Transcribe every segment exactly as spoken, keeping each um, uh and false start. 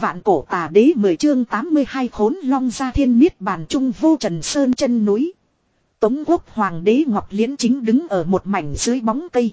vạn cổ tà đế mười chương tám mươi hai khốn long gia thiên niết bàn trung vô trần sơn chân núi. Tống quốc hoàng đế Ngọc Liễn chính đứng ở một mảnh dưới bóng cây.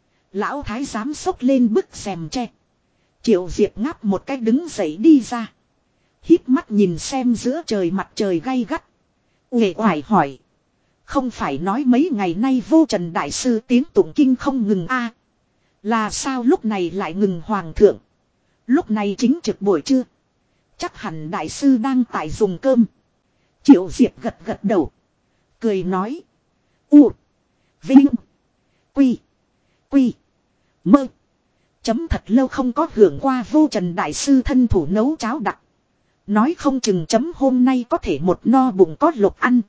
Lão thái giám xốc lên bức rèm tre. Triệu Diệp ngáp một cái đứng dậy đi ra. Híp mắt nhìn xem giữa trời mặt trời gay gắt. Uể oải hỏi. Không phải nói mấy ngày nay vô trần đại sư tiếng tụng kinh không ngừng a à, là sao lúc này lại ngừng hoàng thượng? Lúc này chính trực buổi trưa. Chắc hẳn đại sư đang tại dùng cơm. Triệu Diệp gật gật đầu. Cười nói. U. Vinh. Quy. Quy. Mơ. Chấm thật lâu không có hưởng qua vô trần đại sư thân thủ nấu cháo đặc. Nói không chừng chấm hôm nay có thể một no bụng có lộc ăn.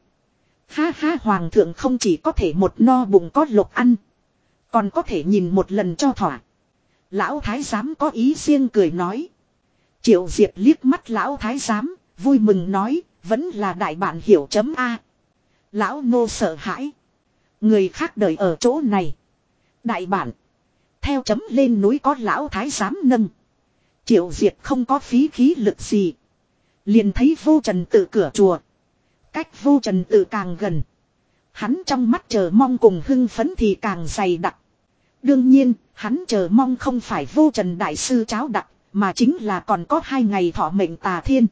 Ha ha, hoàng thượng không chỉ có thể một no bụng có lộc ăn. Còn có thể nhìn một lần cho thỏa. Lão thái giám có ý riêng cười nói. Triệu Diệp liếc mắt lão thái giám, vui mừng nói, vẫn là đại bạn hiểu chấm A. Lão nô sợ hãi. Người khác đợi ở chỗ này. Đại bạn. Theo chấm lên núi có lão thái giám nâng. Triệu Diệp không có phí khí lực gì. Liền thấy vô trần tự cửa chùa. Cách vô trần tự càng gần. Hắn trong mắt chờ mong cùng hưng phấn thì càng dày đặc. Đương nhiên, hắn chờ mong không phải vô trần đại sư cháo đặc, mà chính là còn có hai ngày thọ mệnh Tà Thiên.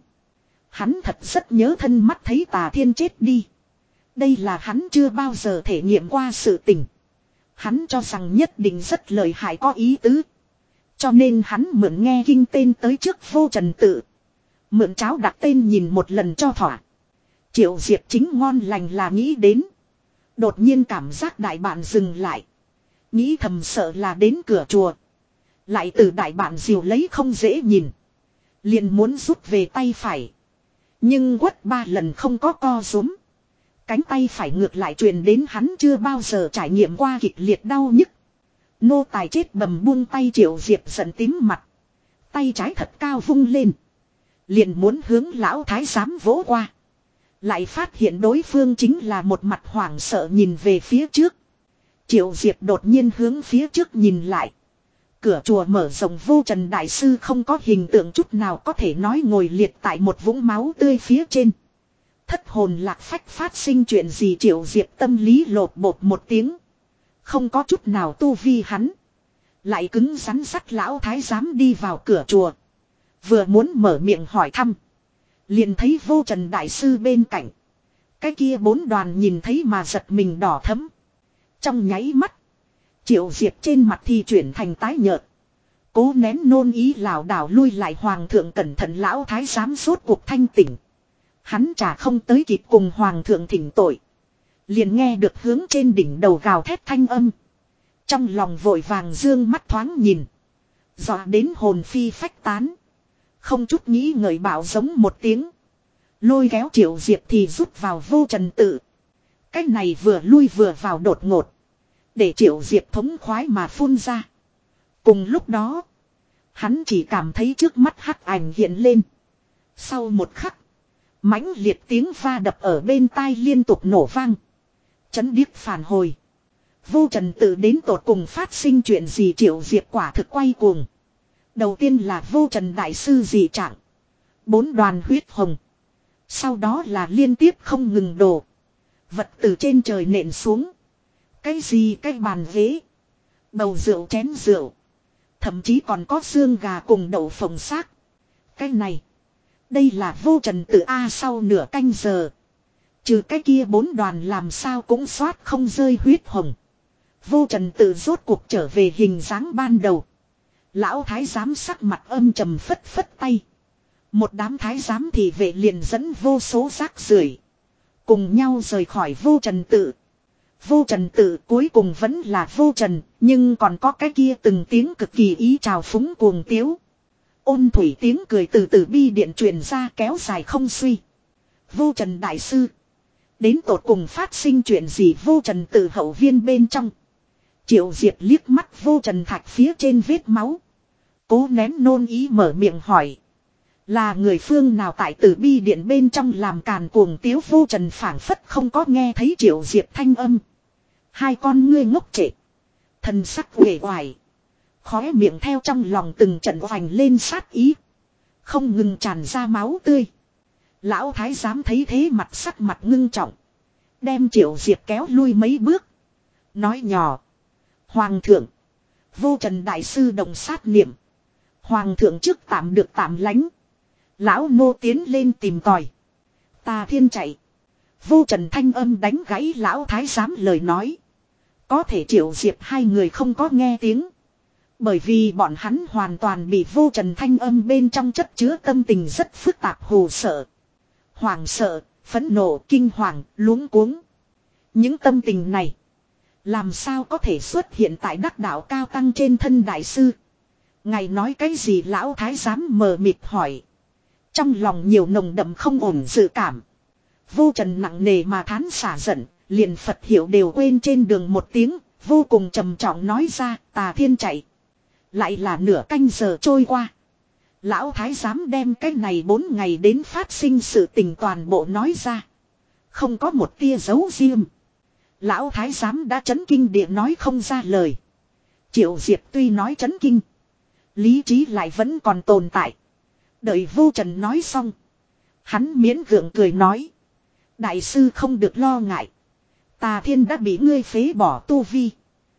Hắn thật rất nhớ thân mắt thấy Tà Thiên chết đi. Đây là hắn chưa bao giờ thể nghiệm qua sự tình. Hắn cho rằng nhất định rất lợi hại có ý tứ. Cho nên hắn mượn nghe kinh tên tới trước vô trần tự. Mượn cháo đặt tên nhìn một lần cho thỏa. Triệu Diệp chính ngon lành là nghĩ đến. Đột nhiên cảm giác đại bạn dừng lại. Nghĩ thầm sợ là đến cửa chùa. Lại từ đại bạn diều lấy không dễ nhìn. Liền muốn rút về tay phải. Nhưng quất ba lần không có co rúm. Cánh tay phải ngược lại truyền đến hắn chưa bao giờ trải nghiệm qua kịch liệt đau nhức. Nô tài chết bầm buông tay. Triệu Diệp giận tím mặt. Tay trái thật cao vung lên. Liền muốn hướng lão thái giám vỗ qua. Lại phát hiện đối phương chính là một mặt hoảng sợ nhìn về phía trước. Triệu Diệp đột nhiên hướng phía trước nhìn lại. Cửa chùa mở rộng, vô trần đại sư không có hình tượng chút nào có thể nói ngồi liệt tại một vũng máu tươi phía trên. Thất hồn lạc phách phát sinh chuyện gì? Triệu Diệp tâm lý lột bột một tiếng. Không có chút nào tu vi hắn. Lại cứng rắn sắt lão thái giám đi vào cửa chùa. Vừa muốn mở miệng hỏi thăm. Liền thấy vô trần đại sư bên cạnh. Cái kia bốn đoàn nhìn thấy mà giật mình đỏ thấm. Trong nháy mắt. Triệu Diệp trên mặt thì chuyển thành tái nhợt. Cố nén nôn ý lảo đảo lui lại. Hoàng thượng cẩn thận. Lão thái giám sốt cuộc thanh tỉnh. Hắn chả không tới kịp cùng hoàng thượng thỉnh tội. Liền nghe được hướng trên đỉnh đầu gào thét thanh âm. Trong lòng vội vàng dương mắt thoáng nhìn. Dọa đến hồn phi phách tán. Không chút nghĩ ngợi bảo giống một tiếng. Lôi kéo Triệu Diệp thì rút vào vô trần tự. Cái này vừa lui vừa vào đột ngột. Để Triệu Diệp thống khoái mà phun ra. Cùng lúc đó. Hắn chỉ cảm thấy trước mắt hắc ảnh hiện lên. Sau một khắc. Mãnh liệt tiếng va đập ở bên tai liên tục nổ vang. Chấn điếc phản hồi. Vô trần tự đến tột cùng phát sinh chuyện gì? Triệu Diệp quả thực quay cuồng. Đầu tiên là vô trần đại sư dị trạng. Bốn đoàn huyết hồng. Sau đó là liên tiếp không ngừng đổ. Vật từ trên trời nện xuống. Cái gì cái bàn ghế. Bầu rượu chén rượu. Thậm chí còn có xương gà cùng đậu phồng xác. Cái này. Đây là vô trần tự A. Sau nửa canh giờ. Trừ cái kia bốn đoàn làm sao cũng xoát không rơi huyết hồng. Vô trần tự rốt cuộc trở về hình dáng ban đầu. Lão thái giám sắc mặt âm trầm phất phất tay. Một đám thái giám thì vệ liền dẫn vô số rác rưởi cùng nhau rời khỏi vô trần tự. Vô trần tự cuối cùng vẫn là vô trần. Nhưng còn có cái kia từng tiếng cực kỳ ý trào phúng cuồng tiếu. Ôn thủy tiếng cười từ từ bi điện truyền ra kéo dài không suy. Vô trần đại sư. Đến tột cùng phát sinh chuyện gì? Vô trần tự hậu viên bên trong. Triệu Diệp liếc mắt vô trần thạch phía trên vết máu. Cố nén nôn ý mở miệng hỏi. Là người phương nào tại tử bi điện bên trong làm càn cuồng tiếu? Vô trần phảng phất không có nghe thấy Triệu Diệp thanh âm. Hai con ngươi ngốc trệ. Thần sắc uể oải. Khóe miệng theo trong lòng từng trận hoành lên sát ý. không ngừng tràn ra máu tươi. Lão thái giám thấy thế mặt sắc mặt ngưng trọng. Đem Triệu Diệp kéo lui mấy bước. Nói nhỏ. Hoàng thượng. Vô Trần đại sư đồng sát niệm. Hoàng thượng trước tạm được tạm lánh. Lão nô tiến lên tìm tòi. Tà Thiên chạy. Vô Trần thanh âm đánh gãy lão thái giám lời nói. Có thể Triệu Diệp hai người không có nghe tiếng. Bởi vì bọn hắn hoàn toàn bị Vô Trần thanh âm bên trong chất chứa tâm tình rất phức tạp hù sợ. Hoàng sợ, phẫn nộ, kinh hoàng, luống cuống. Những tâm tình này. Làm sao có thể xuất hiện tại đắc đạo cao tăng trên thân đại sư. Ngài nói cái gì lão thái giám mờ mịt hỏi. Trong lòng nhiều nồng đậm không ổn dự cảm. Vô Trần nặng nề mà thán xả giận. Liền Phật hiệu đều quên trên đường một tiếng. Vô cùng trầm trọng nói ra Tà Thiên chạy. Lại là nửa canh giờ trôi qua. Lão thái giám đem cái này bốn ngày đến phát sinh sự tình toàn bộ nói ra. Không có một tia giấu riêng. Lão thái giám đã chấn kinh địa nói không ra lời. Triệu Diệp tuy nói chấn kinh. Lý trí lại vẫn còn tồn tại. Đợi Vô Trần nói xong. Hắn miễn gượng cười nói. Đại sư không được lo ngại. Tà Thiên đã bị ngươi phế bỏ tu vi.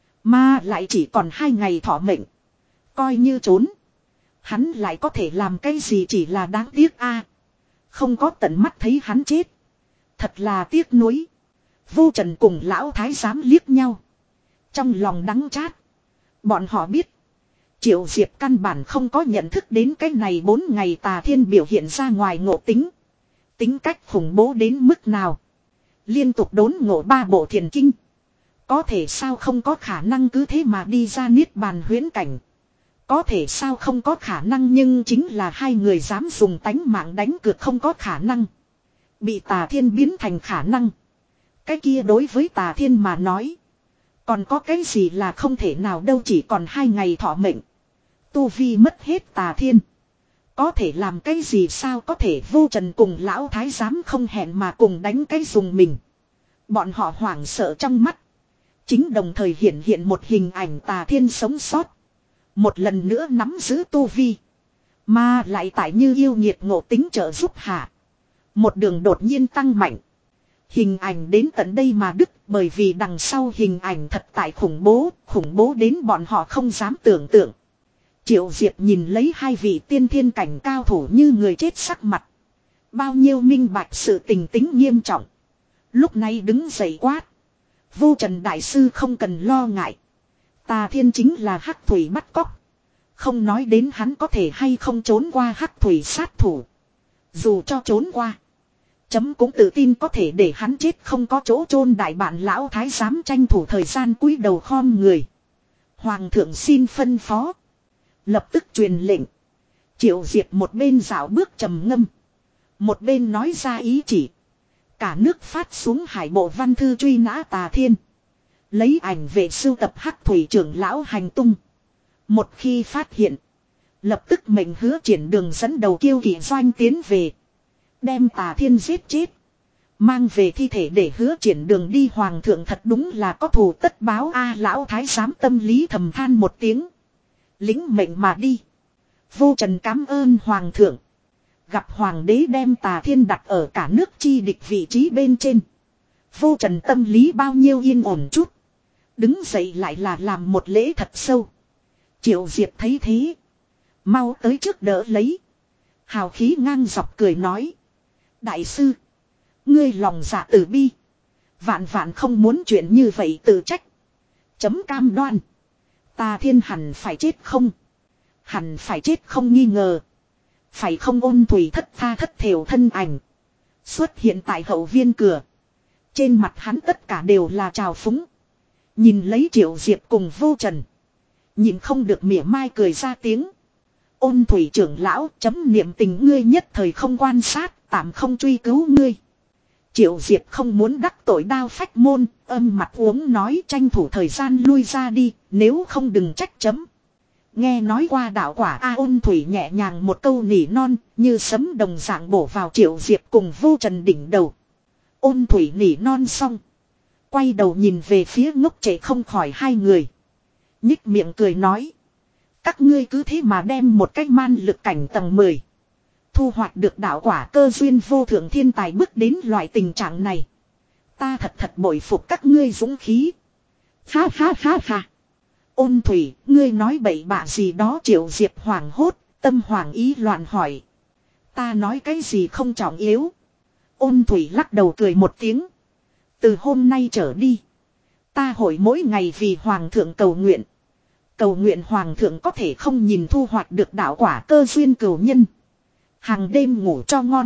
Mà lại chỉ còn hai ngày thọ mệnh. Coi như trốn. Hắn lại có thể làm cái gì chỉ là đáng tiếc a. Không có tận mắt thấy hắn chết. Thật là tiếc nuối. Vô Trần cùng lão thái giám liếc nhau. Trong lòng đắng chát. Bọn họ biết. Triệu Diệp căn bản không có nhận thức đến cái này bốn ngày Tà Thiên biểu hiện ra ngoài ngộ tính. Tính cách khủng bố đến mức nào. Liên tục đốn ngộ ba bộ thiền kinh. Có thể sao không có khả năng cứ thế mà đi ra niết bàn huyễn cảnh. Có thể sao không có khả năng nhưng chính là hai người dám dùng tánh mạng đánh cược không có khả năng. Bị Tà Thiên biến thành khả năng. Cái kia đối với Tà Thiên mà nói. Còn có cái gì là không thể nào đâu chỉ còn hai ngày thọ mệnh. Tu vi mất hết Tà Thiên. Có thể làm cái gì sao có thể Vô Trần cùng lão thái giám không hẹn mà cùng đánh cái dùng mình. Bọn họ hoảng sợ trong mắt. Chính đồng thời hiện hiện một hình ảnh Tà Thiên sống sót. Một lần nữa nắm giữ tu vi. Mà lại tại như yêu nhiệt ngộ tính trợ giúp hạ. Một đường đột nhiên tăng mạnh. Hình ảnh đến tận đây mà đứt bởi vì đằng sau hình ảnh thật tại khủng bố, khủng bố đến bọn họ không dám tưởng tượng. Triệu Diệp nhìn lấy hai vị tiên thiên cảnh cao thủ như người chết sắc mặt. Bao nhiêu minh bạch sự tình tính nghiêm trọng. Lúc này đứng dậy quát. Vô Trần đại sư không cần lo ngại. Tà Thiên chính là hắc thủy bắt cóc. Không nói đến hắn có thể hay không trốn qua hắc thủy sát thủ. Dù cho trốn qua. Chấm cũng tự tin có thể để hắn chết không có chỗ chôn đại bản lão thái giám tranh thủ thời gian cúi đầu khom người. Hoàng thượng xin phân phó. Lập tức truyền lệnh. Triệu Diệp một bên dạo bước trầm ngâm. Một bên nói ra ý chỉ. Cả nước phát xuống hải bộ văn thư truy nã Tà Thiên. Lấy ảnh về sưu tập hắc thủy trưởng lão hành tung. Một khi phát hiện. Lập tức mệnh hứa triển đường dẫn đầu kiêu kỵ doanh tiến về. Đem Tà Thiên giết chết. Mang về thi thể để hứa triển đường đi hoàng thượng thật đúng là có thù tất báo a lão thái giám tâm lý thầm than một tiếng. Lính mệnh mà đi. Vô Trần cảm ơn hoàng thượng. Gặp hoàng đế đem Tà Thiên đặt ở cả nước chi địch vị trí bên trên. Vô Trần tâm lý bao nhiêu yên ổn chút. Đứng dậy lại là làm một lễ thật sâu. Triệu Diệp thấy thế. Mau tới trước đỡ lấy. Hào khí ngang dọc cười nói. Đại sư. Ngươi lòng dạ từ bi. Vạn vạn không muốn chuyện như vậy tự trách. Chấm cam đoan. Tà Thiên hẳn phải chết không. Hẳn phải chết không nghi ngờ. Phải không ôn thủy thất tha thất thểu thân ảnh. Xuất hiện tại hậu viên cửa. Trên mặt hắn tất cả đều là trào phúng. Nhìn lấy Triệu Diệp cùng Vô Trần. Nhìn không được mỉa mai cười ra tiếng. Ôn thủy trưởng lão chấm niệm tình ngươi nhất thời không quan sát. Tạm không truy cứu ngươi. Triệu Diệp không muốn đắc tội đao phách môn. Âm mặt uống nói tranh thủ thời gian lui ra đi. Nếu không đừng trách chấm. Nghe nói qua đạo quả A ôn thủy nhẹ nhàng một câu nỉ non. Như sấm đồng dạng bổ vào Triệu Diệp cùng Vô Trần đỉnh đầu. Ôn thủy nỉ non xong. Quay đầu nhìn về phía ngốc trẻ không khỏi hai người. Nhích miệng cười nói. Các ngươi cứ thế mà đem một cách man lực cảnh tầng mười. thu hoạch được đạo quả cơ duyên vô thượng thiên tài bước đến loại tình trạng này. Ta thật thật bội phục các ngươi dũng khí. Ha ha ha ha. Ôn thủy, ngươi nói bậy bạ gì đó. Triệu Diệp hoảng hốt, tâm hoảng ý loạn hỏi. Ta nói cái gì không trọng yếu. Ôn thủy lắc đầu cười một tiếng. Từ hôm nay trở đi, ta hội mỗi ngày vì hoàng thượng cầu nguyện. Cầu nguyện hoàng thượng có thể không nhìn thu hoạch được đạo quả cơ duyên cửu nhân. Hàng đêm ngủ cho ngon.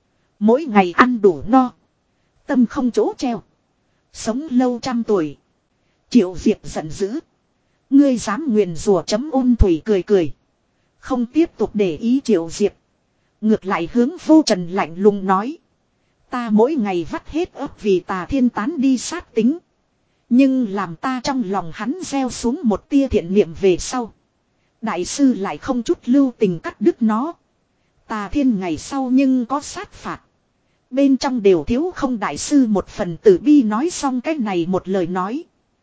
Mỗi ngày ăn đủ no. Tâm không chỗ treo. Sống lâu trăm tuổi. Triệu Diệp giận dữ. Ngươi dám nguyền rủa chấm. Ôn thủy cười cười. Không tiếp tục để ý Triệu Diệp. Ngược lại hướng Vô Trần lạnh lùng nói. Ta mỗi ngày vắt hết ấp vì Tà Thiên tán đi sát tính. Nhưng làm ta trong lòng hắn gieo xuống một tia thiện niệm về sau. Đại sư lại không chút lưu tình cắt đứt nó. Tà Thiên ngày sau nhưng có sát phạt. Bên trong đều thiếu không đại sư một phần tử bi. Nói xong cái này một lời nói.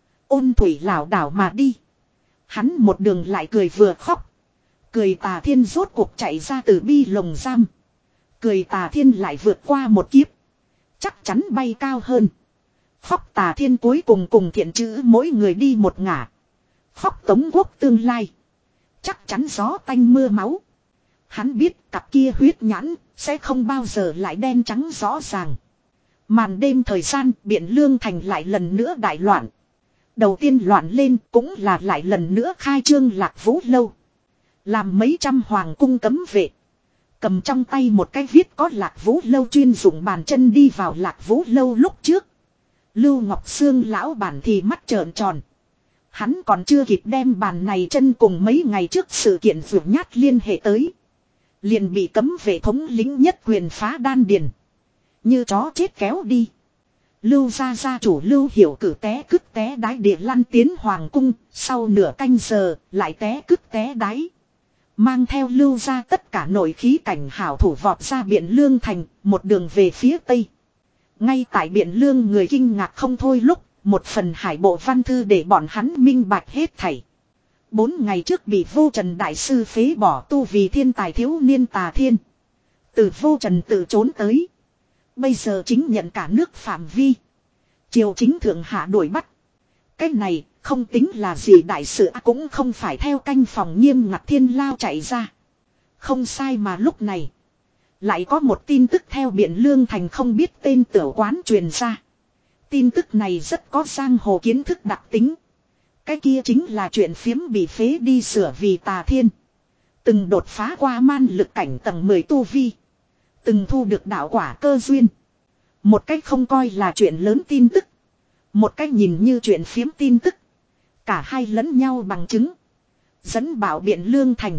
Ôn thủy lảo đảo mà đi. Hắn một đường lại cười vừa khóc. Cười Tà Thiên rốt cuộc chạy ra từ bi lồng giam. Cười Tà Thiên lại vượt qua một kiếp. Chắc chắn bay cao hơn. Khóc Tà Thiên cuối cùng cùng thiện chữ mỗi người đi một ngả. Khóc Tống Quốc tương lai. Chắc chắn gió tanh mưa máu. Hắn biết cặp kia huyết nhãn sẽ không bao giờ lại đen trắng rõ ràng. Màn đêm thời gian Biện Lương Thành lại lần nữa đại loạn. Đầu tiên loạn lên cũng là lại lần nữa khai trương Lạc Vũ Lâu. Làm mấy trăm hoàng cung cấm vệ. Cầm trong tay một cái viết có Lạc Vũ Lâu chuyên dụng bàn chân đi vào Lạc Vũ Lâu lúc trước. Lưu Ngọc Sương lão bản thì mắt trợn tròn. Hắn còn chưa kịp đem bàn này chân cùng mấy ngày trước sự kiện vượt nhát liên hệ tới. Liền bị cấm vệ thống lính nhất quyền phá đan điền. Như chó chết kéo đi. Lưu gia gia chủ Lưu Hiểu cử té cứt té đái địa lăn tiến hoàng cung. Sau nửa canh giờ lại té cứt té đáy. Mang theo Lưu gia tất cả nội khí cảnh hảo thủ vọt ra Biện Lương Thành. Một đường về phía tây. Ngay tại Biện Lương người kinh ngạc không thôi lúc. Một phần hải bộ văn thư để bọn hắn minh bạch hết thảy. Bốn ngày trước bị Vô Trần đại sư phế bỏ tu vì thiên tài thiếu niên Tà Thiên. Từ Vô Trần tự trốn tới. Bây giờ chính nhận cả nước phạm vi. Triều chính thượng hạ đuổi bắt. Cái này không tính là gì đại sự cũng không phải theo canh phòng nghiêm ngặt thiên lao chạy ra. Không sai mà lúc này. Lại có một tin tức theo Biện Lương Thành không biết tên tiểu quán truyền ra. Tin tức này rất có giang hồ kiến thức đặc tính. Cái kia chính là chuyện phiếm bị phế đi sửa vì Tà Thiên. Từng đột phá qua man lực cảnh tầng mười tu vi. Từng thu được đạo quả cơ duyên. Một cách không coi là chuyện lớn tin tức. Một cách nhìn như chuyện phiếm tin tức. Cả hai lẫn nhau bằng chứng. Dẫn bảo Biện Lương Thành.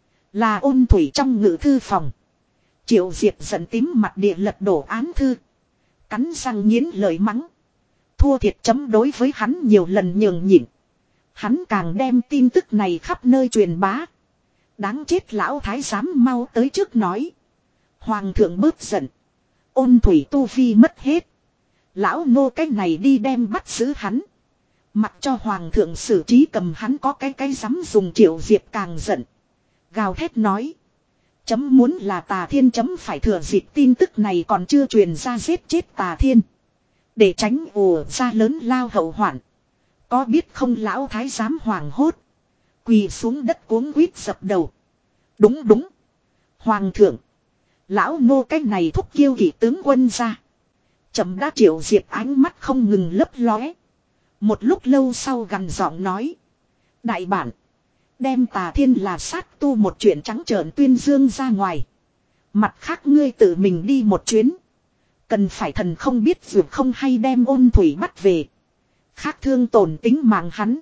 Là Ôn thủy trong ngự thư phòng. Triệu Diệp giận tím mặt địa lật đổ án thư. Cắn răng nghiến lời mắng. Thua thiệt chấm đối với hắn nhiều lần nhường nhịn. Hắn càng đem tin tức này khắp nơi truyền bá. Đáng chết lão thái giám mau tới trước nói. Hoàng thượng bớt giận. Ôn thủy tu vi mất hết. Lão nô cái này đi đem bắt giữ hắn. Mặc cho hoàng thượng xử trí cầm hắn có cái cái dám dùng. Triệu Diệp càng giận. Gào thét nói. Chấm muốn là Tà Thiên chấm phải thừa dịp tin tức này còn chưa truyền ra giết chết Tà Thiên. Để tránh ùa ra lớn lao hậu hoạn. Có biết không lão thái giám hoàng hốt. Quỳ xuống đất cuống quýt dập đầu. Đúng đúng. Hoàng thượng. Lão nô cái này thúc kiêu kỵ tướng quân ra. Chậm đã. Triệu Diệp ánh mắt không ngừng lấp lóe. Một lúc lâu sau gằn giọng nói. Đại bản. Đem Tà Thiên là sát tu một chuyện trắng trợn tuyên dương ra ngoài. Mặt khác ngươi tự mình đi một chuyến. Cần phải thần không biết dù không hay đem Ôn thủy bắt về. Khác thương tổn tính mạng hắn.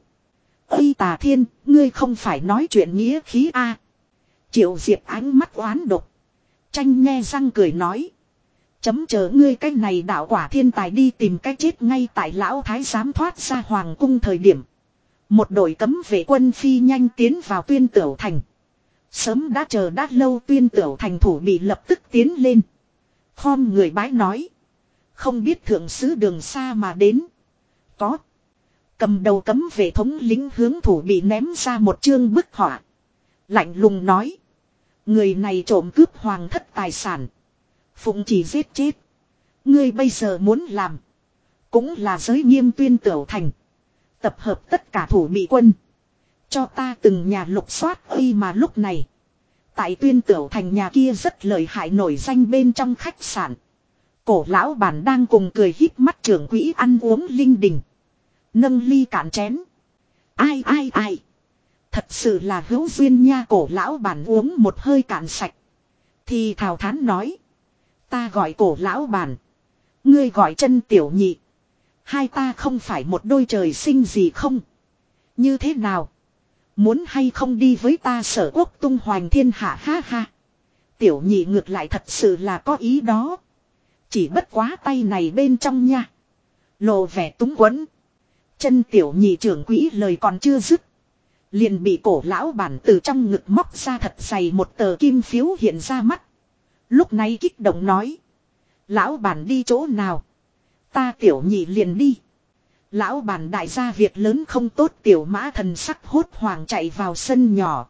Ây Tà Thiên, ngươi không phải nói chuyện nghĩa khí a? Triệu Diệp ánh mắt oán độc. Tranh nghe răng cười nói. Chấm chờ ngươi cái này đạo quả thiên tài đi tìm cái chết. Ngay tại lão thái giám thoát ra hoàng cung thời điểm. Một đội cấm vệ quân phi nhanh tiến vào Tuyên Tửu Thành. Sớm đã chờ đã lâu Tuyên Tửu Thành thủ bị lập tức tiến lên. Khom người bái nói. Không biết thượng sứ đường xa mà đến. Có. Cầm đầu cấm vệ thống lính hướng thủ bị ném ra một chương bức họa. Lạnh lùng nói. Người này trộm cướp hoàng thất tài sản. Phụng chỉ giết chết. Ngươi bây giờ muốn làm. Cũng là giới nghiêm tuyên tửu thành. Tập hợp tất cả thủ bị quân. Cho ta từng nhà lục soát uy mà lúc này. Tại tuyên tửu thành nhà kia rất lợi hại nổi danh bên trong khách sạn. Cổ lão bản đang cùng cười híp mắt trưởng quỹ ăn uống linh đình. Nâng ly cạn chén. Ai ai ai. Thật sự là hữu duyên nha, cổ lão bản uống một hơi cạn sạch. Thì thào thán nói. Ta gọi cổ lão bản. Ngươi gọi chân tiểu nhị. Hai ta không phải một đôi trời sinh gì không? Như thế nào? Muốn hay không đi với ta Sở Quốc tung hoành thiên hạ ha ha. Tiểu nhị ngược lại thật sự là có ý đó. Chỉ bất quá tay này bên trong nha. Lộ vẻ túng quẫn. Chân tiểu nhị trưởng quỹ lời còn chưa dứt. Liền bị cổ lão bản từ trong ngực móc ra thật dày một tờ kim phiếu hiện ra mắt. Lúc này kích động nói. Lão bản đi chỗ nào? Ta tiểu nhị liền đi. Lão bản đại gia việc lớn không tốt, tiểu mã thần sắc hốt hoàng chạy vào sân nhỏ.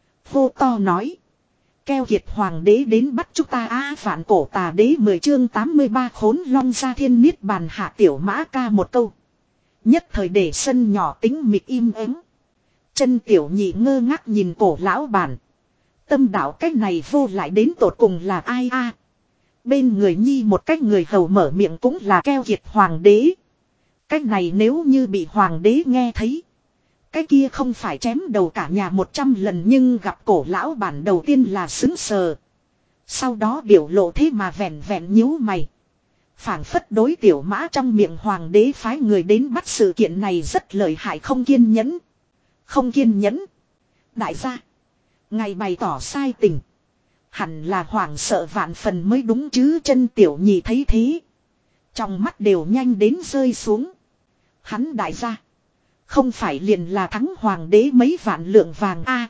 Vô to nói. Keo kiệt hoàng đế đến bắt chúng ta á, phản cổ tà đế mười chương tám mươi ba khốn long ra thiên niết bàn hạ tiểu mã ca một câu. Nhất thời để sân nhỏ tính mịt im ắng. Chân tiểu nhị ngơ ngác nhìn cổ lão bản. Tâm đạo cách này vô lại đến tột cùng là ai a? Bên người nhi một cách người hầu mở miệng cũng là keo kiệt hoàng đế. Cách này nếu như bị hoàng đế nghe thấy. Cái kia không phải chém đầu cả nhà một trăm lần, nhưng gặp cổ lão bản đầu tiên là sững sờ. Sau đó biểu lộ thế mà vẹn vẹn nhíu mày. Phảng phất đối tiểu mã trong miệng hoàng đế phái người đến bắt sự kiện này rất lợi hại, không kiên nhẫn. Không kiên nhẫn. Đại gia. Ngài bày tỏ sai tình. Hẳn là hoảng sợ vạn phần mới đúng chứ, chân tiểu nhị thấy thế. Trong mắt đều nhanh đến rơi xuống. Hắn đại gia. Không phải liền là thắng hoàng đế mấy vạn lượng vàng a?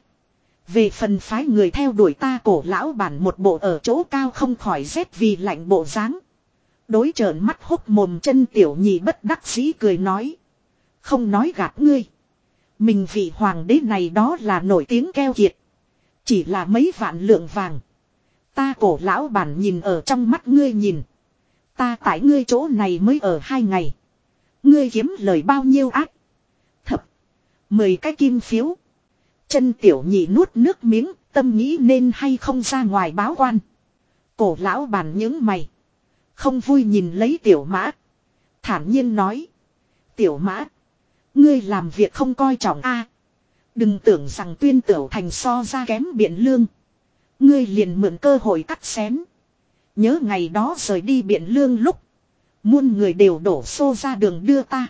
Về phần phái người theo đuổi ta, cổ lão bản một bộ ở chỗ cao không khỏi rét vì lạnh bộ dáng. Đối trợn mắt hốc mồm, chân tiểu nhị bất đắc dĩ cười nói. Không nói gạt ngươi. Mình vị hoàng đế này đó là nổi tiếng keo kiệt. Chỉ là mấy vạn lượng vàng. Ta cổ lão bản nhìn ở trong mắt ngươi nhìn. Ta tại ngươi chỗ này mới ở hai ngày. Ngươi kiếm lời bao nhiêu ác? Thập. Mười cái kim phiếu. Chân tiểu nhị nuốt nước miếng, tâm nghĩ nên hay không ra ngoài báo quan. Cổ lão bản những mày. Không vui nhìn lấy tiểu mã. Thản nhiên nói. Tiểu mã. Ngươi làm việc không coi trọng a. Đừng tưởng rằng tuyên tửu thành so ra kém Biện Lương. Ngươi liền mượn cơ hội cắt xén. Nhớ ngày đó rời đi Biện Lương lúc. Muôn người đều đổ xô ra đường đưa ta.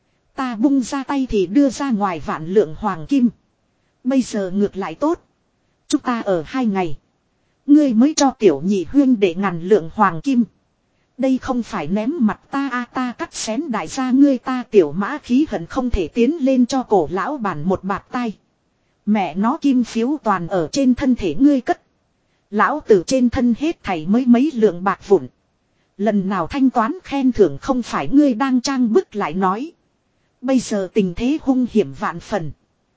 Ta bung ra tay thì đưa ra ngoài vạn lượng hoàng kim. Bây giờ ngược lại tốt. Chúng ta ở hai ngày. Ngươi mới cho tiểu nhị huyên để ngàn lượng hoàng kim. Đây không phải ném mặt ta a, ta cắt xén đại gia ngươi, ta tiểu mã khí hận không thể tiến lên cho cổ lão bản một bạt tay. Mẹ nó kim phiếu toàn ở trên thân thể ngươi cất. Lão tử trên thân hết thảy mới mấy lượng bạc vụn. Lần nào thanh toán khen thưởng không phải ngươi đang trang bức lại nói. Bây giờ tình thế hung hiểm vạn phần.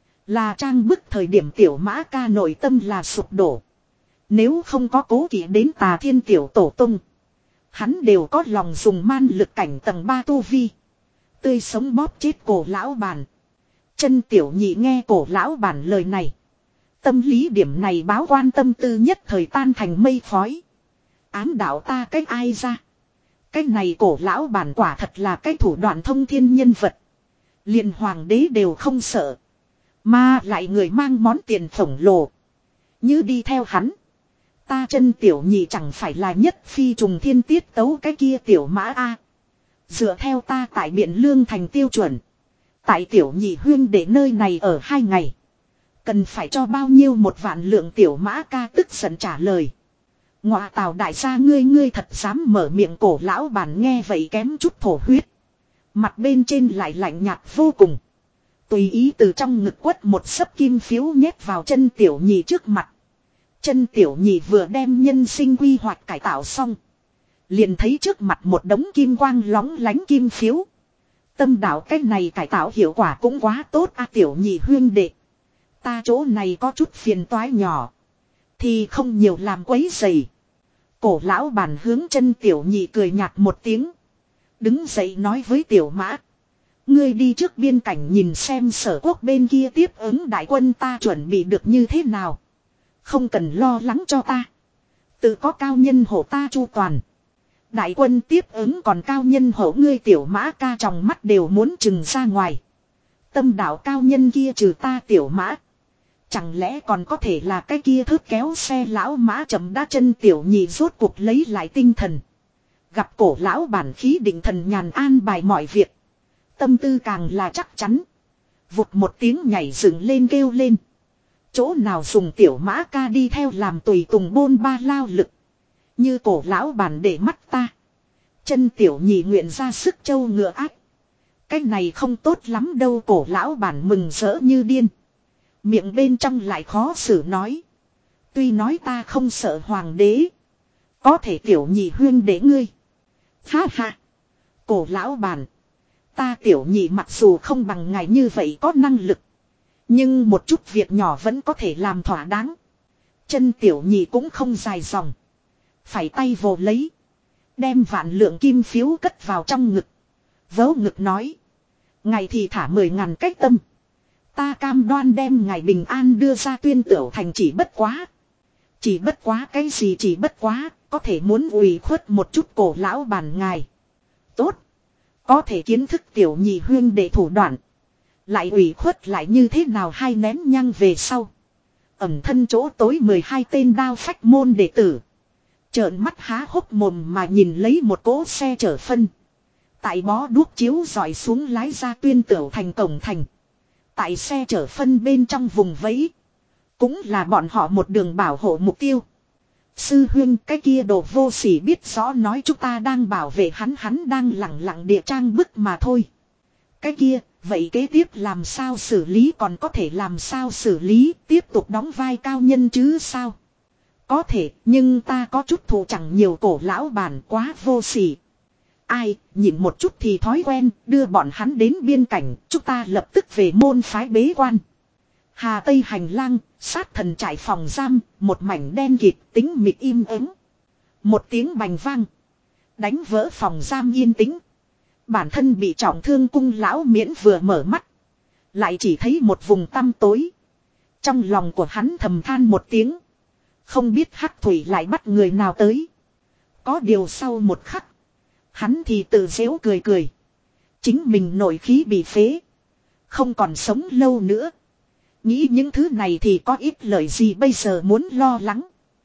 Là trang bức thời điểm tiểu mã ca nội tâm là sụp đổ. Nếu không có cố kỵ đến tà thiên tiểu tổ tung. Hắn đều có lòng dùng man lực cảnh tầng ba tu vi. Tươi sống bóp chết cổ lão bản. Chân tiểu nhị nghe cổ lão bản lời này. Tâm lý điểm này báo quan tâm tư nhất thời tan thành mây khói. Ám đạo ta cách ai ra. Cái này cổ lão bản quả thật là cái thủ đoạn thông thiên nhân vật. Liền hoàng đế đều không sợ. Mà lại người mang món tiền khổng lồ. Như đi theo hắn. Ta chân tiểu nhị chẳng phải là nhất phi trùng thiên tiết tấu cái kia tiểu mã a. Dựa theo ta tại Biện Lương thành tiêu chuẩn. Tại tiểu nhị huyên để nơi này ở hai ngày. Cần phải cho bao nhiêu một vạn lượng, tiểu mã ca tức giận trả lời. Ngọa tào đại gia ngươi ngươi thật dám mở miệng, cổ lão bản nghe vậy kém chút thổ huyết. Mặt bên trên lại lạnh nhạt vô cùng. Tùy ý từ trong ngực quất một sấp kim phiếu nhét vào chân tiểu nhị trước mặt. Chân tiểu nhị vừa đem nhân sinh quy hoạch cải tạo xong. Liền thấy trước mặt một đống kim quang lóng lánh kim phiếu. Tâm đạo cái này cải tạo hiệu quả cũng quá tốt a, tiểu nhị huyên đệ. Ta chỗ này có chút phiền toái nhỏ. Thì không nhiều làm quấy rầy. Cổ lão bản hướng chân tiểu nhị cười nhạt một tiếng. Đứng dậy nói với tiểu mã. Ngươi đi trước biên cảnh nhìn xem Sở Quốc bên kia tiếp ứng đại quân ta chuẩn bị được như thế nào. Không cần lo lắng cho ta. Tự có cao nhân hộ ta chu toàn. Đại quân tiếp ứng còn cao nhân hộ ngươi tiểu mã ca trong mắt đều muốn trừng ra ngoài. Tâm đạo cao nhân kia trừ ta tiểu mã. Chẳng lẽ còn có thể là cái kia thước kéo xe lão mã chậm đá chân tiểu nhị rốt cuộc lấy lại tinh thần. Gặp cổ lão bản khí định thần nhàn an bài mọi việc. Tâm tư càng là chắc chắn. Vụt một tiếng nhảy dựng lên kêu lên. Chỗ nào dùng tiểu mã ca đi theo làm tùy tùng bôn ba lao lực. Như cổ lão bản để mắt ta. Chân tiểu nhị nguyện ra sức châu ngựa ác. Cái này không tốt lắm đâu cổ lão bản mừng rỡ như điên. Miệng bên trong lại khó xử nói. Tuy nói ta không sợ hoàng đế. Có thể tiểu nhị huyên để ngươi. Ha ha. Cổ lão bản. Ta tiểu nhị mặc dù không bằng ngài như vậy có năng lực. Nhưng một chút việc nhỏ vẫn có thể làm thỏa đáng. Chân tiểu nhị cũng không dài dòng. Phải tay vồ lấy. Đem vạn lượng kim phiếu cất vào trong ngực. Vớ ngực nói. Ngài thì thả mười ngàn cách tâm. Ta cam đoan đem ngài bình an đưa ra Tuyên Tửu thành chỉ bất quá. Chỉ bất quá cái gì chỉ bất quá. Có thể muốn ủy khuất một chút cổ lão bản ngài. Tốt. Có thể kiến thức tiểu nhị huyên để thủ đoạn. Lại ủy khuất lại như thế nào hai nén nhang về sau. Ẩm thân chỗ tối mười hai tên đao phách môn đệ tử. Trợn mắt há hốc mồm mà nhìn lấy một cỗ xe chở phân. Tại bó đuốc chiếu dọi xuống lái ra Tuyên Tửu thành cổng thành. Tại xe chở phân bên trong vùng vẫy. Cũng là bọn họ một đường bảo hộ mục tiêu. Sư huyên cái kia đồ vô sỉ biết rõ nói chúng ta đang bảo vệ hắn hắn đang lặng lặng địa trang bức mà thôi. Cái kia, vậy kế tiếp làm sao xử lý còn có thể làm sao xử lý tiếp tục đóng vai cao nhân chứ sao? Có thể, nhưng ta có chút thù chẳng nhiều cổ lão bản quá vô sỉ. Ai, nhìn một chút thì thói quen, đưa bọn hắn đến biên cảnh, chúng ta lập tức về môn phái bế quan. Hà Tây hành lang, sát thần trại phòng giam, một mảnh đen kịt, tính mịt im ắng. Một tiếng bành vang. Đánh vỡ phòng giam yên tĩnh. Bản thân bị trọng thương cung lão miễn vừa mở mắt. Lại chỉ thấy một vùng tăm tối. Trong lòng của hắn thầm than một tiếng. Không biết hắc thủy lại bắt người nào tới. Có điều sau một khắc. Hắn thì tự giễu cười cười. Chính mình nội khí bị phế. Không còn sống lâu nữa. Nghĩ những thứ này thì có ít lời gì bây giờ muốn lo lắng.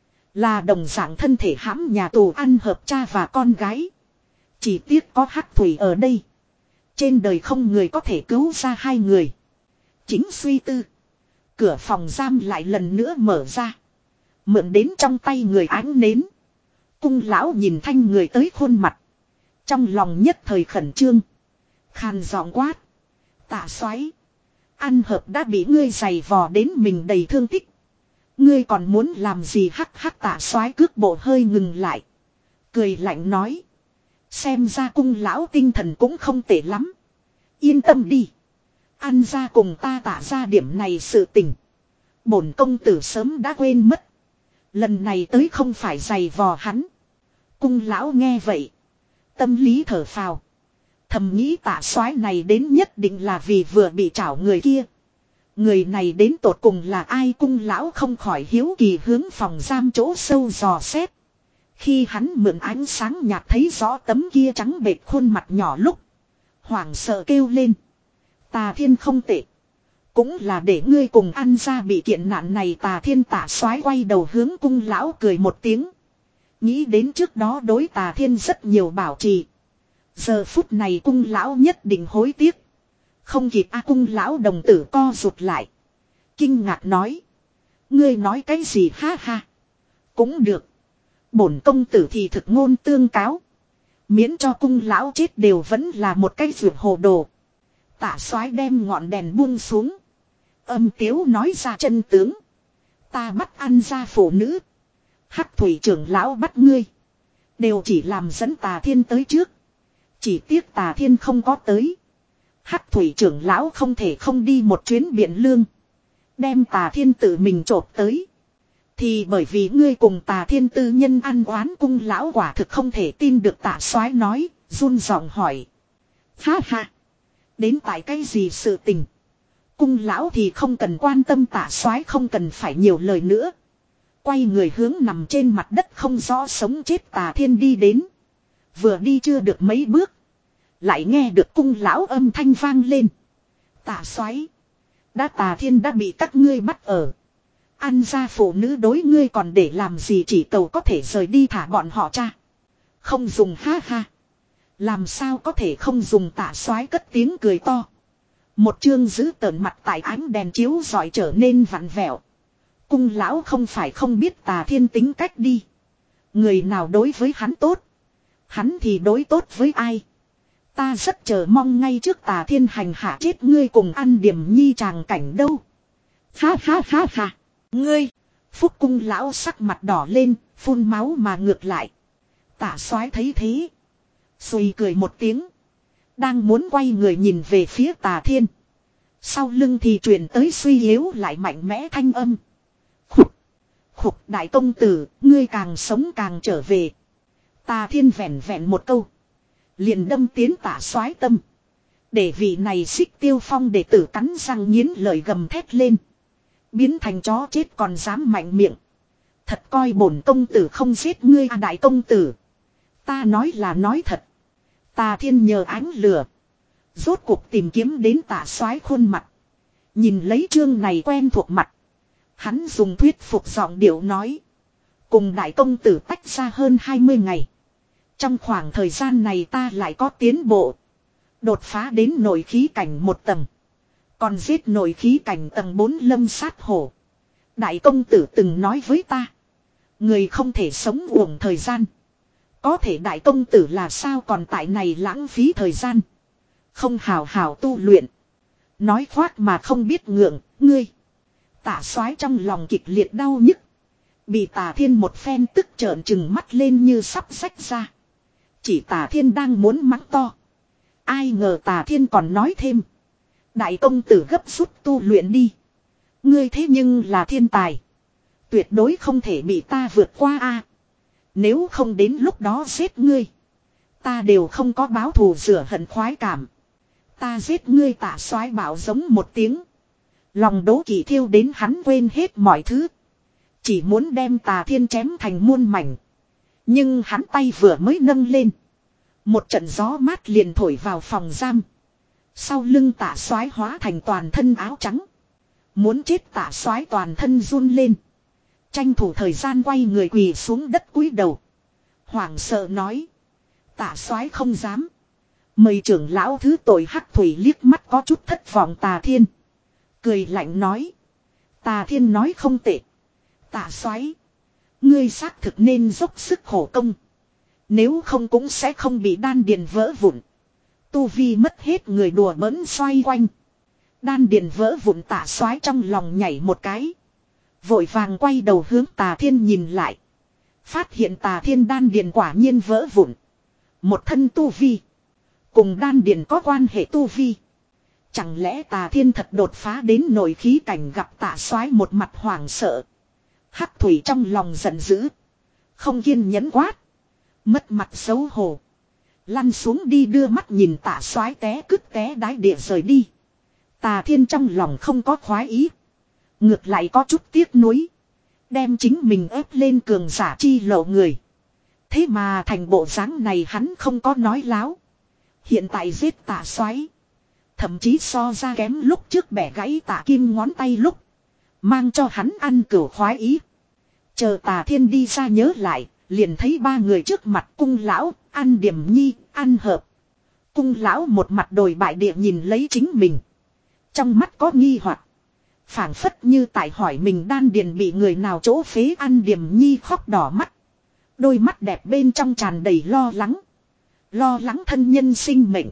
Là đồng dạng thân thể hãm nhà tù ăn hợp cha và con gái. Chỉ tiếc có hắc thủy ở đây. Trên đời không người có thể cứu ra hai người. Chính suy tư. Cửa phòng giam lại lần nữa mở ra. Mượn đến trong tay người ánh nến. Cung lão nhìn thanh người tới khuôn mặt. Trong lòng nhất thời khẩn trương. Khàn giọng quát. Tạ xoáy. Ăn hợp đã bị ngươi giày vò đến mình đầy thương tích. Ngươi còn muốn làm gì hắc hắc tạ xoáy cước bộ hơi ngừng lại. Cười lạnh nói. Xem ra cung lão tinh thần cũng không tệ lắm. Yên tâm đi. Ăn ra cùng ta tạ ra điểm này sự tình. Bổn công tử sớm đã quên mất. Lần này tới không phải giày vò hắn. Cung lão nghe vậy. Tâm lý thở phào. Thầm nghĩ tạ soái này đến nhất định là vì vừa bị trảo người kia. Người này đến tột cùng là ai cung lão không khỏi hiếu kỳ hướng phòng giam chỗ sâu dò xét. Khi hắn mượn ánh sáng nhạt thấy rõ tấm kia trắng bệch khuôn mặt nhỏ lúc. Hoảng sợ kêu lên. Tà thiên không tệ. Cũng là để ngươi cùng ăn ra bị kiện nạn này tà thiên tạ soái quay đầu hướng cung lão cười một tiếng. Nghĩ đến trước đó đối tà thiên rất nhiều bảo trì. Giờ phút này cung lão nhất định hối tiếc. Không kịp a cung lão đồng tử co rụt lại. Kinh ngạc nói. Ngươi nói cái gì ha ha. Cũng được. Bổn công tử thì thực ngôn tương cáo. Miễn cho cung lão chết đều vẫn là một cái ruột hồ đồ. Tạ soái đem ngọn đèn buông xuống. Âm tiếu nói ra chân tướng. Ta bắt ăn ra phụ nữ. Hắc thủy trưởng lão bắt ngươi. Đều chỉ làm dẫn tà thiên tới trước. Chỉ tiếc tà thiên không có tới. Hắc thủy trưởng lão không thể không đi một chuyến biển lương. Đem tà thiên tự mình trộp tới. Thì bởi vì ngươi cùng Tà Thiên tư nhân ăn oán, Cung lão quả thực không thể tin được. Tạ Soái nói, run giọng hỏi. Ha ha. Đến tại cái gì sự tình? Cung lão thì không cần quan tâm. Tạ Soái không cần phải nhiều lời nữa. Quay người hướng nằm trên mặt đất không rõ sống chết Tà Thiên đi đến. Vừa đi chưa được mấy bước, lại nghe được cung lão âm thanh vang lên. Tạ Soái, đã Tà Thiên đã bị các ngươi bắt ở. Ăn ra phụ nữ đối ngươi còn để làm gì, chỉ cầu có thể rời đi thả bọn họ cha. Không dùng, ha ha. Làm sao có thể không dùng? Tạ Soái cất tiếng cười to. Một chương dữ tợn mặt tại ánh đèn chiếu rọi trở nên vặn vẹo. Cung lão không phải không biết Tà Thiên tính cách đi. Người nào đối với hắn tốt, hắn thì đối tốt với ai. Ta rất chờ mong ngay trước Tà Thiên hành hạ chết ngươi cùng ăn điểm nhi tràng cảnh đâu. Ha ha ha ha. Ngươi. Phúc cung lão sắc mặt đỏ lên, phun máu mà ngược lại. Tạ Soái thấy thế, xùi cười một tiếng, đang muốn quay người nhìn về phía Tà Thiên. Sau lưng thì truyền tới suy yếu lại mạnh mẽ thanh âm. Khục. Khục, đại công tử, ngươi càng sống càng trở về. Tà Thiên vẹn vẹn một câu, liền đâm tiến Tạ Soái tâm. Để vị này Xích Tiêu Phong đệ tử cắn răng nghiến lợi gầm thét lên. Biến thành chó chết còn dám mạnh miệng. Thật coi bổn công tử không giết ngươi à? Đại công tử, ta nói là nói thật. Tà Thiên nhờ ánh lửa, rốt cuộc tìm kiếm đến Tạ Soái khuôn mặt. Nhìn lấy chương này quen thuộc mặt, hắn dùng thuyết phục giọng điệu nói. Cùng đại công tử tách ra hơn hai mươi ngày. Trong khoảng thời gian này ta lại có tiến bộ. Đột phá đến nội khí cảnh một tầng. Còn giết nội khí cảnh tầng bốn lâm sát hổ. Đại công tử từng nói với ta, người không thể sống uổng thời gian. Có thể đại công tử là sao còn tại này lãng phí thời gian, không hào hào tu luyện. Nói khoác mà không biết ngượng, ngươi. Tạ Soái trong lòng kịch liệt đau nhức. Bị Tà Thiên một phen tức trợn trừng mắt lên như sắp rách ra. Chỉ Tà Thiên đang muốn mắng to, ai ngờ Tà Thiên còn nói thêm. Đại công tử gấp rút tu luyện đi. Ngươi thế nhưng là thiên tài, tuyệt đối không thể bị ta vượt qua a. Nếu không đến lúc đó giết ngươi, ta đều không có báo thù rửa hận khoái cảm. Ta giết ngươi. Tạ Soái bảo giống một tiếng. Lòng đố kỵ thiêu đến hắn quên hết mọi thứ. Chỉ muốn đem Tà Thiên chém thành muôn mảnh. Nhưng hắn tay vừa mới nâng lên, một trận gió mát liền thổi vào phòng giam. Sau lưng Tạ Soái hóa thành toàn thân áo trắng. Muốn chết Tạ Soái toàn thân run lên. Tranh thủ thời gian quay người quỳ xuống đất cúi đầu. Hoảng sợ nói. Tạ Soái không dám. Mời trưởng lão thứ tội. Hắc Thủy liếc mắt có chút thất vọng Tà Thiên. Cười lạnh nói. Tà Thiên nói không tệ. Tạ Soái, ngươi xác thực nên dốc sức khổ công. Nếu không cũng sẽ không bị đan điền vỡ vụn. Tu vi mất hết người đùa bỡn xoay quanh. Đan điền vỡ vụn. Tạ Soái trong lòng nhảy một cái. Vội vàng quay đầu hướng Tà Thiên nhìn lại. Phát hiện Tà Thiên đan điền quả nhiên vỡ vụn. Một thân tu vi, cùng đan điền có quan hệ tu vi. Chẳng lẽ Tà Thiên thật đột phá đến nội khí cảnh? Gặp Tạ Soái một mặt hoảng sợ, Hắc Thủy trong lòng giận dữ, không kiên nhẫn quát. Mất mặt xấu hổ, lăn xuống đi. Đưa mắt nhìn Tạ Soái té cứt té đái địa rời đi. Tà Thiên trong lòng không có khoái ý, ngược lại có chút tiếc nuối. Đem chính mình ép lên cường giả chi lộ người, thế mà thành bộ dáng này. Hắn không có nói láo. Hiện tại giết Tạ Soái, thậm chí so ra kém lúc trước bẻ gãy Tạ Kim ngón tay lúc, mang cho hắn ăn cửu khoái ý. Chờ Tà Thiên đi ra nhớ lại, liền thấy ba người trước mặt. Cung lão, An Điểm Nhi, An Hợp. Cung lão một mặt đồi bại địa nhìn lấy chính mình, trong mắt có nghi hoặc, phảng phất như tại hỏi mình đan điền bị người nào chỗ phế. An Điểm Nhi khóc đỏ mắt, đôi mắt đẹp bên trong tràn đầy lo lắng. Lo lắng thân nhân sinh mệnh,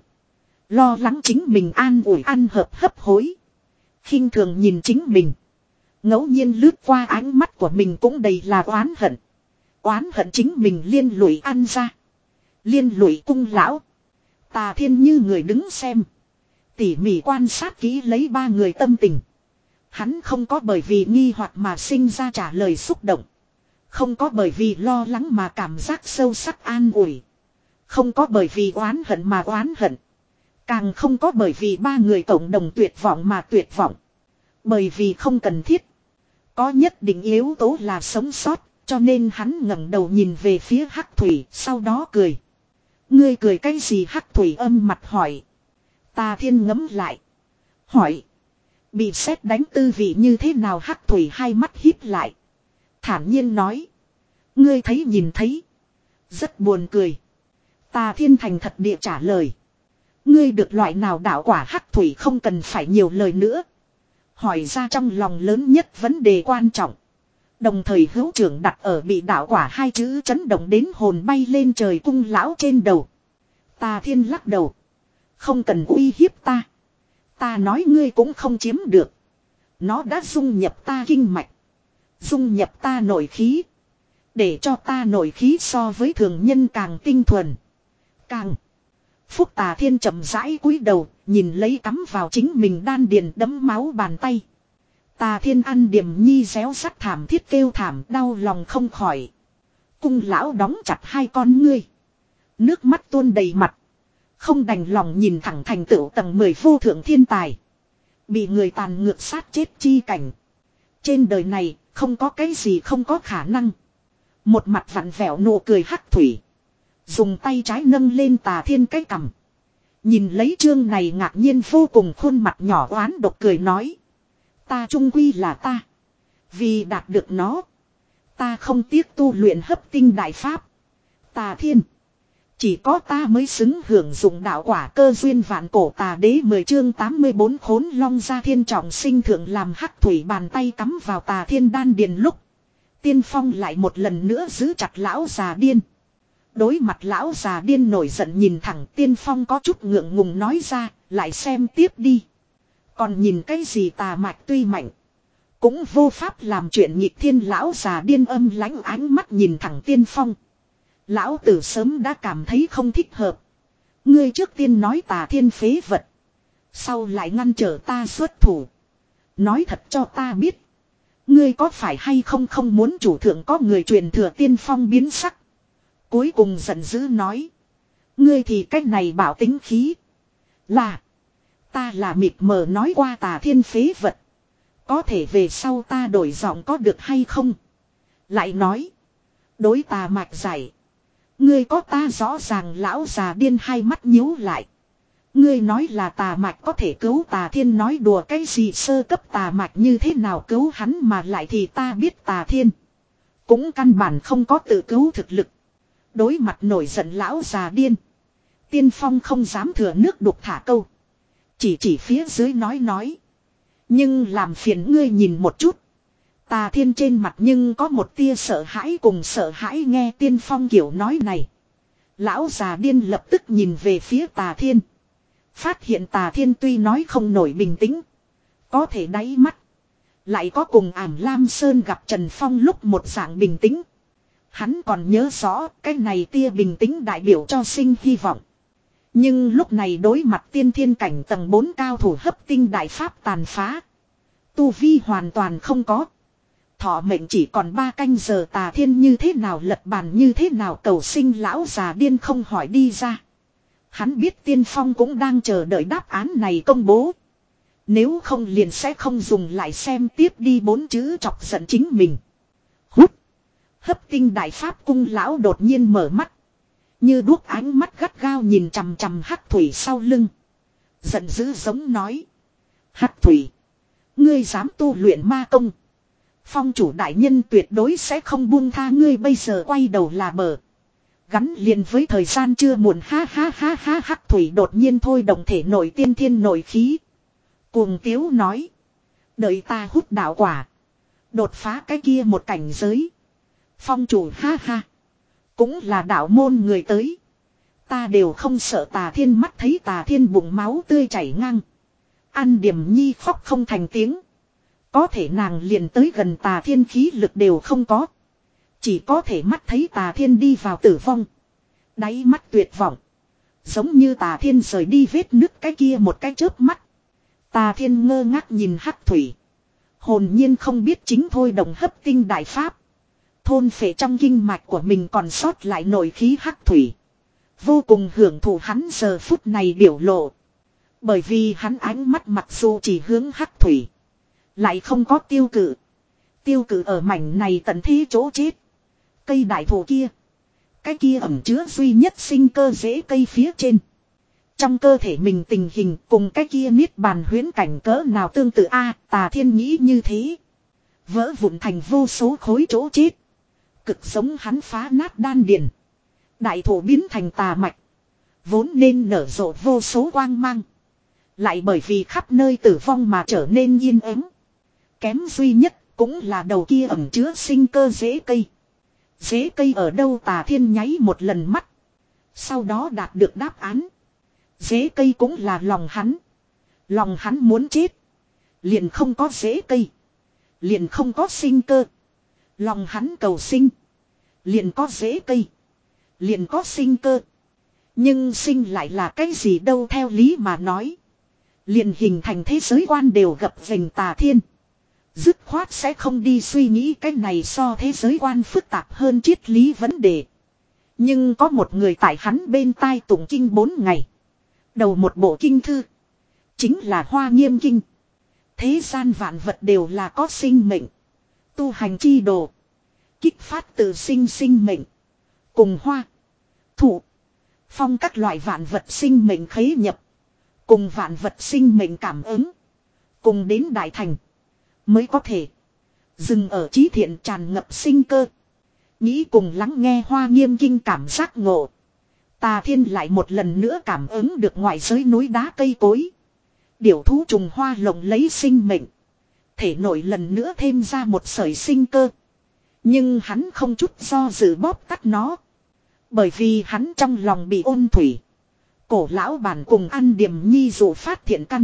lo lắng chính mình. An ủi An Hợp hấp hối, khinh thường nhìn chính mình. Ngẫu nhiên lướt qua ánh mắt của mình cũng đầy là oán hận. Oán hận chính mình liên lụy An gia, liên lụy cung lão. Tà Thiên như người đứng xem, tỉ mỉ quan sát kỹ lấy ba người tâm tình. Hắn không có bởi vì nghi hoặc mà sinh ra trả lời xúc động. Không có bởi vì lo lắng mà cảm giác sâu sắc an ủi. Không có bởi vì oán hận mà oán hận. Càng không có bởi vì ba người cộng đồng tuyệt vọng mà tuyệt vọng. Bởi vì không cần thiết. Có nhất định yếu tố là sống sót, cho nên hắn ngẩng đầu nhìn về phía Hắc Thủy, sau đó cười. Ngươi cười cái gì? Hắc Thủy âm mặt hỏi. Tà Thiên ngấm lại. Hỏi. Bị sét đánh tư vị như thế nào? Hắc Thủy hai mắt híp lại. Thản nhiên nói. Ngươi thấy nhìn thấy. Rất buồn cười. Tà Thiên thành thật địa trả lời. Ngươi được loại nào đạo quả? Hắc Thủy không cần phải nhiều lời nữa. Hỏi ra trong lòng lớn nhất vấn đề quan trọng. Đồng thời hữu trưởng đặt ở bị đạo quả hai chữ chấn động đến hồn bay lên trời cung lão trên đầu. Tà Thiên lắc đầu. Không cần uy hiếp ta. Ta nói ngươi cũng không chiếm được. Nó đã dung nhập ta kinh mạch. Dung nhập ta nội khí. Để cho ta nội khí so với thường nhân càng tinh thuần. Càng. Phúc Tà Thiên chậm rãi cúi đầu, nhìn lấy cắm vào chính mình đan điền đấm máu bàn tay. Tà Thiên ăn Điềm Nhi réo sắt thảm thiết kêu thảm, đau lòng không khỏi. Cung lão đóng chặt hai con ngươi. Nước mắt tuôn đầy mặt. Không đành lòng nhìn thẳng thành tựu tầng mười vô thượng thiên tài. Bị người tàn ngược sát chết chi cảnh. Trên đời này, không có cái gì không có khả năng. Một mặt vặn vẹo nụ cười Hắc Thủy. Dùng tay trái nâng lên Tà Thiên cái cằm. Nhìn lấy chương này ngạc nhiên vô cùng khuôn mặt nhỏ oán độc cười nói. Ta trung quy là ta. Vì đạt được nó. Ta không tiếc tu luyện hấp tinh đại pháp. Tà Thiên. Chỉ có ta mới xứng hưởng dụng đạo quả cơ duyên vạn cổ tà đế mười chương tám mươi bốn khốn long gia thiên trọng sinh thượng làm Hắc Thủy bàn tay cắm vào Tà Thiên đan điền lúc. Tiên Phong lại một lần nữa giữ chặt lão già điên. Đối mặt lão già điên nổi giận nhìn thẳng Tiên Phong có chút ngượng ngùng nói ra, lại xem tiếp đi. Còn nhìn cái gì? Tà mạch tuy mạnh. Cũng vô pháp làm chuyện nhịp thiên. Lão già điên âm lãnh ánh mắt nhìn thẳng Tiên Phong. Lão tử sớm đã cảm thấy không thích hợp. Ngươi trước tiên nói Tà Thiên phế vật. Sau lại ngăn trở ta xuất thủ. Nói thật cho ta biết. Ngươi có phải hay không không muốn chủ thượng có người truyền thừa? Tiên Phong biến sắc. Cuối cùng giận dữ nói. Ngươi thì cách này bảo tính khí. Là. Ta là mịt mờ nói qua Tà Thiên phế vật. Có thể về sau ta đổi giọng có được hay không? Lại nói. Đối Tà mạch giải. Ngươi có ta rõ ràng. Lão già điên hai mắt nhíu lại. Ngươi nói là Tà mạch có thể cứu Tà Thiên, nói đùa cái gì? Sơ cấp Tà mạch như thế nào cứu hắn? Mà lại thì ta biết Tà Thiên cũng căn bản không có tự cứu thực lực. Đối mặt nổi giận lão già điên. Tiên Phong không dám thừa nước đục thả câu. Chỉ chỉ phía dưới nói nói. Nhưng làm phiền ngươi nhìn một chút. Tà Thiên trên mặt nhưng có một tia sợ hãi cùng sợ hãi. Nghe Tiên Phong kiểu nói này. Lão già điên lập tức nhìn về phía Tà Thiên. Phát hiện Tà Thiên tuy nói không nổi bình tĩnh. Có thể đáy mắt. Lại có cùng ảm Lam Sơn gặp Trần Phong lúc một dạng bình tĩnh. Hắn còn nhớ rõ cái này tia bình tĩnh đại biểu cho sinh hy vọng. Nhưng lúc này đối mặt tiên thiên cảnh tầng bốn cao thủ hấp tinh đại pháp tàn phá. Tu vi hoàn toàn không có. Thọ mệnh chỉ còn ba canh giờ. Tà Thiên như thế nào lật bàn, như thế nào cầu sinh? Lão già điên không hỏi đi ra. Hắn biết Tiên Phong cũng đang chờ đợi đáp án này công bố. Nếu không liền sẽ không dùng lại xem tiếp đi bốn chữ chọc giận chính mình. Hút. Hấp tinh đại pháp cung lão đột nhiên mở mắt. Như đuốc ánh mắt gắt gao nhìn chằm chằm Hắc Thủy sau lưng. Giận dữ giống nói. Hắc Thủy. Ngươi dám tu luyện ma công. Phong chủ đại nhân tuyệt đối sẽ không buông tha ngươi. Bây giờ quay đầu là bờ. Gắn liền với thời gian chưa muộn. Ha ha ha ha. Hắc Thủy đột nhiên thôi động thể nội tiên thiên nội khí. Cuồng tiếu nói. Đợi ta hút đạo quả. Đột phá cái kia một cảnh giới. Phong chủ ha ha. Cũng là đạo môn người tới. Ta đều không sợ. Tà Thiên mắt thấy Tà Thiên bụng máu tươi chảy ngang. An Điềm Nhi khóc không thành tiếng. Có thể nàng liền tới gần Tà Thiên khí lực đều không có. Chỉ có thể mắt thấy Tà Thiên đi vào tử vong. Đáy mắt tuyệt vọng. Giống như Tà Thiên rời đi vết nứt cái kia một cái chớp mắt. Tà Thiên ngơ ngác nhìn Hắc Thủy. Hồn nhiên không biết chính thôi đồng hấp tinh đại pháp. Thôn phệ trong kinh mạch của mình còn sót lại nội khí hắc thủy. Vô cùng hưởng thụ hắn giờ phút này biểu lộ. Bởi vì hắn ánh mắt mặc dù chỉ hướng hắc thủy. Lại không có tiêu cự. Tiêu cự ở mảnh này tận thế chỗ chết. Cây đại thụ kia. Cái kia ẩm chứa duy nhất sinh cơ rễ cây phía trên. Trong cơ thể mình tình hình cùng cái kia niết bàn huyễn cảnh cỡ nào tương tự a Tà Thiên nghĩ như thế. Vỡ vụn thành vô số khối chỗ chết. Cực giống hắn phá nát đan điền. Đại thổ biến thành tà mạch. Vốn nên nở rộ vô số quang mang. Lại bởi vì khắp nơi tử vong mà trở nên yên ắng. Kém duy nhất cũng là đầu kia ẩm chứa sinh cơ rễ cây. Rễ cây ở đâu Tà Thiên nháy một lần mắt. Sau đó đạt được đáp án. Rễ cây cũng là lòng hắn. Lòng hắn muốn chết. Liền không có rễ cây. Liền không có sinh cơ. Lòng hắn cầu sinh. Liền có rễ cây. Liền có sinh cơ. Nhưng sinh lại là cái gì đâu theo lý mà nói. Liền hình thành thế giới quan đều gập ghềnh Tà Thiên. Dứt khoát sẽ không đi suy nghĩ cái này so thế giới quan phức tạp hơn triết lý vấn đề. Nhưng có một người tại hắn bên tai tụng kinh bốn ngày. Đầu một bộ kinh thư. Chính là Hoa Nghiêm Kinh. Thế gian vạn vật đều là có sinh mệnh. Tu hành chi đồ. Kích phát từ sinh sinh mệnh. Cùng hoa. Thụ. Phong các loại vạn vật sinh mệnh khế nhập. Cùng vạn vật sinh mệnh cảm ứng. Cùng đến đại thành. Mới có thể. Dừng ở trí thiện tràn ngập sinh cơ. Nghĩ cùng lắng nghe Hoa Nghiêm Kinh cảm giác ngộ. Tà Thiên lại một lần nữa cảm ứng được ngoại giới núi đá cây cối. Điểu thú trùng hoa lộng lấy sinh mệnh. Thể nội lần nữa thêm ra một sợi sinh cơ. Nhưng hắn không chút do dự bóp tắt nó. Bởi vì hắn trong lòng bị ôn thủy. Cổ lão bản cùng ăn điểm nhi dụ phát thiện căn.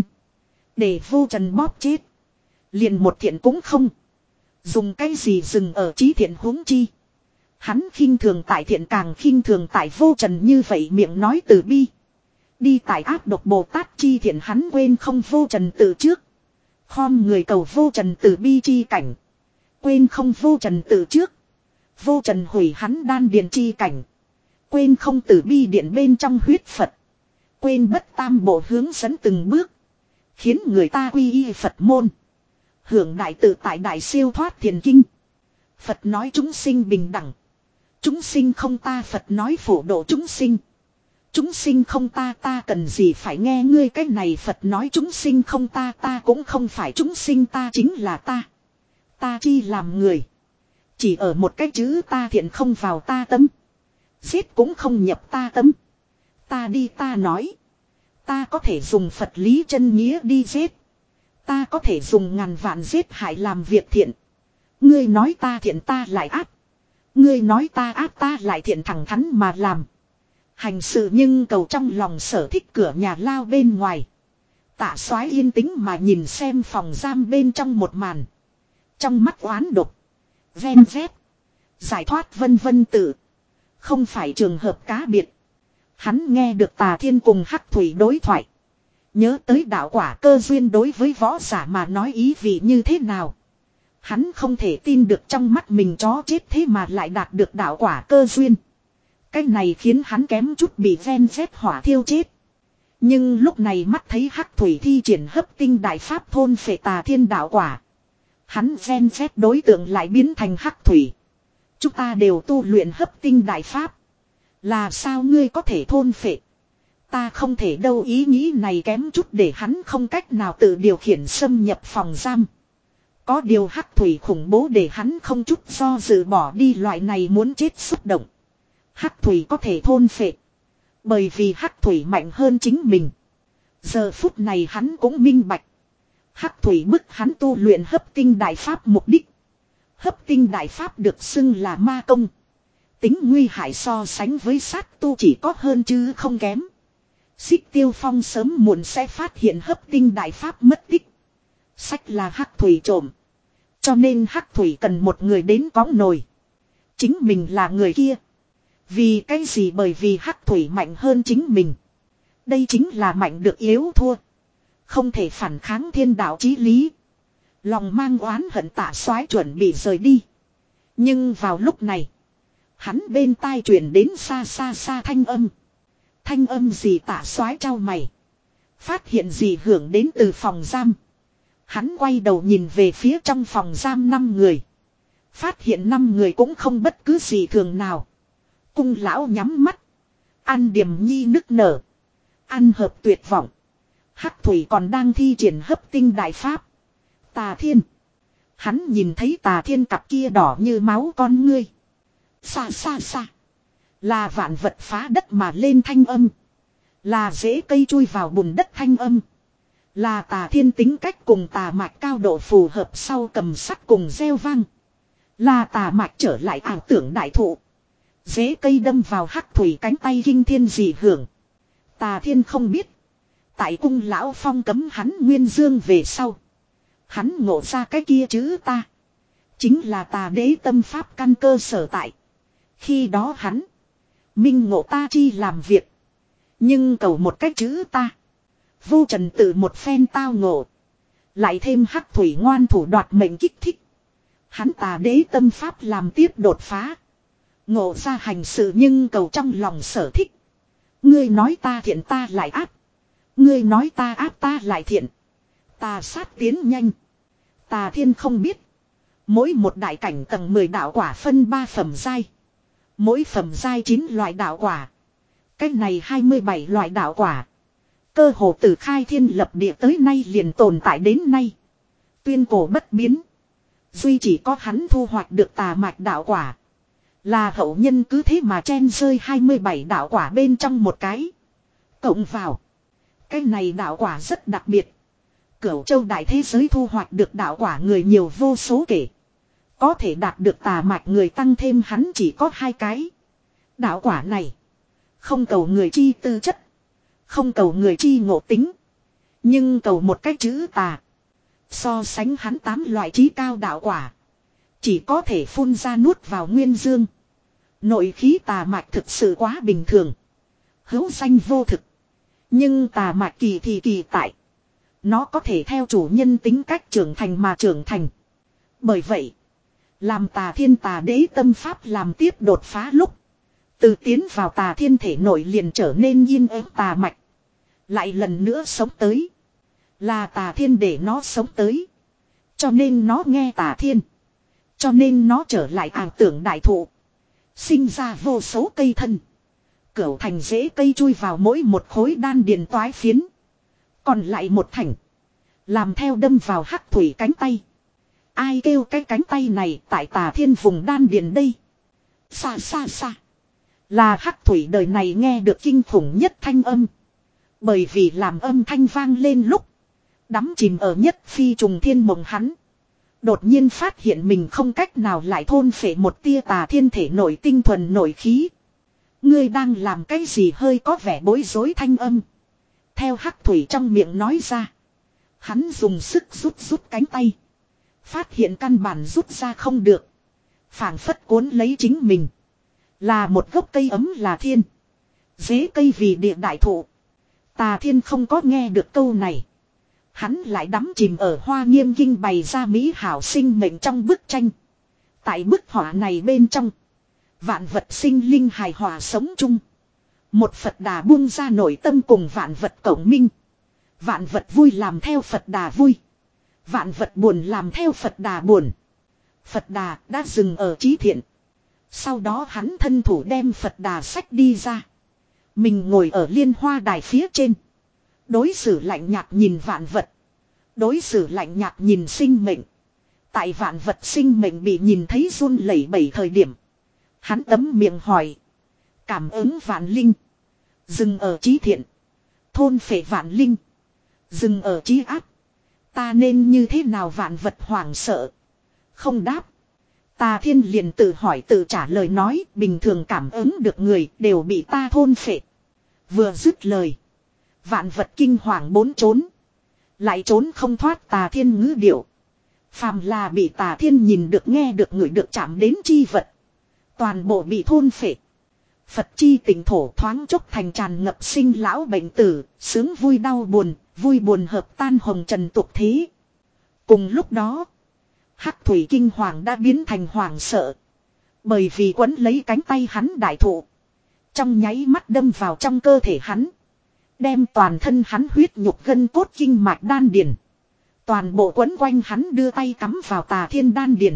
Để vô trần bóp chết. Liền một thiện cũng không. Dùng cái gì dừng ở trí thiện huống chi. Hắn khinh thường tại thiện càng khinh thường tại vô trần như vậy miệng nói từ bi. Đi tại áp độc Bồ Tát chi thiện hắn quên không vô trần từ trước. Khom người cầu vô trần từ bi chi cảnh. Quên không vô trần từ trước. Vô trần hủy hắn đan điền chi cảnh. Quên không từ bi điện bên trong huyết Phật. Quên bất tam bộ hướng dẫn từng bước. Khiến người ta quy y Phật môn. Hưởng đại tự tại đại siêu thoát thiền kinh. Phật nói chúng sinh bình đẳng. Chúng sinh không ta Phật nói phổ độ chúng sinh. Chúng sinh không ta ta cần gì phải nghe ngươi cái này Phật nói chúng sinh không ta ta cũng không phải chúng sinh ta chính là ta. Ta chi làm người. Chỉ ở một cái chữ ta thiện không vào ta tâm. Giết cũng không nhập ta tâm. Ta đi ta nói. Ta có thể dùng Phật lý chân nghĩa đi giết. Ta có thể dùng ngàn vạn giết hại làm việc thiện. Ngươi nói ta thiện ta lại ác. Ngươi nói ta ác ta lại thiện thẳng thắn mà làm. Hành sự nhưng cầu trong lòng sở thích cửa nhà lao bên ngoài. Tạ Soái yên tĩnh mà nhìn xem phòng giam bên trong một màn. Trong mắt oán độc. Ven vét. Giải thoát vân vân tự. Không phải trường hợp cá biệt. Hắn nghe được Tà Thiên cùng Hắc Thủy đối thoại. Nhớ tới đạo quả cơ duyên đối với võ giả mà nói ý vị như thế nào. Hắn không thể tin được trong mắt mình chó chết thế mà lại đạt được đạo quả cơ duyên. Cái này khiến hắn kém chút bị ven vét hỏa thiêu chết. Nhưng lúc này mắt thấy Hắc Thủy thi triển hấp tinh đại pháp thôn phệ Tà Thiên đạo quả. Hắn ven vét đối tượng lại biến thành Hắc Thủy. Chúng ta đều tu luyện hấp tinh đại pháp. Là sao ngươi có thể thôn phệ? Ta không thể đâu ý nghĩ này kém chút để hắn không cách nào tự điều khiển xâm nhập phòng giam. Có điều Hắc Thủy khủng bố để hắn không chút do dự bỏ đi loại này muốn chết xúc động. Hắc Thủy có thể thôn phệ. Bởi vì Hắc Thủy mạnh hơn chính mình. Giờ phút này hắn cũng minh bạch. Hắc Thủy bức hắn tu luyện hấp tinh đại pháp mục đích. Hấp tinh đại pháp được xưng là ma công. Tính nguy hại so sánh với sát tu chỉ có hơn chứ không kém. Xích Tiêu Phong sớm muộn sẽ phát hiện hấp tinh đại pháp mất tích. Sách là Hắc Thủy trộm. Cho nên Hắc Thủy cần một người đến cõng nồi. Chính mình là người kia. Vì cái gì? Bởi vì Hắc Thủy mạnh hơn chính mình. Đây chính là mạnh được yếu thua. Không thể phản kháng thiên đạo chí lý. Lòng mang oán hận Tạ Soái chuẩn bị rời đi. Nhưng vào lúc này. Hắn bên tai truyền đến xa xa xa thanh âm. Thanh âm gì Tạ Soái trao mày. Phát hiện gì hưởng đến từ phòng giam. Hắn quay đầu nhìn về phía trong phòng giam năm người. Phát hiện năm người cũng không bất cứ gì thường nào. Cung lão nhắm mắt. An Điềm Nhi nức nở. An Hợp tuyệt vọng. Hắc Thủy còn đang thi triển hấp tinh đại pháp. Tà Thiên. Hắn nhìn thấy Tà Thiên cặp kia đỏ như máu con ngươi. Xa xa xa. Là vạn vật phá đất mà lên thanh âm. Là rễ cây chui vào bùn đất thanh âm. Là Tà Thiên tính cách cùng tà mạch cao độ phù hợp sau cầm sắt cùng gieo vang. Là tà mạch trở lại ảo tưởng đại thụ. Rễ cây đâm vào Hắc Thủy cánh tay kinh thiên dị hưởng. Tà Thiên không biết. Tại cung lão phong cấm hắn nguyên dương về sau. Hắn ngộ ra cái kia chữ ta. Chính là tà đế tâm pháp căn cơ sở tại. Khi đó hắn. Minh ngộ ta chi làm việc. Nhưng cầu một cách chữ ta. Vô trần tự một phen tao ngộ. Lại thêm Hắc Thủy ngoan thủ đoạt mệnh kích thích. Hắn tà đế tâm pháp làm tiếp đột phá. Ngộ ra hành sự nhưng cầu trong lòng sở thích. Ngươi nói ta thiện ta lại áp. Ngươi nói ta áp ta lại thiện. Ta sát tiến nhanh. Tà Thiên không biết. Mỗi một đại cảnh tầng mười đạo quả phân ba phẩm giai. Mỗi phẩm giai chín loại đạo quả. Cách này hai mươi bảy loại đạo quả. Cơ hồ từ khai thiên lập địa tới nay liền tồn tại đến nay. Tuyên cổ bất biến. Duy chỉ có hắn thu hoạch được tà mạch đạo quả. Là hậu nhân cứ thế mà chen rơi hai mươi bảy đạo quả bên trong một cái. Cộng vào. Cái này đạo quả rất đặc biệt. Cửu châu đại thế giới thu hoạch được đạo quả người nhiều vô số kể. Có thể đạt được tà mạch người tăng thêm hắn chỉ có hai cái. Đạo quả này. Không cầu người chi tư chất. Không cầu người chi ngộ tính. Nhưng cầu một cách chữ tà. So sánh hắn tám loại trí cao đạo quả. Chỉ có thể phun ra nuốt vào nguyên dương. Nội khí tà mạch thực sự quá bình thường. Hữu danh vô thực. Nhưng tà mạch kỳ thì kỳ tại. Nó có thể theo chủ nhân tính cách trưởng thành mà trưởng thành. Bởi vậy. Làm tà thiên tà đế tâm pháp làm tiếp đột phá lúc. Từ tiến vào tà thiên thể nội liền trở nên yên ớt tà mạch. Lại lần nữa sống tới. Là tà thiên để nó sống tới. Cho nên nó nghe tà thiên. Cho nên nó trở lại ảo tưởng đại thụ. Sinh ra vô số cây thân. Cửu thành rễ cây chui vào mỗi một khối đan điền toái phiến. Còn lại một thành. Làm theo đâm vào Hắc Thủy cánh tay. Ai kêu cái cánh tay này tại tà thiên vùng đan điền đây. Xa xa xa. Là Hắc Thủy đời này nghe được kinh khủng nhất thanh âm. Bởi vì làm âm thanh vang lên lúc. Đắm chìm ở nhất phi trùng thiên mộng hắn. Đột nhiên phát hiện mình không cách nào lại thôn phệ một tia tà thiên thể nổi tinh thuần nổi khí. Ngươi đang làm cái gì hơi có vẻ bối rối thanh âm. Theo Hắc Thủy trong miệng nói ra. Hắn dùng sức rút rút cánh tay. Phát hiện căn bản rút ra không được. Phảng phất cuốn lấy chính mình. Là một gốc cây ấm là thiên. Dế cây vì địa đại thụ. Tà thiên không có nghe được câu này. Hắn lại đắm chìm ở Hoa Nghiêm Kinh bày ra mỹ hảo sinh mệnh trong bức tranh. Tại bức họa này bên trong. Vạn vật sinh linh hài hòa sống chung. Một Phật Đà buông ra nội tâm cùng vạn vật cộng minh. Vạn vật vui làm theo Phật Đà vui. Vạn vật buồn làm theo Phật Đà buồn. Phật Đà đã dừng ở trí thiện. Sau đó hắn thân thủ đem Phật Đà sách đi ra. Mình ngồi ở liên hoa đài phía trên. Đối xử lạnh nhạt nhìn vạn vật. Đối xử lạnh nhạt nhìn sinh mệnh. Tại vạn vật sinh mệnh bị nhìn thấy run lẩy bẩy thời điểm. Hắn tấm miệng hỏi. Cảm ứng vạn linh. Dừng ở trí thiện. Thôn phệ vạn linh. Dừng ở trí ác. Ta nên như thế nào vạn vật hoảng sợ. Không đáp. Tà thiên liền tự hỏi tự trả lời nói. Bình thường cảm ứng được người đều bị ta thôn phệ. Vừa dứt lời. Vạn vật kinh hoàng bốn trốn. Lại trốn không thoát tà thiên ngữ điệu. Phàm là bị tà thiên nhìn được nghe được ngửi được chạm đến chi vật. Toàn bộ bị thôn phệ. Phật chi tỉnh thổ thoáng chốc thành tràn ngập sinh lão bệnh tử. Sướng vui đau buồn. Vui buồn hợp tan hồng trần tục thế. Cùng lúc đó, hắc thủy kinh hoàng đã biến thành hoàng sợ. Bởi vì quấn lấy cánh tay hắn đại thụ. Trong nháy mắt đâm vào trong cơ thể hắn. Đem toàn thân hắn huyết nhục gân cốt kinh mạch đan điền. Toàn bộ quấn quanh hắn đưa tay cắm vào Tà Thiên đan điền.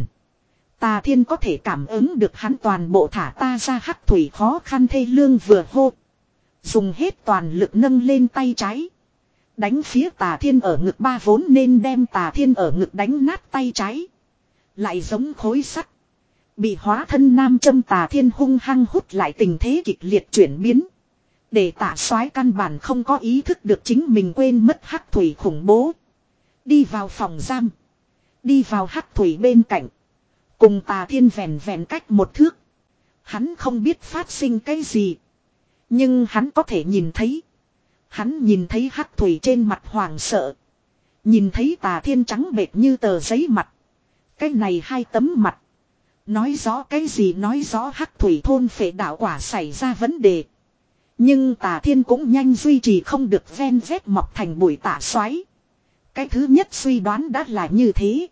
Tà Thiên có thể cảm ứng được hắn toàn bộ thả ta ra, hắc thủy khó khăn thê lương vừa hô. Dùng hết toàn lực nâng lên tay trái. Đánh phía Tà Thiên ở ngực, ba vốn nên đem Tà Thiên ở ngực đánh nát tay trái. Lại giống khối sắt. Bị hóa thân nam châm Tà Thiên hung hăng hút lại, tình thế kịch liệt chuyển biến. Để Tạ Soái căn bản không có ý thức được chính mình quên mất hắc thủy khủng bố. Đi vào phòng giam. Đi vào hắc thủy bên cạnh. Cùng Tà Thiên vẹn vẹn cách một thước. Hắn không biết phát sinh cái gì. Nhưng hắn có thể nhìn thấy. Hắn nhìn thấy hắc thủy trên mặt hoảng sợ. Nhìn thấy Tà Thiên trắng bệch như tờ giấy mặt. Cái này hai tấm mặt. Nói rõ cái gì? Nói rõ hắc thủy thôn phệ đạo quả xảy ra vấn đề. Nhưng Tà Thiên cũng nhanh duy trì không được ven vết mọc thành bụi Tạ Soái. Cái thứ nhất suy đoán đã là như thế.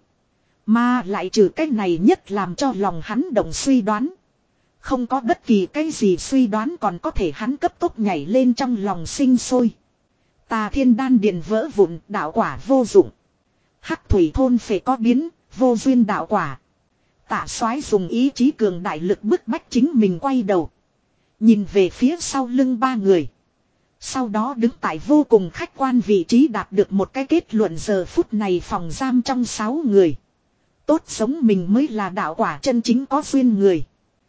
Mà lại trừ cái này nhất làm cho lòng hắn động suy đoán. Không có bất kỳ cái gì suy đoán còn có thể hắn cấp tốc nhảy lên trong lòng sinh sôi. Tà Thiên đan điền vỡ vụn, đạo quả vô dụng. Hắc thủy thôn phệ có biến, vô duyên đạo quả. Tạ Soái dùng ý chí cường đại lực bức bách chính mình quay đầu. Nhìn về phía sau lưng ba người. Sau đó đứng tại vô cùng khách quan vị trí đạt được một cái kết luận, giờ phút này phòng giam trong sáu người. Tốt sống mình mới là đạo quả chân chính có duyên người.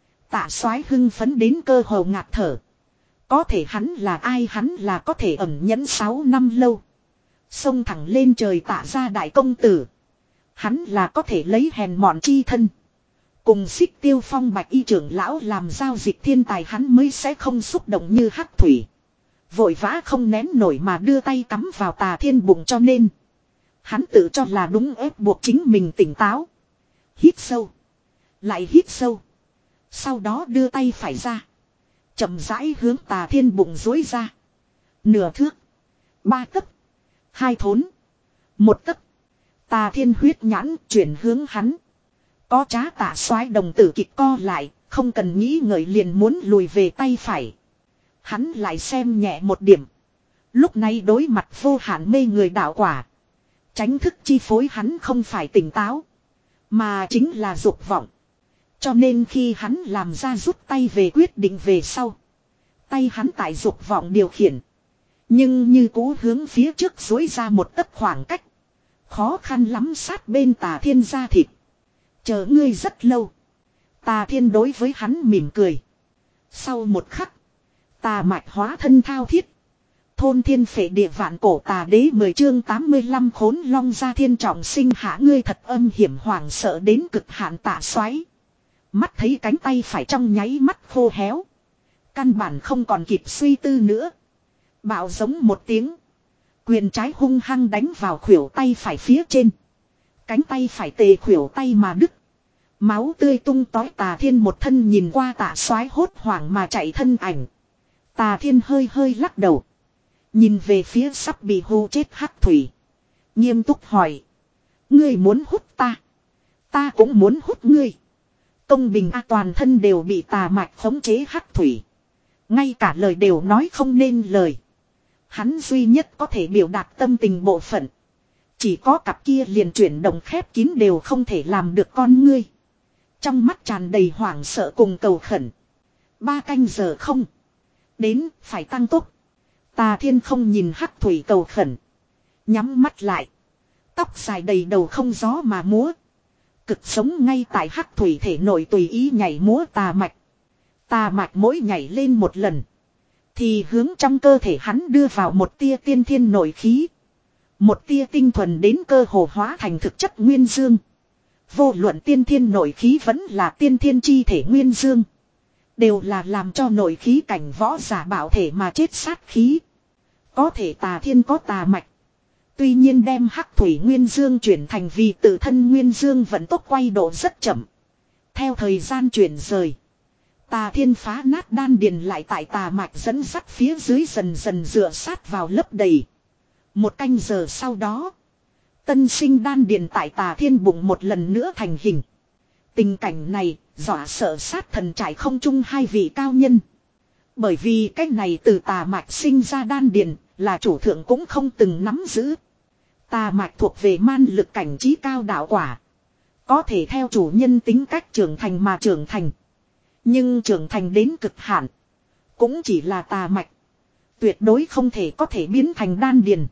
Tạ Soái hưng phấn đến cơ hồ ngạt thở. Có thể hắn là ai? Hắn là có thể ẩn nhẫn sáu năm lâu. Xông thẳng lên trời Tạ gia đại công tử. Hắn là có thể lấy hèn mọn chi thân. Cùng Xích Tiêu Phong bạch y trưởng lão làm giao dịch thiên tài, hắn mới sẽ không xúc động như hắc thủy. Vội vã không nén nổi mà đưa tay cắm vào Tà Thiên bụng, cho nên hắn tự cho là đúng, ép buộc chính mình tỉnh táo. Hít sâu. Lại hít sâu. Sau đó đưa tay phải ra. Chậm rãi hướng Tà Thiên bụng duỗi ra. Nửa thước. Ba tấc. Hai thốn. Một tấc. Tà Thiên huyết nhãn chuyển hướng hắn. Có trá Tạ Soái đồng tử kịch co lại. Không cần nghĩ ngợi liền muốn lùi về tay phải. Hắn lại xem nhẹ một điểm. Lúc này đối mặt vô hạn mê người đạo quả. Tránh thức chi phối hắn không phải tỉnh táo. Mà chính là dục vọng. Cho nên khi hắn làm ra rút tay về quyết định về sau. Tay hắn tại dục vọng điều khiển. Nhưng như cú hướng phía trước duỗi ra một tấc khoảng cách. Khó khăn lắm sát bên Tà Thiên da thịt. Chờ ngươi rất lâu. Tà Thiên đối với hắn mỉm cười. Sau một khắc. Tà mạch hóa thân thao thiết. Thôn thiên phệ địa vạn cổ tà đế, mười chương tám mươi lăm khốn long gia thiên trọng sinh hạ, ngươi thật âm hiểm, hoảng sợ đến cực hạn Tạ Soái. Mắt thấy cánh tay phải trong nháy mắt khô héo. Căn bản không còn kịp suy tư nữa. Bạo giống một tiếng. Quyền trái hung hăng đánh vào khuỷu tay phải phía trên. Cánh tay phải tề khuỷu tay mà đứt. Máu tươi tung tói. Tà Thiên một thân nhìn qua Tạ Soái hốt hoảng mà chạy thân ảnh. Tà Thiên hơi hơi lắc đầu. Nhìn về phía sắp bị hô chết hắc thủy. Nghiêm túc hỏi. Ngươi muốn hút ta. Ta cũng muốn hút ngươi. Công bình a, toàn thân đều bị tà mạch khống chế hắc thủy. Ngay cả lời đều nói không nên lời. Hắn duy nhất có thể biểu đạt tâm tình bộ phận. Chỉ có cặp kia liền chuyển động khép kín đều không thể làm được con ngươi. Trong mắt tràn đầy hoảng sợ cùng cầu khẩn. Ba canh giờ không. Đến, phải tăng tốc. Tà Thiên không nhìn hắc thủy cầu khẩn. Nhắm mắt lại. Tóc dài đầy đầu không gió mà múa. Cực sống ngay tại hắc thủy thể nội tùy ý nhảy múa tà mạch. Tà mạch mỗi nhảy lên một lần. Thì hướng trong cơ thể hắn đưa vào một tia tiên thiên nội khí. Một tia tinh thuần đến cơ hồ hóa thành thực chất nguyên dương. Vô luận tiên thiên nội khí vẫn là tiên thiên chi thể nguyên dương. Đều là làm cho nội khí cảnh võ giả bảo thể mà chết sát khí. Có thể Tà Thiên có tà mạch. Tuy nhiên đem hắc thủy nguyên dương chuyển thành vì tự thân nguyên dương vận tốc quay độ rất chậm. Theo thời gian chuyển rời. Tà Thiên phá nát đan điền lại tại tà mạch dẫn sắt phía dưới dần dần dựa sát vào lấp đầy. Một canh giờ sau đó. Tân sinh đan điền tại Tà Thiên bụng một lần nữa thành hình. Tình cảnh này dọa sợ sát thần trải không chung hai vị cao nhân. Bởi vì cái này từ tà mạch sinh ra đan điền là chủ thượng cũng không từng nắm giữ. Tà mạch thuộc về man lực cảnh trí cao đạo quả. Có thể theo chủ nhân tính cách trưởng thành mà trưởng thành. Nhưng trưởng thành đến cực hạn. Cũng chỉ là tà mạch. Tuyệt đối không thể có thể biến thành đan điền.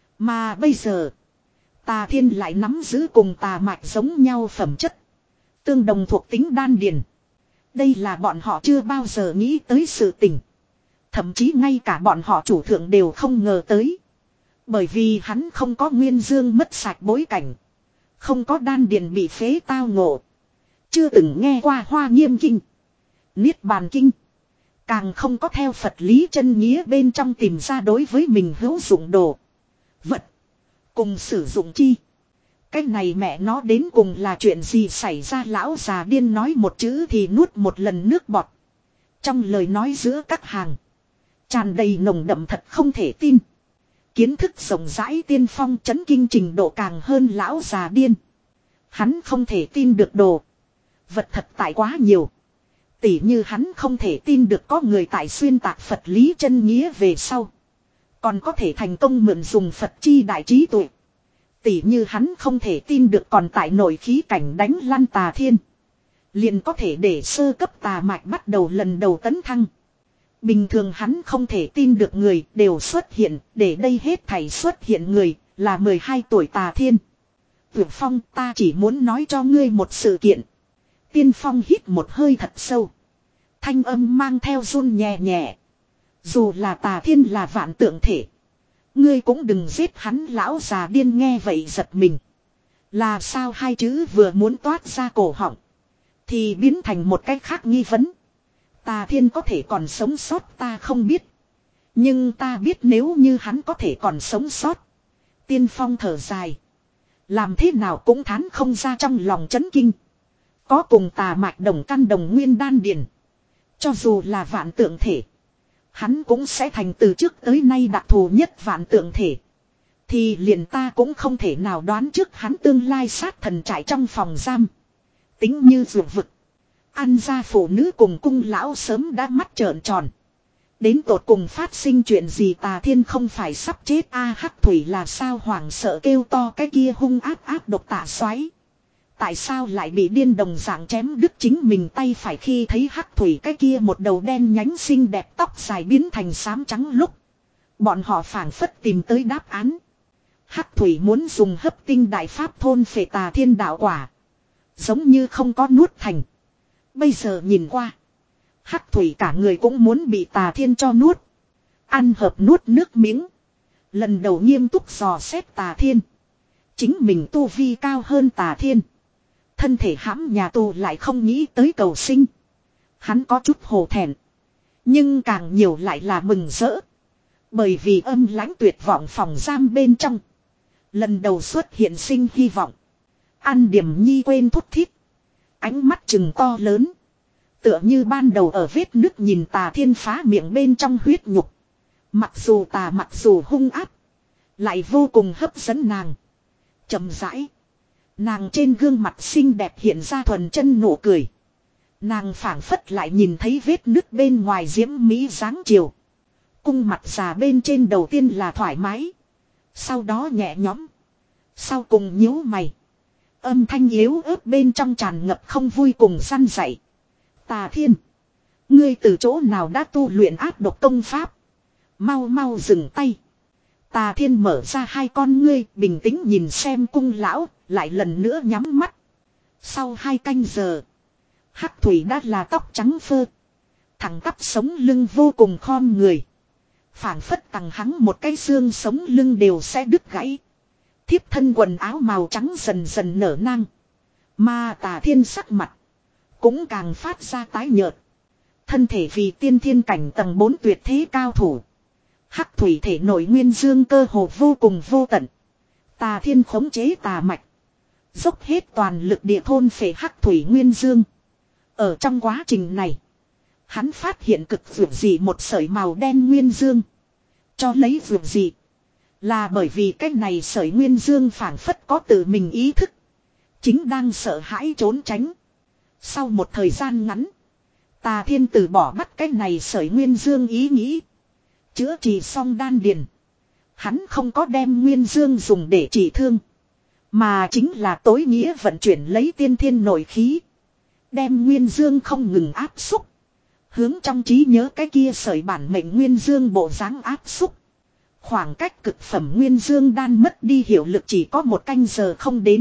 Mà bây giờ. Tà Thiên lại nắm giữ cùng tà mạch giống nhau phẩm chất. Tương đồng thuộc tính đan điền. Đây là bọn họ chưa bao giờ nghĩ tới sự tình. Thậm chí ngay cả bọn họ chủ thượng đều không ngờ tới. Bởi vì hắn không có nguyên dương mất sạch bối cảnh. Không có đan điền bị phế tao ngộ. Chưa từng nghe qua Hoa Nghiêm Kinh. Niết Bàn Kinh. Càng không có theo Phật lý chân nghĩa bên trong tìm ra đối với mình hữu dụng đồ. Vật. Cùng sử dụng chi. Cái này mẹ nó đến cùng là chuyện gì xảy ra, lão già điên nói một chữ thì nuốt một lần nước bọt. Trong lời nói giữa các hàng. Tràn đầy nồng đậm thật không thể tin. Kiến thức rộng rãi Tiên Phong chấn kinh trình độ càng hơn lão già điên. Hắn không thể tin được đồ. Vật thật tại quá nhiều. Tỉ như hắn không thể tin được có người tại xuyên tạc Phật lý chân nghĩa về sau. Còn có thể thành công mượn dùng Phật chi đại trí tuệ. Tỉ như hắn không thể tin được còn tại nội khí cảnh đánh lăn Tà Thiên. Liền có thể để sơ cấp tà mạch bắt đầu lần đầu tấn thăng. Bình thường hắn không thể tin được người đều xuất hiện, để đây hết thảy xuất hiện người là mười hai tuổi Tà Thiên. Tuyệt Phong, ta chỉ muốn nói cho ngươi một sự kiện. Tiên Phong hít một hơi thật sâu. Thanh âm mang theo run nhẹ nhẹ. Dù là Tà Thiên là vạn tượng thể. Ngươi cũng đừng giết hắn, lão già điên nghe vậy giật mình. Là sao hai chữ vừa muốn toát ra cổ họng. Thì biến thành một cách khác nghi vấn. Tà Thiên có thể còn sống sót ta không biết. Nhưng ta biết nếu như hắn có thể còn sống sót. Tiên Phong thở dài. Làm thế nào cũng thán không ra trong lòng chấn kinh. Có cùng tà mạch đồng căn đồng nguyên đan điền. Cho dù là vạn tượng thể. Hắn cũng sẽ thành từ trước tới nay đặc thù nhất vạn tượng thể. Thì liền ta cũng không thể nào đoán trước hắn tương lai sát thần trại trong phòng giam. Tính như dược vực. Ăn ra phụ nữ cùng cung lão sớm đã mắt trợn tròn. Đến tột cùng phát sinh chuyện gì, Tà Thiên không phải sắp chết a? Hắc Thủy là sao hoảng sợ kêu to, cái kia hung áp áp độc Tà xoáy. Tại sao lại bị điên đồng dạng chém đứt chính mình tay phải, khi thấy Hắc Thủy cái kia một đầu đen nhánh xinh đẹp tóc dài biến thành xám trắng lúc. Bọn họ phảng phất tìm tới đáp án. Hắc Thủy muốn dùng hấp tinh đại pháp thôn phệ Tà Thiên đạo quả. Giống như không có nuốt thành. Bây giờ nhìn qua. Hắc Thủy cả người cũng muốn bị Tà Thiên cho nuốt. Ăn hợp nuốt nước miếng. Lần đầu nghiêm túc dò xét Tà Thiên. Chính mình tu vi cao hơn Tà Thiên. Thân thể hãm nhà tù lại không nghĩ tới cầu sinh. Hắn có chút hổ thẹn. Nhưng càng nhiều lại là mừng rỡ. Bởi vì âm lãnh tuyệt vọng phòng giam bên trong. Lần đầu xuất hiện sinh hy vọng. An Điểm Nhi quên thút thít. Ánh mắt trừng to lớn. Tựa như ban đầu ở vết nứt nhìn Tà Thiên phá miệng bên trong huyết nhục. Mặc dù tà mặc dù hung áp. Lại vô cùng hấp dẫn nàng. Chậm rãi. Nàng trên gương mặt xinh đẹp hiện ra thuần chân nụ cười. Nàng phảng phất lại nhìn thấy vết nứt bên ngoài diễm mỹ dáng chiều. Cung mặt già bên trên đầu tiên là thoải mái. Sau đó nhẹ nhõm. Sau cùng nhíu mày. Âm thanh yếu ớt bên trong tràn ngập không vui cùng săn dậy. Tà Thiên. Ngươi từ chỗ nào đã tu luyện áp độc công pháp? Mau mau dừng tay. Tà Thiên mở ra hai con ngươi, bình tĩnh nhìn xem cung lão, lại lần nữa nhắm mắt. Sau hai canh giờ. Hắc Thủy đã là tóc trắng phơ. Thẳng tắp sống lưng vô cùng khom người. Phảng phất tằng hắn một cái xương sống lưng đều sẽ đứt gãy. Thiếp thân quần áo màu trắng dần dần nở nang. Mà Tà Thiên sắc mặt cũng càng phát ra tái nhợt. Thân thể vì tiên thiên cảnh tầng bốn tuyệt thế cao thủ. Hắc Thủy thể nội nguyên dương cơ hồ vô cùng vô tận. Tà Thiên khống chế tà mạch. Dốc hết toàn lực địa thôn phệ Hắc Thủy nguyên dương. Ở trong quá trình này. Hắn phát hiện cực vượt dị một sợi màu đen nguyên dương. Cho lấy vượt dị. Là bởi vì cái này sởi nguyên dương phảng phất có tự mình ý thức. Chính đang sợ hãi trốn tránh. Sau một thời gian ngắn. Tà Thiên từ bỏ bắt cái này sởi nguyên dương ý nghĩ. Chữa trị xong đan điền. Hắn không có đem nguyên dương dùng để trị thương. Mà chính là tối nghĩa vận chuyển lấy tiên thiên nội khí. Đem nguyên dương không ngừng áp xúc. Hướng trong trí nhớ cái kia sởi bản mệnh nguyên dương bộ dáng áp xúc. Khoảng cách cực phẩm nguyên dương đan mất đi hiệu lực chỉ có một canh giờ không đến.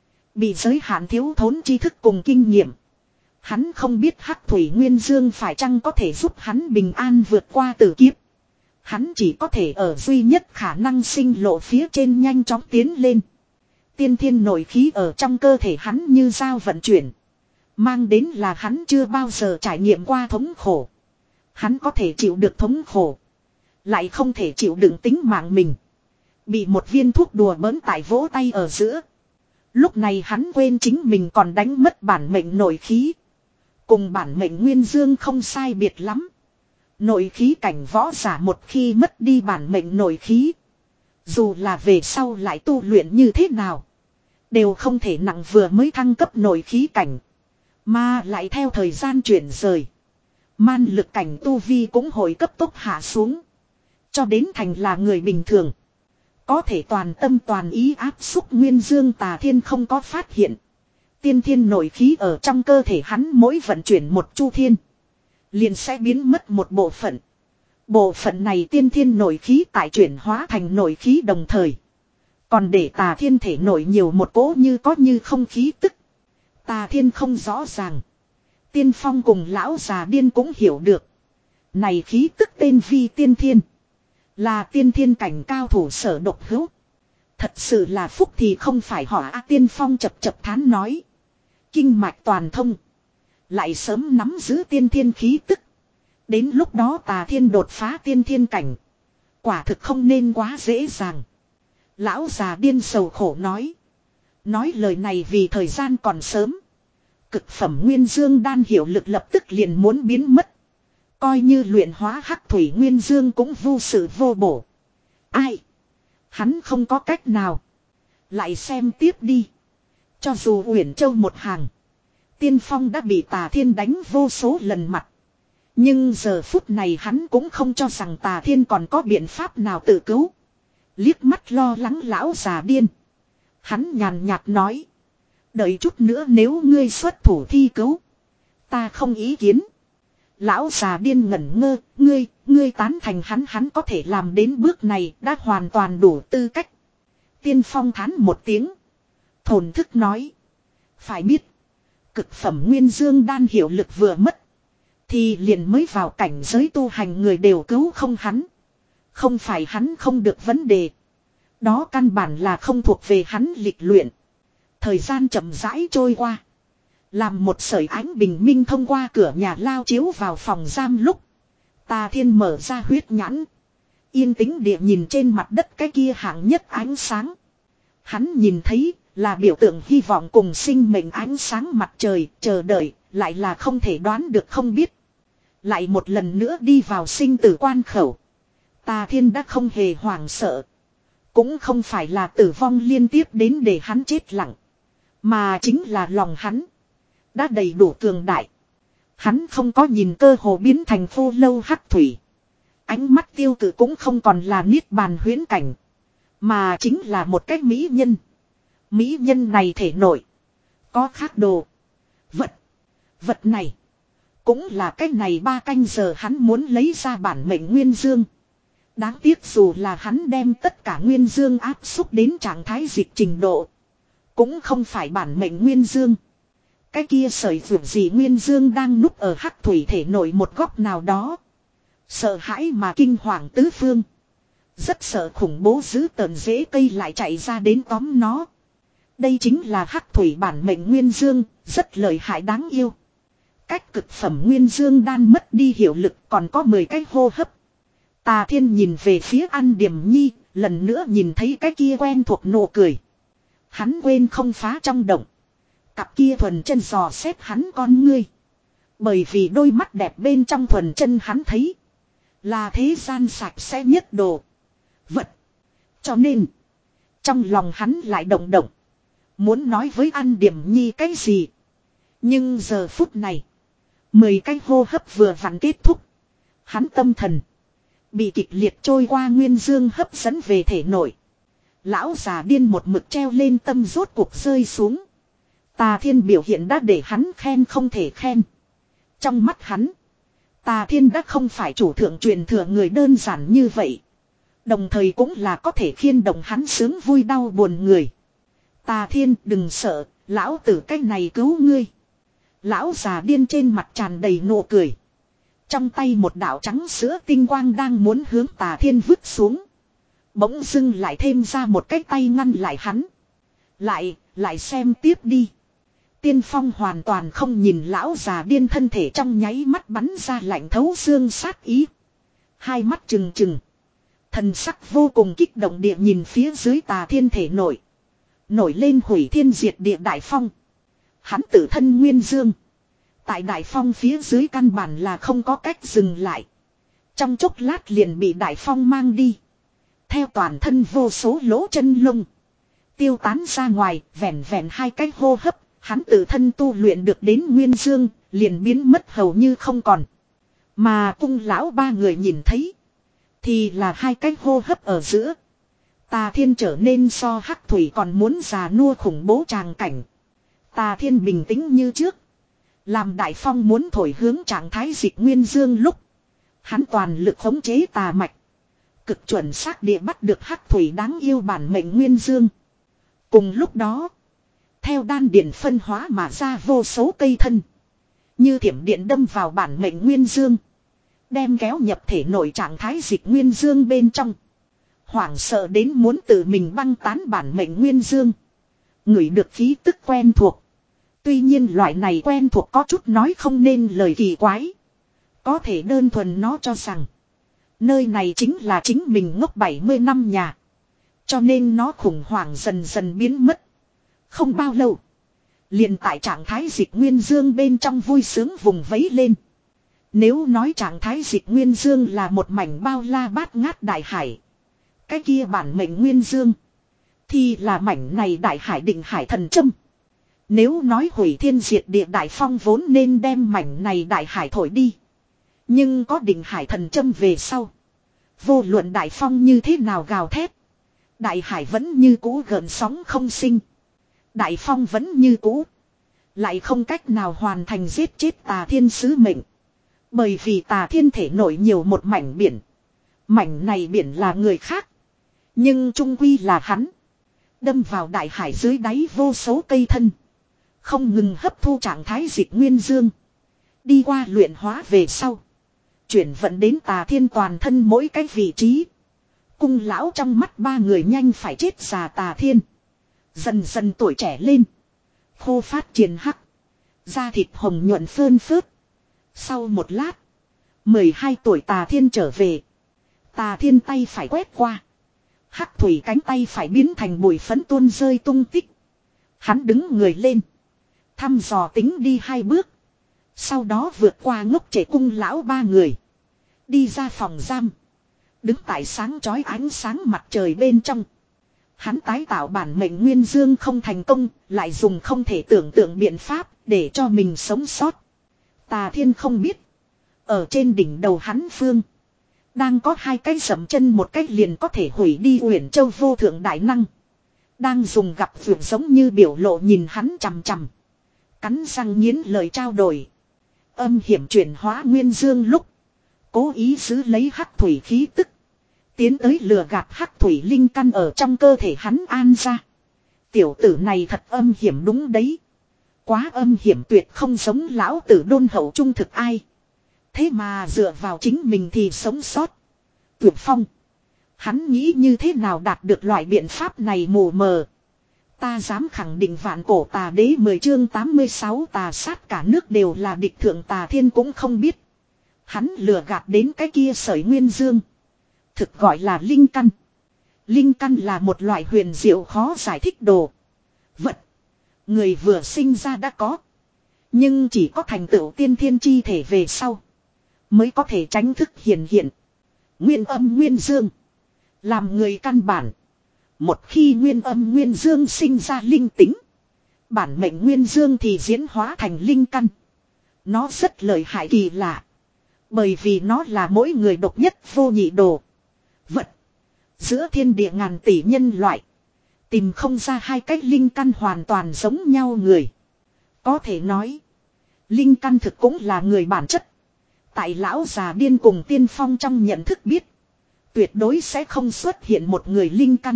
Bị giới hạn thiếu thốn tri thức cùng kinh nghiệm. Hắn không biết hắc thủy nguyên dương phải chăng có thể giúp hắn bình an vượt qua tử kiếp. Hắn chỉ có thể ở duy nhất khả năng sinh lộ phía trên nhanh chóng tiến lên. Tiên thiên nội khí ở trong cơ thể hắn như dao vận chuyển. Mang đến là hắn chưa bao giờ trải nghiệm qua thống khổ. Hắn có thể chịu được thống khổ. Lại không thể chịu đựng tính mạng mình. Bị một viên thuốc đùa bỡn tại vỗ tay ở giữa. Lúc này hắn quên chính mình còn đánh mất bản mệnh nội khí. Cùng bản mệnh nguyên dương không sai biệt lắm. Nội khí cảnh võ giả một khi mất đi bản mệnh nội khí. Dù là về sau lại tu luyện như thế nào. Đều không thể nặng vừa mới thăng cấp nội khí cảnh. Mà lại theo thời gian chuyển rời. Man lực cảnh tu vi cũng hồi cấp tốc hạ xuống. Cho đến thành là người bình thường. Có thể toàn tâm toàn ý áp xúc nguyên dương Tà Thiên không có phát hiện. Tiên thiên nội khí ở trong cơ thể hắn mỗi vận chuyển một chu thiên. Liền sẽ biến mất một bộ phận. Bộ phận này tiên thiên nội khí tại chuyển hóa thành nội khí đồng thời. Còn để Tà Thiên thể nổi nhiều một cỗ như có như không khí tức. Tà Thiên không rõ ràng. Tiên Phong cùng lão già điên cũng hiểu được. Này khí tức tên vi tiên thiên. Là tiên thiên cảnh cao thủ sở độc hữu. Thật sự là phúc thì không phải họ A. Tiên Phong chập chập thán nói. Kinh mạch toàn thông. Lại sớm nắm giữ tiên thiên khí tức. Đến lúc đó Tà Thiên đột phá tiên thiên cảnh. Quả thực không nên quá dễ dàng. Lão già điên sầu khổ nói. Nói lời này vì thời gian còn sớm. Cực phẩm nguyên dương đan hiệu lực lập tức liền muốn biến mất. Coi như luyện hóa hắc thủy nguyên dương cũng vô sự vô bổ. Ai? Hắn không có cách nào. Lại xem tiếp đi. Cho dù Uyển Châu một hàng. Tiên Phong đã bị Tà Thiên đánh vô số lần mặt. Nhưng giờ phút này hắn cũng không cho rằng Tà Thiên còn có biện pháp nào tự cứu. Liếc mắt lo lắng lão già điên. Hắn nhàn nhạt nói. Đợi chút nữa nếu ngươi xuất thủ thi cứu. Ta không ý kiến. Lão già điên ngẩn ngơ. Ngươi, ngươi tán thành hắn hắn có thể làm đến bước này đã hoàn toàn đủ tư cách. Tiên Phong thán một tiếng. Thổn thức nói. Phải biết. Cực phẩm nguyên dương đan hiệu lực vừa mất. Thì liền mới vào cảnh giới tu hành người đều cứu không hắn. Không phải hắn không được vấn đề. Đó căn bản là không thuộc về hắn lịch luyện. Thời gian chậm rãi trôi qua. Làm một sợi ánh bình minh thông qua cửa nhà lao chiếu vào phòng giam lúc. Tà Thiên mở ra huyết nhãn. Yên tĩnh địa nhìn trên mặt đất cái kia hạng nhất ánh sáng. Hắn nhìn thấy là biểu tượng hy vọng cùng sinh mệnh ánh sáng mặt trời, chờ đợi, lại là không thể đoán được không biết. Lại một lần nữa đi vào sinh tử quan khẩu. Tà Thiên đã không hề hoảng sợ. Cũng không phải là tử vong liên tiếp đến để hắn chết lặng. Mà chính là lòng hắn. Đã đầy đủ cường đại. Hắn không có nhìn cơ hồ biến thành phô lâu hắc thủy. Ánh mắt tiêu cự cũng không còn là niết bàn huyễn cảnh. Mà chính là một cái mỹ nhân. Mỹ nhân này thể nổi. Có khác đồ. Vật. Vật này. Cũng là cái này ba canh giờ hắn muốn lấy ra bản mệnh nguyên dương. Đáng tiếc dù là hắn đem tất cả nguyên dương áp xúc đến trạng thái dịch trình độ. Cũng không phải bản mệnh nguyên dương. Cái kia sợi vượt gì nguyên dương đang núp ở hắc thủy thể nổi một góc nào đó. Sợ hãi mà kinh hoàng tứ phương. Rất sợ khủng bố dữ tợn dễ cây lại chạy ra đến tóm nó. Đây chính là hắc thủy bản mệnh nguyên dương, rất lợi hại đáng yêu. Cách cực phẩm nguyên dương đan mất đi hiệu lực còn có mười cái hô hấp. Tà Thiên nhìn về phía An Điềm Nhi, lần nữa nhìn thấy cái kia quen thuộc nụ cười. Hắn quên không phá trong động. Cặp kia thuần chân dò xét hắn con ngươi. Bởi vì đôi mắt đẹp bên trong thuần chân hắn thấy. Là thế gian sạch sẽ nhất đồ. Vật. Cho nên. Trong lòng hắn lại động động. Muốn nói với An Điểm Nhi cái gì. Nhưng giờ phút này. Mười cái hô hấp vừa vặn kết thúc. Hắn tâm thần. Bị kịch liệt trôi qua nguyên dương hấp dẫn về thể nội. Lão già điên một mực treo lên tâm rốt cuộc rơi xuống. Tà Thiên biểu hiện đã để hắn khen không thể khen. Trong mắt hắn. Tà Thiên đã không phải chủ thượng truyền thừa người đơn giản như vậy. Đồng thời cũng là có thể khiên động hắn sướng vui đau buồn người. Tà Thiên đừng sợ, lão tử cách này cứu ngươi. Lão già điên trên mặt tràn đầy nụ cười. Trong tay một đạo trắng sữa tinh quang đang muốn hướng Tà Thiên vứt xuống. Bỗng dưng lại thêm ra một cái tay ngăn lại hắn. Lại, lại xem tiếp đi. Tiên Phong hoàn toàn không nhìn lão già điên thân thể trong nháy mắt bắn ra lạnh thấu xương sát ý. Hai mắt trừng trừng. Thần sắc vô cùng kích động địa nhìn phía dưới Tà Thiên thể nổi. Nổi lên hủy thiên diệt địa đại phong. Hắn tự thân nguyên dương. Tại đại phong phía dưới căn bản là không có cách dừng lại. Trong chốc lát liền bị đại phong mang đi. Theo toàn thân vô số lỗ chân lông. Tiêu tán ra ngoài, vẹn vẹn hai cái hô hấp. Hắn tự thân tu luyện được đến nguyên dương, liền biến mất hầu như không còn. Mà cung lão ba người nhìn thấy. Thì là hai cái hô hấp ở giữa. Tà Thiên trở nên so hắc thủy còn muốn già nua khủng bố tràng cảnh. Tà Thiên bình tĩnh như trước. Làm đại phong muốn thổi hướng trạng thái dịch nguyên dương lúc. Hắn toàn lực khống chế tà mạch. Cực chuẩn xác địa bắt được hắc thủy đáng yêu bản mệnh nguyên dương. Cùng lúc đó. Theo đan điển phân hóa mà ra vô số cây thân. Như thiểm điện đâm vào bản mệnh nguyên dương. Đem kéo nhập thể nội trạng thái dịch nguyên dương bên trong. Hoảng sợ đến muốn tự mình băng tán bản mệnh nguyên dương. Ngửi được khí tức quen thuộc. Tuy nhiên loại này quen thuộc có chút nói không nên lời kỳ quái. Có thể đơn thuần nó cho rằng. Nơi này chính là chính mình ngốc bảy mươi năm nhà. Cho nên nó khủng hoảng dần dần biến mất. Không bao lâu. Liền tại trạng thái dịch nguyên dương bên trong vui sướng vùng vẫy lên. Nếu nói trạng thái dịch nguyên dương là một mảnh bao la bát ngát đại hải. Cái kia bản mệnh nguyên dương. Thì là mảnh này đại hải định hải thần châm. Nếu nói hủy thiên diệt địa đại phong vốn nên đem mảnh này đại hải thổi đi. Nhưng có định hải thần châm về sau. Vô luận đại phong như thế nào gào thét. Đại hải vẫn như cũ gợn sóng không sinh. Đại phong vẫn như cũ. Lại không cách nào hoàn thành giết chết Tà Thiên sứ mệnh. Bởi vì Tà Thiên thể nổi nhiều một mảnh biển. Mảnh này biển là người khác. Nhưng trung quy là hắn. Đâm vào đại hải dưới đáy vô số cây thân. Không ngừng hấp thu trạng thái dịch nguyên dương. Đi qua luyện hóa về sau. Chuyển vận đến Tà Thiên toàn thân mỗi cái vị trí. Cung lão trong mắt ba người nhanh phải chết già Tà Thiên. Dần dần tuổi trẻ lên. Khô phát triền hắc. Da thịt hồng nhuận phơn phớt. Sau một lát. mười hai tuổi Tà Thiên trở về. Tà Thiên tay phải quét qua. Hắc thủy cánh tay phải biến thành bụi phấn tuôn rơi tung tích. Hắn đứng người lên. Thăm dò tính đi hai bước. Sau đó vượt qua ngốc trẻ cung lão ba người. Đi ra phòng giam. Đứng tại sáng chói ánh sáng mặt trời bên trong. Hắn tái tạo bản mệnh nguyên dương không thành công. Lại dùng không thể tưởng tượng biện pháp để cho mình sống sót. Tà Thiên không biết. Ở trên đỉnh đầu hắn phương. Đang có hai cái dậm chân một cách liền có thể hủy đi Uyển Châu vô thượng đại năng. Đang dùng gặp vượt giống như biểu lộ nhìn hắn chằm chằm. Cắn răng nghiến lời trao đổi. Âm hiểm chuyển hóa nguyên dương lúc. Cố ý giữ lấy hắc thủy khí tức. Tiến tới lừa gạt hắc thủy linh căn ở trong cơ thể hắn an ra. Tiểu tử này thật âm hiểm đúng đấy. Quá âm hiểm tuyệt không giống lão tử đôn hậu trung thực ai. Thế mà dựa vào chính mình thì sống sót. Tuyệt Phong. Hắn nghĩ như thế nào đạt được loại biện pháp này mù mờ. Ta dám khẳng định vạn cổ tà đế mười chương tám mươi sáu tà sát cả nước đều là địch thượng Tà Thiên cũng không biết. Hắn lừa gạt đến cái kia sởi nguyên dương. Thực gọi là linh căn. Linh căn là một loại huyền diệu khó giải thích đồ. Vật. Người vừa sinh ra đã có. Nhưng chỉ có thành tựu tiên thiên chi thể về sau. Mới có thể tránh thức hiện hiện. Nguyên âm nguyên dương. Làm người căn bản. Một khi nguyên âm nguyên dương sinh ra linh tính. Bản mệnh nguyên dương thì diễn hóa thành linh căn. Nó rất lợi hại kỳ lạ. Bởi vì nó là mỗi người độc nhất vô nhị đồ. Vật. Giữa thiên địa ngàn tỷ nhân loại. Tìm không ra hai cái linh căn hoàn toàn giống nhau người. Có thể nói. Linh căn thực cũng là người bản chất. Tại lão già điên cùng tiên phong trong nhận thức biết. Tuyệt đối sẽ không xuất hiện một người linh căn.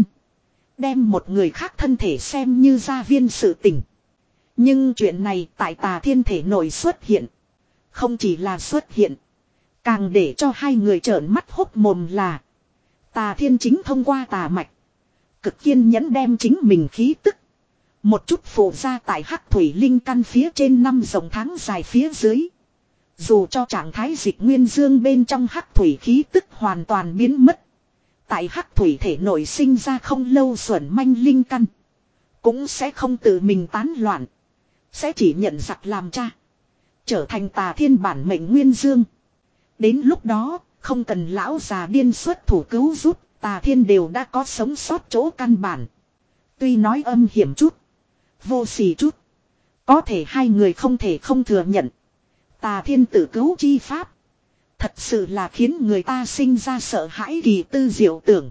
Đem một người khác thân thể xem như gia viên sự tình. Nhưng chuyện này tại Tà Thiên thể nổi xuất hiện. Không chỉ là xuất hiện. Càng để cho hai người trợn mắt hốc mồm là. Tà Thiên chính thông qua tà mạch. Cực kiên nhẫn đem chính mình khí tức. Một chút phụ ra tại hắc thủy linh căn phía trên năm dòng tháng dài phía dưới. Dù cho trạng thái dịch nguyên dương bên trong hắc thủy khí tức hoàn toàn biến mất. Tại hắc thủy thể nội sinh ra không lâu xuẩn manh linh căn. Cũng sẽ không tự mình tán loạn. Sẽ chỉ nhận giặc làm cha. Trở thành Tà Thiên bản mệnh nguyên dương. Đến lúc đó, không cần lão già điên xuất thủ cứu giúp, Tà Thiên đều đã có sống sót chỗ căn bản. Tuy nói âm hiểm chút, vô sỉ chút. Có thể hai người không thể không thừa nhận. Tà Thiên tự cứu chi pháp. Thật sự là khiến người ta sinh ra sợ hãi kỳ tư diệu tưởng.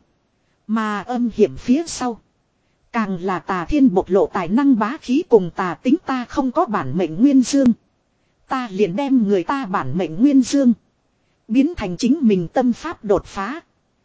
Mà âm hiểm phía sau. Càng là Tà Thiên bộc lộ tài năng bá khí cùng tà tính ta không có bản mệnh nguyên dương. Ta liền đem người ta bản mệnh nguyên dương. Biến thành chính mình tâm pháp đột phá.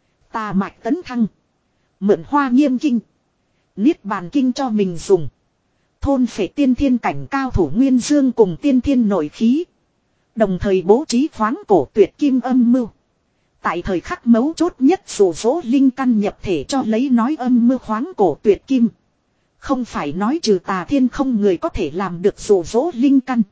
Tà mạch tấn thăng. Mượn Hoa Nghiêm Kinh. Niết bàn kinh cho mình dùng. Thôn phệ tiên thiên cảnh cao thủ nguyên dương cùng tiên thiên nội khí. Đồng thời bố trí khoáng cổ tuyệt kim âm mưu. Tại thời khắc mấu chốt nhất dụ dỗ linh căn nhập thể cho lấy nói âm mưu khoáng cổ tuyệt kim. Không phải nói trừ Tà Thiên không người có thể làm được dụ dỗ linh căn.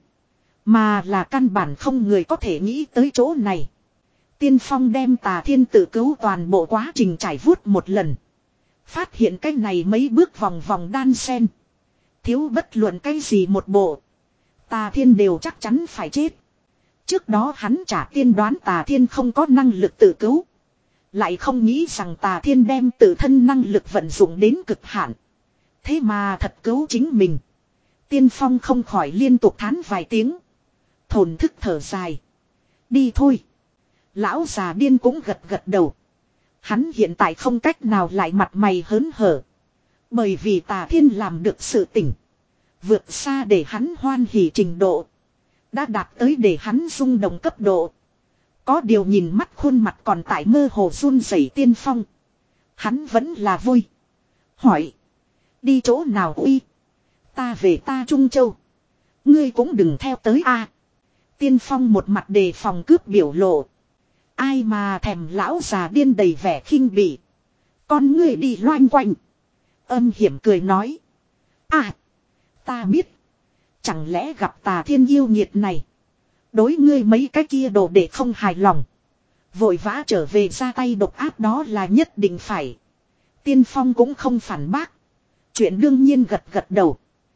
Mà là căn bản không người có thể nghĩ tới chỗ này. Tiên Phong đem Tà Thiên tự cứu toàn bộ quá trình trải vuốt một lần. Phát hiện cái này mấy bước vòng vòng đan sen. Thiếu bất luận cái gì một bộ. Tà Thiên đều chắc chắn phải chết. Trước đó hắn trả tiên đoán Tà Thiên không có năng lực tự cứu. Lại không nghĩ rằng Tà Thiên đem tự thân năng lực vận dụng đến cực hạn. Thế mà thật cứu chính mình. Tiên Phong không khỏi liên tục thán vài tiếng. Thổn thức thở dài. Đi thôi. Lão già điên cũng gật gật đầu. Hắn hiện tại không cách nào lại mặt mày hớn hở. Bởi vì Tà Thiên làm được sự tỉnh. Vượt xa để hắn hoan hỉ trình độ. Đã đạt tới để hắn rung động cấp độ. Có điều nhìn mắt khuôn mặt còn tại mơ hồ run rẩy Tiên Phong. Hắn vẫn là vui. Hỏi. Đi chỗ nào uy? Ta về ta Trung Châu. Ngươi cũng đừng theo tới a. Tiên Phong một mặt đề phòng cướp biểu lộ. Ai mà thèm lão già điên đầy vẻ khinh bỉ. Con ngươi đi loanh quanh. Âm hiểm cười nói. À. Ta biết. Chẳng lẽ gặp Tà Thiên yêu nghiệt này. Đối ngươi mấy cái kia đồ để không hài lòng. Vội vã trở về ra tay độc ác đó là nhất định phải. Tiên Phong cũng không phản bác. Chuyện đương nhiên gật gật đầu.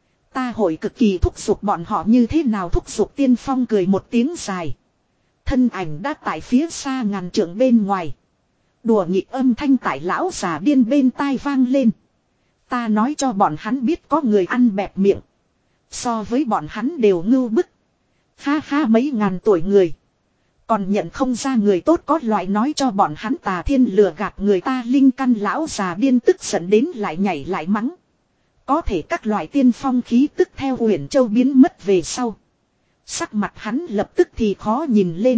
Ta hội cực kỳ thúc giục bọn họ như thế nào thúc giục Tiên Phong cười một tiếng dài. Thân ảnh đã tại phía xa ngàn trượng bên ngoài. Đùa nghịch âm thanh tại lão già điên bên tai vang lên. Ta nói cho bọn hắn biết có người ăn bẹp miệng. So với bọn hắn đều ngưu bức. Ha ha mấy ngàn tuổi người. Còn nhận không ra người tốt có loại nói cho bọn hắn Tà Thiên lừa gạt người ta linh căn lão già điên tức giận đến lại nhảy lại mắng. Có thể các loại tiên phong khí tức theo Huyền Châu biến mất về sau. Sắc mặt hắn lập tức thì khó nhìn lên.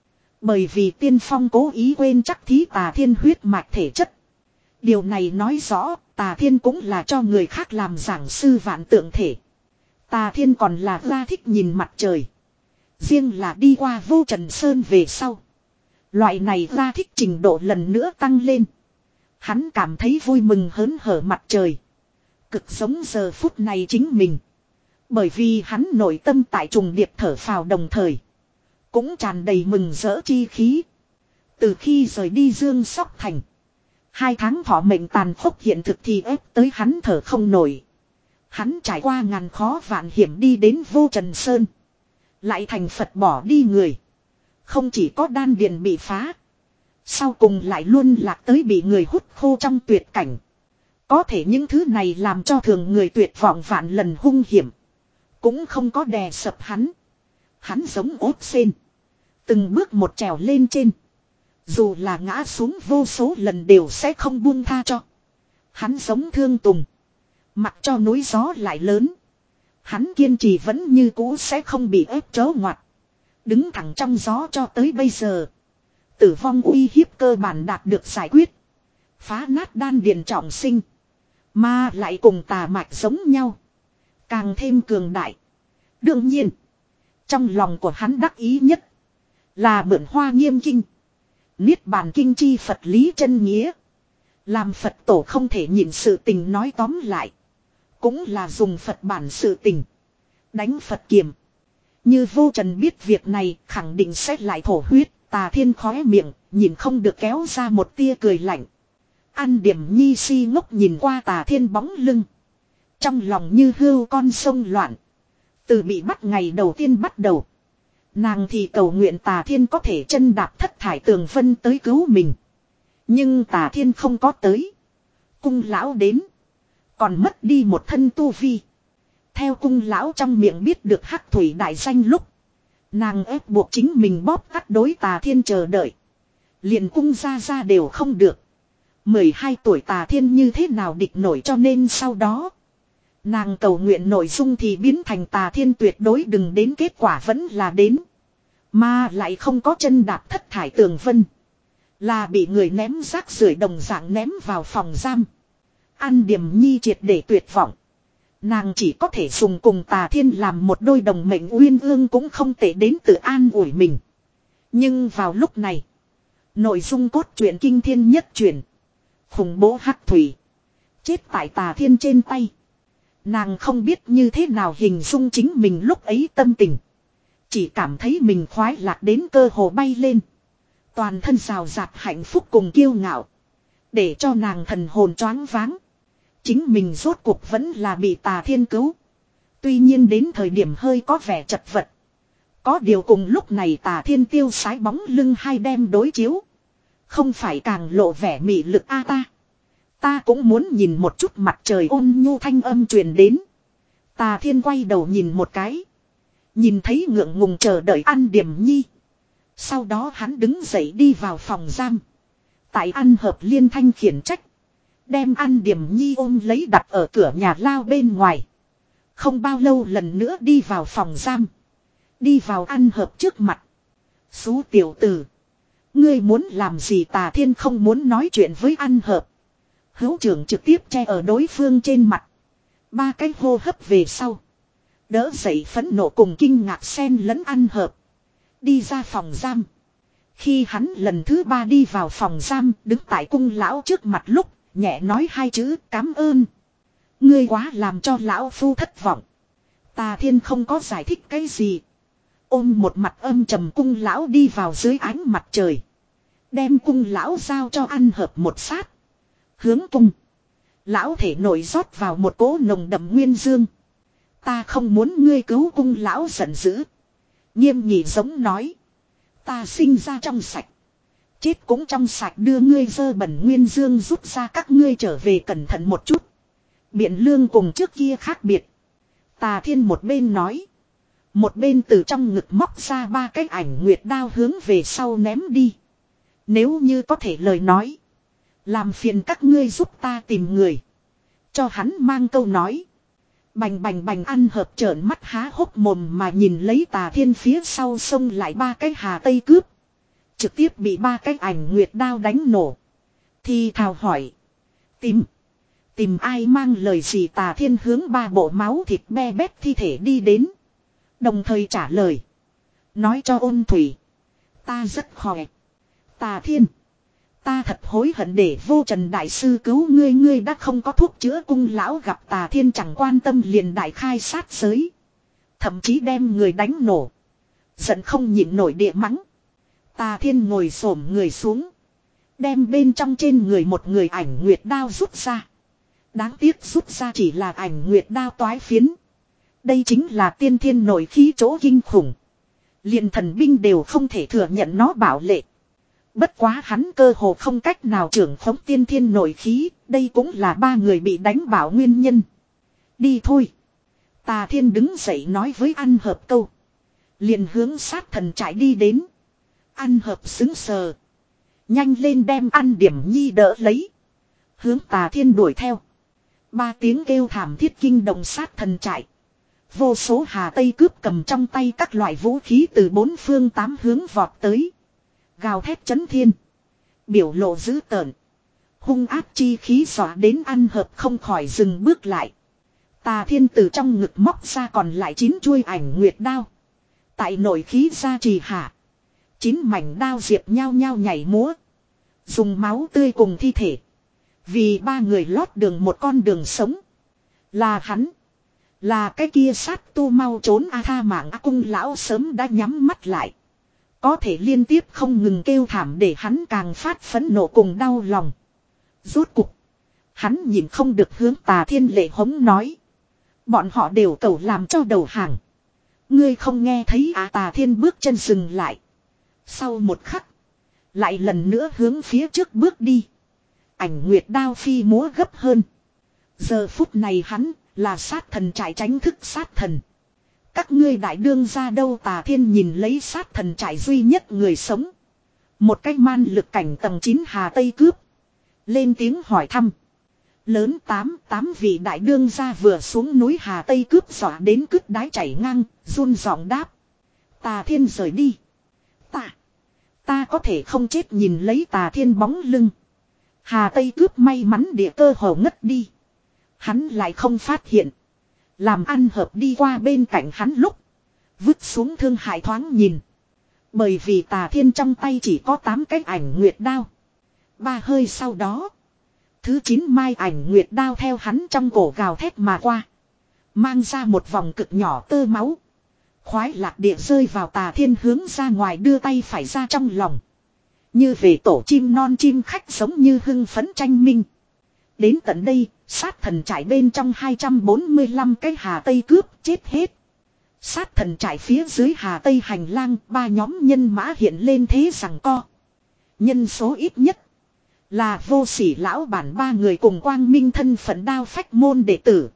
Bởi vì Tiên Phong cố ý quên chắc thí Tà Thiên huyết mạch thể chất. Điều này nói rõ Tà Thiên cũng là cho người khác làm giảng sư vạn tượng thể. Tà Thiên còn là ra thích nhìn mặt trời. Riêng là đi qua Vô Trần Sơn về sau. Loại này ra thích trình độ lần nữa tăng lên. Hắn cảm thấy vui mừng hớn hở mặt trời. Cực giống giờ phút này chính mình. Bởi vì hắn nội tâm tại trùng điệp thở phào đồng thời. Cũng tràn đầy mừng rỡ chi khí. Từ khi rời đi Dương Sóc Thành. Hai tháng thọ mệnh tàn khốc hiện thực thì ép tới hắn thở không nổi. Hắn trải qua ngàn khó vạn hiểm đi đến Vô Trần Sơn. Lại thành Phật bỏ đi người. Không chỉ có đan điền bị phá. Sau cùng lại luôn lạc tới bị người hút khô trong tuyệt cảnh. Có thể những thứ này làm cho thường người tuyệt vọng vạn lần hung hiểm. Cũng không có đè sập hắn. Hắn giống ốt sên. Từng bước một trèo lên trên. Dù là ngã xuống vô số lần đều sẽ không buông tha cho. Hắn giống Thương Tùng. Mặc cho núi gió lại lớn. Hắn kiên trì vẫn như cũ sẽ không bị ép trớ ngoặt. Đứng thẳng trong gió cho tới bây giờ. Tử vong uy hiếp cơ bản đạt được giải quyết. Phá nát đan điền trọng sinh. Mà lại cùng tà mạch giống nhau. Càng thêm cường đại. Đương nhiên. Trong lòng của hắn đắc ý nhất. Là mượn Hoa Nghiêm Kinh. Niết bàn kinh chi Phật lý chân nghĩa. Làm Phật tổ không thể nhịn sự tình nói tóm lại. Cũng là dùng Phật bản sự tình. Đánh Phật kiềm. Như Vô Trần biết việc này khẳng định sẽ lại thổ huyết. Tà Thiên khóe miệng nhìn không được kéo ra một tia cười lạnh. An Điểm Nhi si ngốc nhìn qua Tà Thiên bóng lưng. Trong lòng như hươu con sông loạn. Từ bị bắt ngày đầu tiên bắt đầu. Nàng thì cầu nguyện Tà Thiên có thể chân đạp thất thải tường vân tới cứu mình. Nhưng Tà Thiên không có tới. Cung lão đến. Còn mất đi một thân tu vi. Theo cung lão trong miệng biết được Hắc Thủy đại danh lúc. Nàng ép buộc chính mình bóp cắt đối Tà Thiên chờ đợi. Liền cung ra ra đều không được. mười hai tuổi Tà Thiên như thế nào địch nổi, cho nên sau đó. Nàng cầu nguyện nội dung thì biến thành Tà Thiên tuyệt đối đừng đến, kết quả vẫn là đến. Mà lại không có chân đạp thất thải tường vân. Là bị người ném rác rưởi đồng dạng ném vào phòng giam. An Điểm Nhi triệt để tuyệt vọng. Nàng chỉ có thể dùng cùng Tà Thiên làm một đôi đồng mệnh uyên ương cũng không thể đến tự an ủi mình. Nhưng vào lúc này. Nội dung cốt truyện kinh thiên nhất truyền. Khủng bố Hắc Thủy. Chết tại Tà Thiên trên tay. Nàng không biết như thế nào hình dung chính mình lúc ấy tâm tình. Chỉ cảm thấy mình khoái lạc đến cơ hồ bay lên. Toàn thân rào rạt hạnh phúc cùng kiêu ngạo. Để cho nàng thần hồn choáng váng. Chính mình rốt cuộc vẫn là bị Tà Thiên cứu. Tuy nhiên đến thời điểm hơi có vẻ chật vật. Có điều cùng lúc này Tà Thiên tiêu sái bóng lưng hai đem đối chiếu. Không phải càng lộ vẻ mị lực a ta. Ta cũng muốn nhìn một chút mặt trời, ôn nhu thanh âm truyền đến. Tà Thiên quay đầu nhìn một cái. Nhìn thấy ngượng ngùng chờ đợi An Điểm Nhi. Sau đó hắn đứng dậy đi vào phòng giam. Tại An Hợp liên thanh khiển trách. Đem An Điểm Nhi ôm lấy đặt ở cửa nhà lao bên ngoài. Không bao lâu lần nữa đi vào phòng giam. Đi vào An Hợp trước mặt. Xú tiểu tử. Ngươi muốn làm gì? Tà Thiên không muốn nói chuyện với An Hợp. Hữu trưởng trực tiếp che ở đối phương trên mặt. Ba cái hô hấp về sau. Đỡ dậy phẫn nộ cùng kinh ngạc xen lẫn An Hợp. Đi ra phòng giam. Khi hắn lần thứ ba đi vào phòng giam, đứng tại cung lão trước mặt lúc, nhẹ nói hai chữ cảm ơn. Ngươi quá làm cho lão phu thất vọng. Tà Thiên không có giải thích cái gì. Ôm một mặt âm trầm cung lão đi vào dưới ánh mặt trời. Đem cung lão giao cho An Hợp một sát. Hướng cung. Lão thể nội rót vào một cỗ nồng đậm nguyên dương. Ta không muốn ngươi cứu, cung lão giận dữ. Nghiêm nghị giống nói. Ta sinh ra trong sạch. Chết cũng trong sạch, đưa ngươi dơ bẩn nguyên dương rút ra, các ngươi trở về cẩn thận một chút. Biện lương cùng trước kia khác biệt. Tà Thiên một bên nói. Một bên từ trong ngực móc ra ba cái ảnh nguyệt đao hướng về sau ném đi. Nếu như có thể lời nói. Làm phiền các ngươi giúp ta tìm người. Cho hắn mang câu nói. Bành bành bành. An Hợp trợn mắt há hốc mồm mà nhìn lấy Tà Thiên phía sau xông lại ba cái hà tây cướp. Trực tiếp bị ba cái ảnh nguyệt đao đánh nổ. Thì thào hỏi. Tìm. Tìm ai, mang lời gì? Tà Thiên hướng ba bộ máu thịt be bét thi thể đi đến. Đồng thời trả lời. Nói cho Ôn Thủy. Ta rất khỏe. Tà Thiên. Ta thật hối hận để Vô Trần đại sư cứu ngươi. Ngươi đã không có thuốc chữa. Cung lão gặp Tà Thiên chẳng quan tâm liền đại khai sát giới. Thậm chí đem người đánh nổ. Giận không nhịn nổi địa mắng. Tà Thiên ngồi xổm người xuống. Đem bên trong trên người một người ảnh nguyệt đao rút ra. Đáng tiếc rút ra chỉ là ảnh nguyệt đao toái phiến. Đây chính là tiên thiên nội khí chỗ kinh khủng. Liền thần binh đều không thể thừa nhận nó bảo lệ. Bất quá hắn cơ hồ không cách nào trưởng khống tiên thiên nội khí, Đây cũng là ba người bị đánh bảo nguyên nhân. Đi thôi. Tà Thiên đứng dậy nói với Ăn Hợp câu. Liền hướng sát thần trại đi đến. Ăn Hợp xứng sờ. Nhanh lên đem Ăn Điểm Nhi đỡ lấy. Hướng Tà Thiên đuổi theo. Ba tiếng kêu thảm thiết kinh động sát thần trại. Vô số Hà Tây cướp cầm trong tay các loại vũ khí từ bốn phương tám hướng vọt tới. Gào thét chấn thiên. Biểu lộ dữ tợn. Hung ác chi khí dọa đến Ăn Hợp không khỏi dừng bước lại. Tà Thiên từ trong ngực móc ra còn lại chín chuôi ảnh nguyệt đao. Tại nội khí ra trì hạ. Chín mảnh đao diệp nhao nhao nhảy múa. Dùng máu tươi cùng thi thể. Vì ba người lót đường một con đường sống. Là hắn. Là cái kia sát tu mau trốn a tha mạng a cung lão sớm đã nhắm mắt lại. Có thể liên tiếp không ngừng kêu thảm để hắn càng phát phẫn nộ cùng đau lòng. Rốt cục. Hắn nhìn không được hướng Tà Thiên lệ hống nói. Bọn họ đều cầu làm cho đầu hàng. Ngươi không nghe thấy à? Tà Thiên bước chân dừng lại. Sau một khắc. Lại lần nữa hướng phía trước bước đi. Ảnh nguyệt đao phi múa gấp hơn. Giờ phút này hắn là sát thần trại tránh thức sát thần. Các ngươi đại đương ra đâu? Tà Thiên nhìn lấy sát thần trại duy nhất người sống. Một cái man lực cảnh tầng chín Hà Tây cướp. Lên tiếng hỏi thăm. Lớn tám, tám vị đại đương gia vừa xuống núi Hà Tây cướp dọa đến cứt đái chảy ngang, run giọng đáp. Tà Thiên rời đi. Ta, ta có thể không chết nhìn lấy Tà Thiên bóng lưng. Hà Tây cướp may mắn địa cơ hồ ngất đi. Hắn lại không phát hiện. Làm Ăn Hợp đi qua bên cạnh hắn lúc. Vứt xuống thương hại thoáng nhìn. Bởi vì Tà Thiên trong tay chỉ có tám cái ảnh nguyệt đao. Ba hơi sau đó. Thứ chín mai ảnh nguyệt đao theo hắn trong cổ gào thét mà qua. Mang ra một vòng cực nhỏ tơ máu. Khoái lạc địa rơi vào Tà Thiên hướng ra ngoài đưa tay phải ra trong lòng. Như về tổ chim non chim khách giống như hưng phấn tranh minh. Đến tận đây, sát thần trại bên trong hai trăm bốn mươi lăm cái Hà Tây cướp chết hết. Sát thần trại phía dưới Hà Tây hành lang, ba nhóm nhân mã hiện lên thế rằng co. Nhân số ít nhất là vô sỉ lão bản ba người cùng quang minh thân phận đao phách môn đệ tử.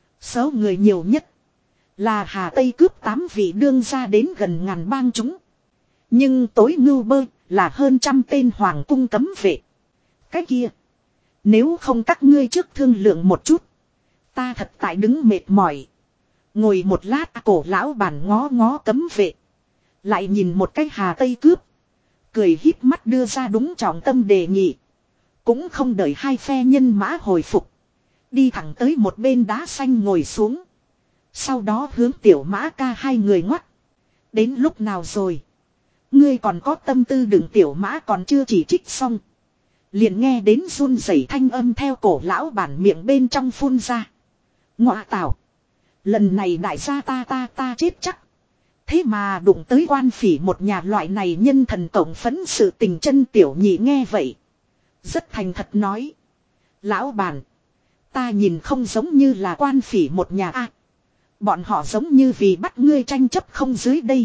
Số người nhiều nhất là Hà Tây cướp tám vị đương ra đến gần ngàn bang chúng. Nhưng tối ngưu bơ là hơn trăm tên hoàng cung cấm vệ. Cái kia, nếu không các ngươi trước thương lượng một chút. Ta thật tại đứng mệt mỏi. Ngồi một lát cổ lão bản ngó ngó cấm vệ. Lại nhìn một cái Hà Tây cướp. Cười híp mắt đưa ra đúng trọng tâm đề nghị. Cũng không đợi hai phe nhân mã hồi phục. Đi thẳng tới một bên đá xanh ngồi xuống. Sau đó hướng tiểu mã ca hai người ngoắt. Đến lúc nào rồi? Ngươi còn có tâm tư đừng tiểu mã còn chưa chỉ trích xong. Liền nghe đến run rẩy thanh âm theo cổ lão bản miệng bên trong phun ra. Ngọa tảo. Lần này đại gia ta ta ta chết chắc. Thế mà đụng tới quan phỉ một nhà loại này nhân thần tổng phấn sự tình chân tiểu nhị nghe vậy. Rất thành thật nói. Lão bản. Ta nhìn không giống như là quan phỉ một nhà a. Bọn họ giống như vì bắt ngươi tranh chấp không dưới đây.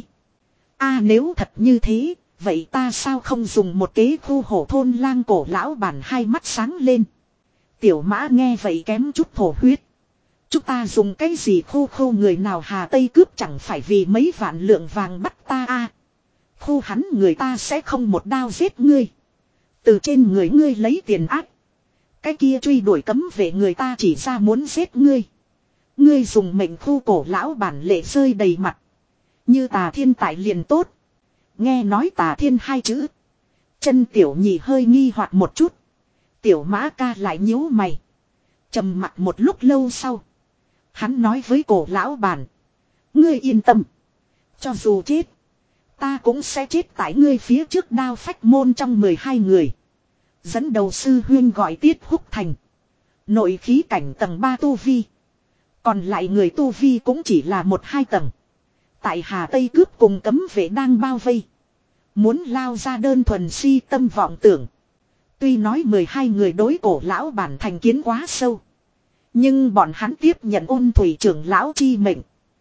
A nếu thật như thế. Vậy ta sao không dùng một kế khu hổ thôn lang cổ lão bản hai mắt sáng lên. Tiểu mã nghe vậy kém chút thổ huyết. Chúng ta dùng cái gì khu khu người nào Hà Tây cướp chẳng phải vì mấy vạn lượng vàng bắt ta a. Khu hắn người ta sẽ không một đao giết ngươi. Từ trên người ngươi lấy tiền ác. Cái kia truy đuổi cấm vệ người ta chỉ ra muốn giết ngươi. Ngươi dùng mệnh khu cổ lão bản lệ rơi đầy mặt. Như Tà Thiên tại liền tốt. Nghe nói Tà Thiên hai chữ. Chân tiểu nhị hơi nghi hoặc một chút. Tiểu mã ca lại nhíu mày. Trầm mặt một lúc lâu sau. Hắn nói với cổ lão bản. Ngươi yên tâm. Cho dù chết. Ta cũng sẽ chết tại ngươi phía trước đao phách môn trong mười hai người. Dẫn đầu sư huyên gọi Tiết Húc Thành. Nội khí cảnh tầng ba tu vi. Còn lại người tu vi cũng chỉ là một hai tầng. Tại Hà Tây cướp cùng cấm vệ đang bao vây. Muốn lao ra đơn thuần si tâm vọng tưởng. Tuy nói mười hai người đối cổ lão bản thành kiến quá sâu. Nhưng bọn hắn tiếp nhận ôn thủy trưởng lão chi mệnh.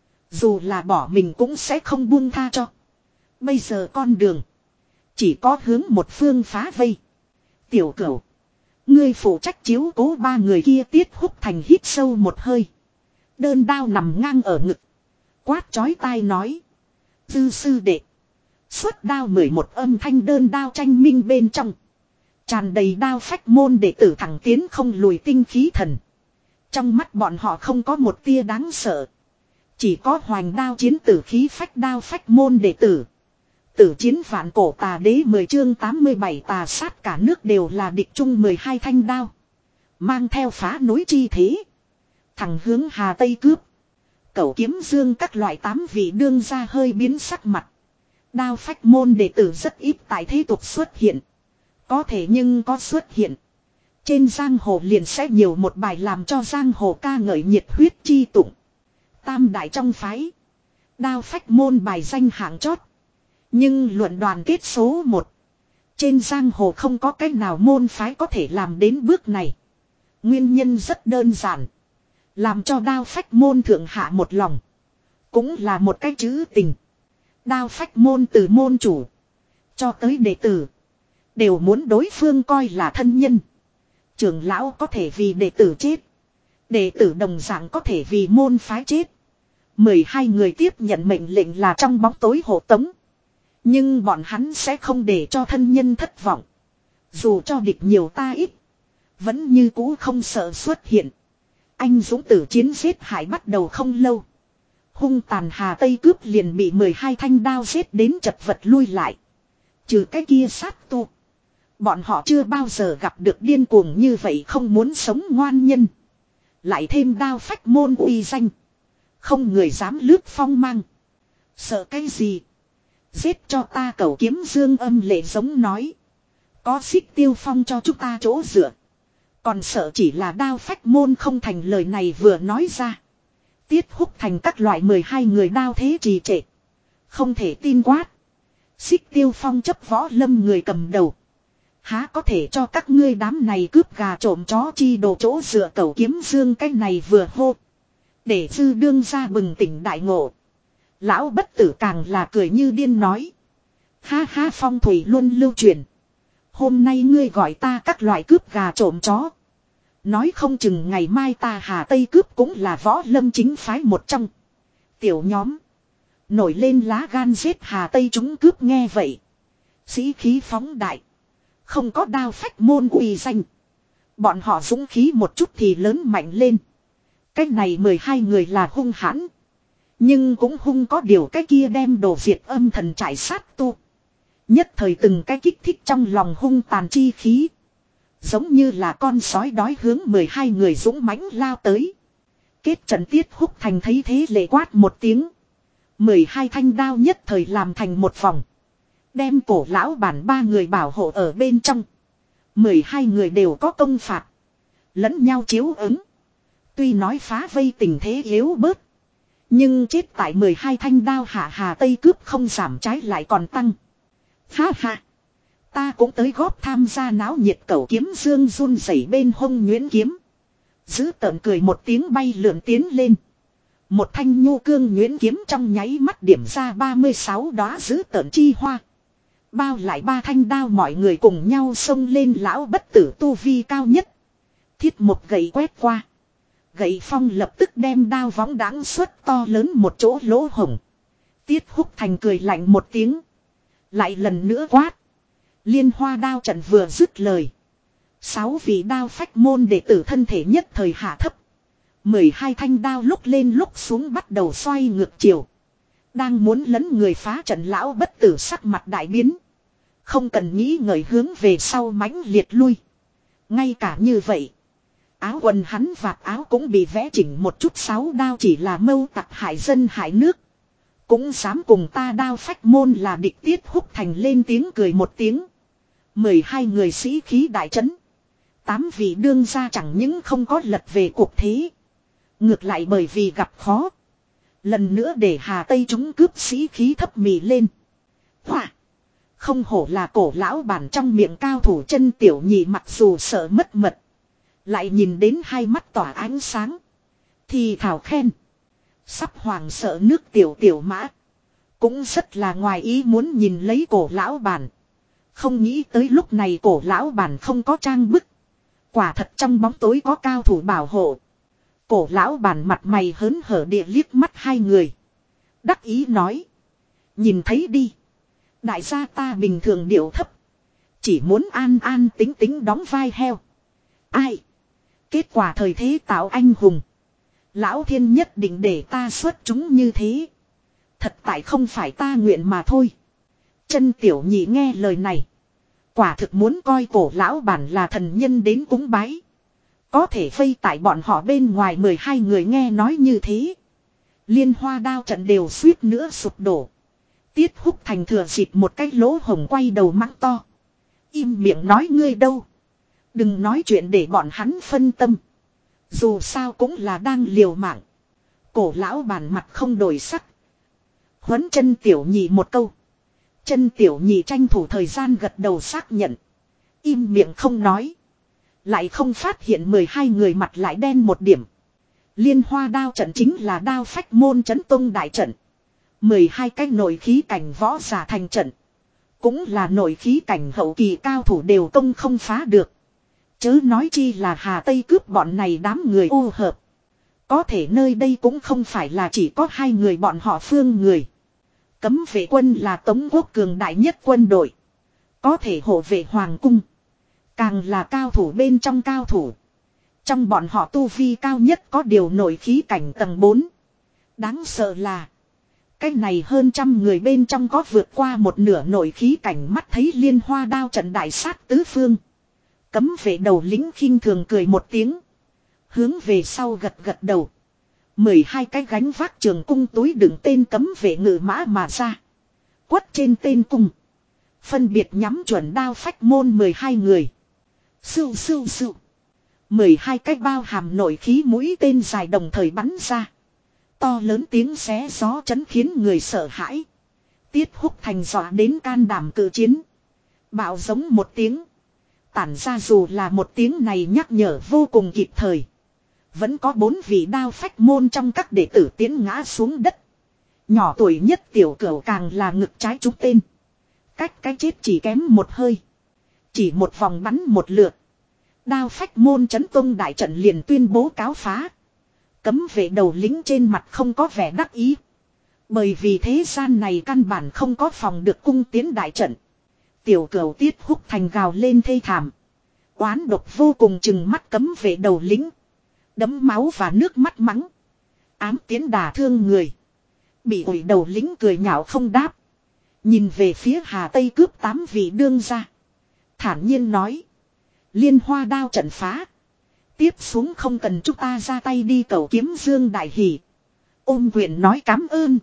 Dù là bỏ mình cũng sẽ không buông tha cho. Bây giờ con đường. Chỉ có hướng một phương phá vây. Tiểu cửu. Ngươi phụ trách chiếu cố ba người kia. Tiết Húc Thành hít sâu một hơi. Đơn đao nằm ngang ở ngực. Quát chói tai nói. Dư sư đệ. Xuất đao mười một âm thanh đơn đao tranh minh bên trong. Tràn đầy đao phách môn đệ tử thẳng tiến không lùi tinh khí thần. Trong mắt bọn họ không có một tia đáng sợ. Chỉ có hoành đao chiến tử khí phách đao phách môn đệ tử. Tử chiến vạn cổ tà đế mười chương tám mươi bảy tà sát cả nước đều là địch chung mười hai thanh đao. Mang theo phá núi chi thế. Thẳng hướng Hà Tây cướp. Cẩu Kiếm Dương các loại tám vị đương ra hơi biến sắc mặt. Đao phách môn đệ tử rất ít tại thế tục xuất hiện. Có thể nhưng có xuất hiện. Trên giang hồ liền sẽ nhiều một bài làm cho giang hồ ca ngợi nhiệt huyết chi tụng. Tam đại trong phái. Đao phách môn bài danh hạng chót. Nhưng luận đoàn kết số một. Trên giang hồ không có cách nào môn phái có thể làm đến bước này. Nguyên nhân rất đơn giản. Làm cho đao phách môn thượng hạ một lòng. Cũng là một cái chữ tình. Đao phách môn từ môn chủ. Cho tới đệ tử. Đều muốn đối phương coi là thân nhân. Trưởng lão có thể vì đệ tử chết. Đệ tử đồng dạng có thể vì môn phái chết. mười hai người tiếp nhận mệnh lệnh là trong bóng tối hộ tống. Nhưng bọn hắn sẽ không để cho thân nhân thất vọng. Dù cho địch nhiều ta ít. Vẫn như cũ không sợ xuất hiện. Anh dũng tử chiến giết hại bắt đầu không lâu. Hung tàn Hà Tây cướp liền bị mười hai thanh đao giết đến chật vật lui lại. Trừ cái kia sát tu. Bọn họ chưa bao giờ gặp được điên cuồng như vậy không muốn sống ngoan nhân. Lại thêm đao phách môn uy danh. Không người dám lướt phong mang. Sợ cái gì? Giết cho ta Cẩu Kiếm Dương âm lệ giống nói. Có Xích Tiêu Phong cho chúng ta chỗ dựa. Còn sợ chỉ là đao phách môn không thành lời này vừa nói ra. Tiết Húc Thành các loại mười hai người đao thế trì trệ. Không thể tin quát. Xích Tiêu Phong chấp võ lâm người cầm đầu. Há có thể cho các ngươi đám này cướp gà trộm chó chi đồ chỗ dựa Cẩu Kiếm Dương cái này vừa hô. Để dư đương ra bừng tỉnh đại ngộ. Lão bất tử càng là cười như điên nói. Ha ha phong thủy luôn lưu truyền. Hôm nay ngươi gọi ta các loại cướp gà trộm chó. Nói không chừng ngày mai ta Hà Tây cướp cũng là võ lâm chính phái một trong. Tiểu nhóm. Nổi lên lá gan giết Hà Tây chúng cướp nghe vậy. Sĩ khí phóng đại. Không có đao phách môn uy danh. Bọn họ dũng khí một chút thì lớn mạnh lên. Cái này mười hai người là hung hãn. Nhưng cũng hung có điều cái kia đem đồ diệt âm thần trải sát tu. Nhất thời từng cái kích thích trong lòng hung tàn chi khí. Giống như là con sói đói hướng mười hai người dũng mãnh lao tới. Kết trận Tiết Húc Thành thấy thế lệ quát một tiếng. mười hai thanh đao nhất thời làm thành một vòng. Đem cổ lão bản ba người bảo hộ ở bên trong. mười hai người đều có công phạt. Lẫn nhau chiếu ứng. Tuy nói phá vây tình thế yếu bớt. Nhưng chết tại mười hai thanh đao hạ Hà Tây cướp không giảm trái lại còn tăng. Ha ha. Ta cũng tới góp tham gia náo nhiệt Cẩu Kiếm Dương run rẩy bên hông nhuyễn kiếm. Giữ tợn cười một tiếng bay lượn tiến lên. Một thanh nhu cương nhuyễn kiếm trong nháy mắt điểm ra ba mươi sáu đóa giữ tợn chi hoa. Bao lại ba thanh đao mọi người cùng nhau xông lên lão bất tử tu vi cao nhất. Thiết một gậy quét qua. Gậy phong lập tức đem đao võng đáng xuất to lớn một chỗ lỗ hổng. Tiết Húc Thành cười lạnh một tiếng. Lại lần nữa quát. Liên hoa đao trận vừa dứt lời. Sáu vị đao phách môn đệ tử thân thể nhất thời hạ thấp. Mười hai thanh đao lúc lên lúc xuống bắt đầu xoay ngược chiều. Đang muốn lấn người phá trận lão bất tử sắc mặt đại biến. Không cần nghĩ ngợi hướng về sau mãnh liệt lui. Ngay cả như vậy. Áo quần hắn vạt áo cũng bị vẽ chỉnh một chút sáu đao chỉ là mâu tặc hại dân hại nước. Cũng dám cùng ta đao phách môn là địch Tiết Húc Thành lên tiếng cười một tiếng. Mười hai người sĩ khí đại trấn. Tám vị đương gia chẳng những không có lật về cuộc thế. Ngược lại bởi vì gặp khó. Lần nữa để Hà Tây chúng cướp sĩ khí thấp mì lên. Hỏa! Không hổ là cổ lão bản trong miệng cao thủ chân tiểu nhị mặc dù sợ mất mật. Lại nhìn đến hai mắt tỏa ánh sáng. Thì thảo khen. Sắp hoàng sợ nước tiểu tiểu mã. Cũng rất là ngoài ý muốn nhìn lấy cổ lão bản. Không nghĩ tới lúc này cổ lão bản không có trang bức. Quả thật trong bóng tối có cao thủ bảo hộ. Cổ lão bản mặt mày hớn hở địa liếc mắt hai người. Đắc ý nói. Nhìn thấy đi. Đại gia ta bình thường điệu thấp. Chỉ muốn an an tính tính đóng vai heo. Ai? Kết quả thời thế tạo anh hùng. Lão thiên nhất định để ta xuất chúng như thế. Thật tại không phải ta nguyện mà thôi. Chân tiểu nhị nghe lời này. Quả thực muốn coi cổ lão bản là thần nhân đến cúng bái. Có thể vây tại bọn họ bên ngoài mười hai người nghe nói như thế. Liên hoa đao trận đều suýt nữa sụp đổ. Tiết Húc Thành thừa dịp một cái lỗ hổng quay đầu mắng to. Im miệng nói ngươi đâu. Đừng nói chuyện để bọn hắn phân tâm. Dù sao cũng là đang liều mạng. Cổ lão bản mặt không đổi sắc. Huấn chân tiểu nhị một câu. Chân tiểu nhị tranh thủ thời gian gật đầu xác nhận. Im miệng không nói. Lại không phát hiện mười hai người mặt lại đen một điểm. Liên hoa đao trận chính là đao phách môn chấn tông đại trận. mười hai cái nội khí cảnh võ giả thành trận. Cũng là nội khí cảnh hậu kỳ cao thủ đều công không phá được. Chớ nói chi là Hà Tây cướp bọn này đám người ô hợp. Có thể nơi đây cũng không phải là chỉ có hai người bọn họ phương người. Cấm vệ quân là Tống Quốc cường đại nhất quân đội. Có thể hộ vệ hoàng cung. Càng là cao thủ bên trong cao thủ. Trong bọn họ tu vi cao nhất có điều nội khí cảnh tầng bốn. Đáng sợ là. Cái này hơn trăm người bên trong có vượt qua một nửa nội khí cảnh mắt thấy liên hoa đao trận đại sát tứ phương. Cấm vệ đầu lính khinh thường cười một tiếng. Hướng về sau gật gật đầu. mười hai cái gánh vác trường cung túi đựng tên cấm vệ ngự mã mà ra. Quất trên tên cung. Phân biệt nhắm chuẩn đao phách môn mười hai người. Sưu sưu sưu. mười hai cái bao hàm nội khí mũi tên dài đồng thời bắn ra. To lớn tiếng xé gió chấn khiến người sợ hãi. Tiết Húc Thành dọa đến can đảm cự chiến. Bạo giống một tiếng. Tản ra dù là một tiếng này nhắc nhở vô cùng kịp thời. Vẫn có bốn vị đao phách môn trong các đệ tử tiến ngã xuống đất. Nhỏ tuổi nhất tiểu cửu càng là ngực trái trúng tên. Cách cái chết chỉ kém một hơi. Chỉ một vòng bắn một lượt. Đao phách môn chấn tông đại trận liền tuyên bố cáo phá. Cấm vệ đầu lính trên mặt không có vẻ đắc ý. Bởi vì thế gian này căn bản không có phòng được cung tiến đại trận. Tiểu cửu Tiết Húc Thành gào lên thê thảm. Oán độc vô cùng chừng mắt cấm vệ đầu lính. Đấm máu và nước mắt mắng. Ám tiến đả thương người. Bị ủi đầu lính cười nhạo không đáp. Nhìn về phía Hà Tây cướp tám vị đương ra. Thản nhiên nói. Liên hoa đao trận phá. Tiếp xuống không cần chúng ta ra tay đi cầu kiếm dương đại hỷ. Ôm quyền nói cám ơn.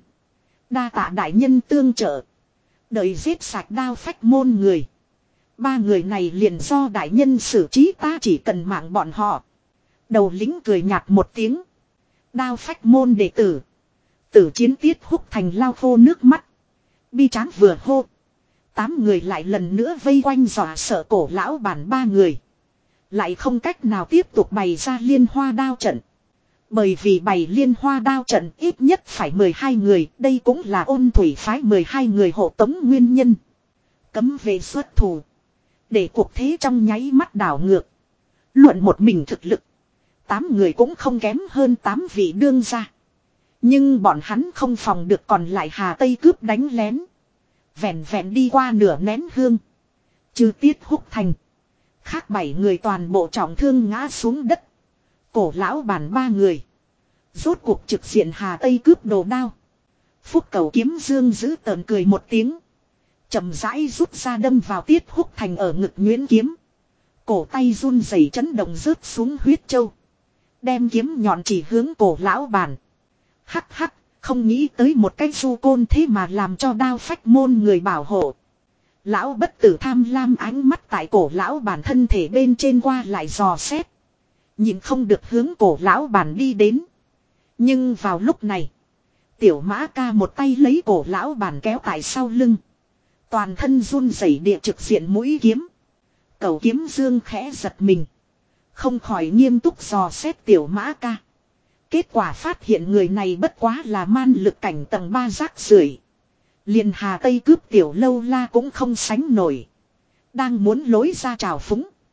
Đa tạ đại nhân tương trợ. Đợi giết sạch đao phách môn người. Ba người này liền do đại nhân xử trí ta chỉ cần mạng bọn họ. Đầu lính cười nhạt một tiếng. Đao phách môn đệ tử. Tử chiến Tiết Húc Thành lau khô nước mắt. Bi tráng vừa hô. Tám người lại lần nữa vây quanh dọa sợ cổ lão bản ba người. Lại không cách nào tiếp tục bày ra liên hoa đao trận. Bởi vì bày liên hoa đao trận ít nhất phải mười hai người. Đây cũng là ôn thủy phái mười hai người hộ tống nguyên nhân. Cấm vệ xuất thủ. Để cuộc thế trong nháy mắt đảo ngược. Luận một mình thực lực. Tám người cũng không kém hơn tám vị đương gia. Nhưng bọn hắn không phòng được còn lại Hà Tây cướp đánh lén. Vẹn vẹn đi qua nửa nén hương. Trừ Tiết Húc Thành. Khác bảy người toàn bộ trọng thương ngã xuống đất. Cổ lão bản ba người. Rốt cuộc trực diện Hà Tây cướp đồ đao. Phúc Cầu Kiếm Dương giữ tợn cười một tiếng. Chậm rãi rút ra đâm vào Tiết Húc Thành ở ngực nhuyễn kiếm. Cổ tay run rẩy chấn động rớt xuống huyết châu. Đem kiếm nhọn chỉ hướng cổ lão bản. Hắc hắc, không nghĩ tới một cái du côn thế mà làm cho đao phách môn người bảo hộ. Lão bất tử tham lam ánh mắt tại cổ lão bản thân thể bên trên qua lại dò xét. Nhìn không được hướng cổ lão bản đi đến. Nhưng vào lúc này, tiểu mã ca một tay lấy cổ lão bản kéo tại sau lưng. Toàn thân run rẩy địa trực diện mũi kiếm. Cầu kiếm dương khẽ giật mình. Không khỏi nghiêm túc dò xét tiểu mã ca. Kết quả phát hiện người này bất quá là man lực cảnh tầng ba rác rưởi. Liền Hà Tây cướp tiểu lâu la cũng không sánh nổi. Đang muốn lối ra trào phúng.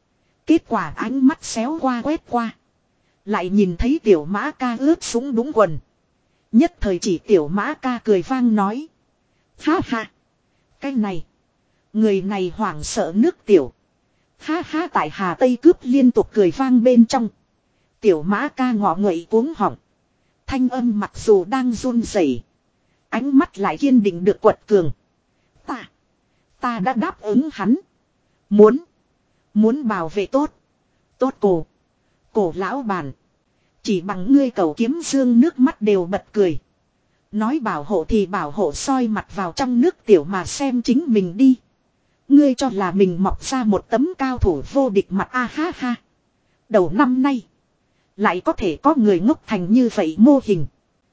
Kết quả ánh mắt xéo qua quét qua. Lại nhìn thấy tiểu mã ca ướt sũng đúng quần. Nhất thời chỉ tiểu mã ca cười vang nói. Ha ha. Cái này. Người này hoảng sợ nước tiểu. Ha ha tại Hà Tây cướp liên tục cười vang bên trong. Tiểu mã ca ngọ nguậy cuống họng. Thanh âm mặc dù đang run rẩy, ánh mắt lại kiên định được quật cường. Ta. Ta đã đáp ứng hắn. Muốn. Muốn bảo vệ tốt. Tốt cổ. Cổ lão bản. Chỉ bằng ngươi cầu kiếm dương nước mắt đều bật cười. Nói bảo hộ thì bảo hộ, soi mặt vào trong nước tiểu mà xem chính mình đi. Ngươi cho là mình mọc ra một tấm cao thủ vô địch mặt a ha ha. Đầu năm nay. Lại có thể có người ngốc thành như vậy mô hình.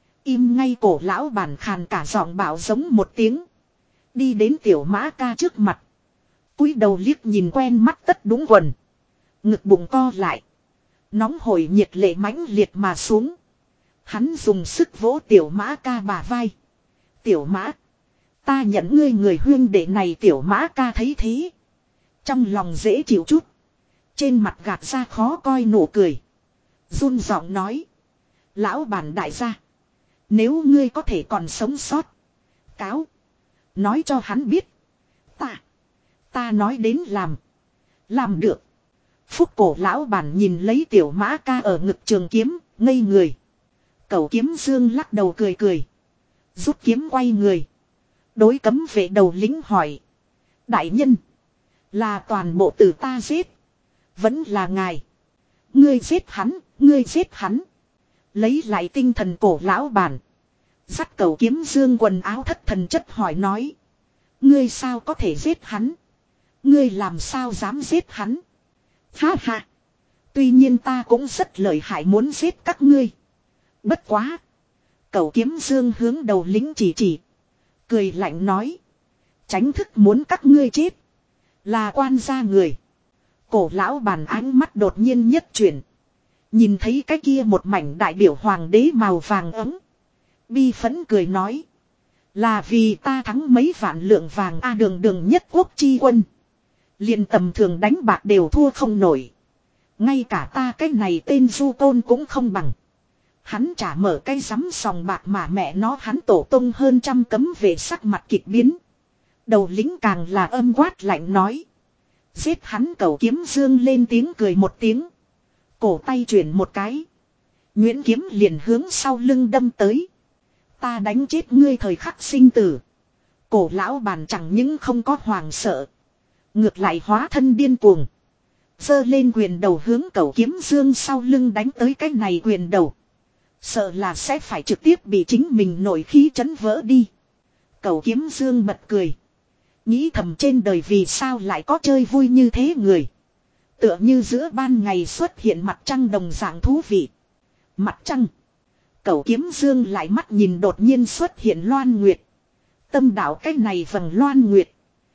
Im ngay, cổ lão bản khàn cả giọng bảo giống một tiếng. Đi đến tiểu mã ca trước mặt. Cúi đầu liếc nhìn quen mắt tất đúng quần. Ngực bụng co lại. Nóng hổi nhiệt lệ mãnh liệt mà xuống. Hắn dùng sức vỗ tiểu mã ca bả vai. Tiểu mã. Ta nhận ngươi người huyên đệ này. Tiểu mã ca thấy thế. Trong lòng dễ chịu chút. Trên mặt gạt ra khó coi nụ cười. Run giọng nói. Lão bản đại gia. Nếu ngươi có thể còn sống sót. Cáo. Nói cho hắn biết. Ta. Ta nói đến làm. Làm được. Phúc cổ lão bản nhìn lấy tiểu mã ca ở ngực trường kiếm. Ngây người. Cẩu kiếm dương lắc đầu cười cười. Rút kiếm quay người. Đối cấm vệ đầu lính hỏi. Đại nhân. Là toàn bộ từ ta giết. Vẫn là ngài. Ngươi giết hắn. Ngươi giết hắn. Lấy lại tinh thần cổ lão bản. Dắt cẩu kiếm dương quần áo thất thần chất hỏi nói. Ngươi sao có thể giết hắn? Ngươi làm sao dám giết hắn? Ha ha. Tuy nhiên ta cũng rất lợi hại muốn giết các ngươi. Bất quá. Cẩu kiếm dương hướng đầu lính chỉ chỉ. Cười lạnh nói. Tránh thức muốn các ngươi chết. Là quan gia người. Cổ lão bản ánh mắt đột nhiên nhất chuyển. Nhìn thấy cái kia một mảnh đại biểu hoàng đế màu vàng ấm. Bi phấn cười nói. Là vì ta thắng mấy vạn lượng vàng a đường đường nhất quốc chi quân. Liền tầm thường đánh bạc đều thua không nổi. Ngay cả ta cái này tên du tôn cũng không bằng. Hắn chả mở cái rắm sòng bạc mà mẹ nó hắn tổ tông hơn trăm cấm về sắc mặt kịch biến. Đầu lính càng là âm quát lạnh nói. Giết hắn. Cẩu kiếm dương lên tiếng cười một tiếng. Cổ tay chuyển một cái. Nguyễn kiếm liền hướng sau lưng đâm tới. Ta đánh chết ngươi thời khắc sinh tử. Cổ lão bàn chẳng những không có hoàng sợ. Ngược lại hóa thân điên cuồng. Giơ lên quyền đầu hướng cẩu kiếm dương sau lưng đánh tới. Cái này quyền đầu. Sợ là sẽ phải trực tiếp bị chính mình nổi khí chấn vỡ đi. Cẩu kiếm dương bật cười. Nghĩ thầm trên đời vì sao lại có chơi vui như thế người. Tựa như giữa ban ngày xuất hiện mặt trăng đồng dạng thú vị. Mặt trăng. Cẩu kiếm dương lại mắt nhìn đột nhiên xuất hiện loan nguyệt. Tâm đạo cái này vầng loan nguyệt.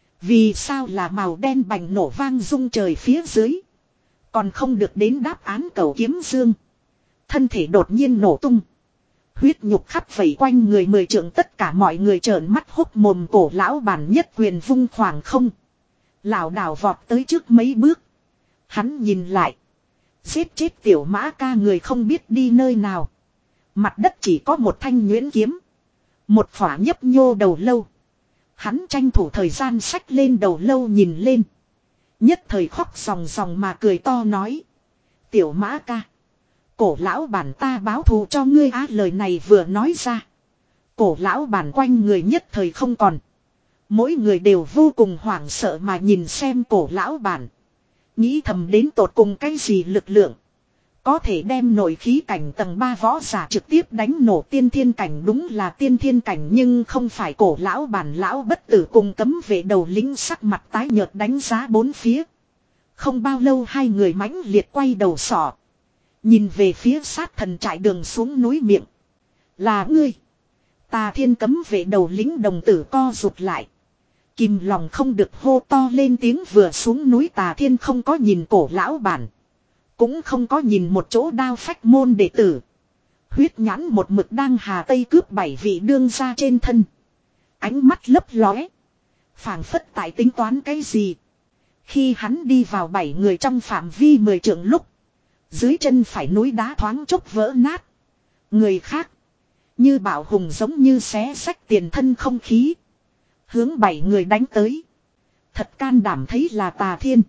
Vì sao là màu đen bành nổ vang rung trời phía dưới. Còn không được đến đáp án. Cẩu kiếm dương. Thân thể đột nhiên nổ tung. Huyết nhục khắp vẩy quanh người mười trượng, tất cả mọi người trợn mắt hốc mồm. Cổ lão bản nhất quyền vung khoảng không. Lảo đảo vọt tới trước mấy bước. Hắn nhìn lại. Giết chết tiểu mã ca người không biết đi nơi nào. Mặt đất chỉ có một thanh nhuyễn kiếm. Một phỏa nhấp nhô đầu lâu. Hắn tranh thủ thời gian xách lên đầu lâu nhìn lên. Nhất thời khóc ròng ròng mà cười to nói. Tiểu mã ca. Cổ lão bản ta báo thù cho ngươi á. Lời này vừa nói ra. Cổ lão bản quanh người nhất thời không còn. Mỗi người đều vô cùng hoảng sợ mà nhìn xem cổ lão bản. Nghĩ thầm đến tột cùng cái gì lực lượng. Có thể đem nội khí cảnh tầng ba võ giả trực tiếp đánh nổ tiên thiên cảnh. Đúng là tiên thiên cảnh nhưng không phải. Cổ lão bản lão bất tử cùng cấm vệ đầu lính sắc mặt tái nhợt đánh giá bốn phía. Không bao lâu hai người mãnh liệt quay đầu sọ. Nhìn về phía sát thần trại đường xuống núi miệng. Là ngươi. Tà thiên cấm vệ đầu lính đồng tử co rụt lại. Kìm lòng không được hô to lên tiếng. Vừa xuống núi Tà thiên không có nhìn cổ lão bản. Cũng không có nhìn một chỗ đao phách môn đệ tử. Huyết nhãn một mực đang Hà Tây cướp bảy vị đương ra trên thân. Ánh mắt lấp lóe. Phảng phất tại tính toán cái gì. Khi hắn đi vào bảy người trong phạm vi mười trượng lúc. Dưới chân phải núi đá thoáng chốc vỡ nát. Người khác. Như bạo hùng giống như xé xách tiền thân không khí. Hướng bảy người đánh tới. Thật can đảm thấy là Tà Thiên.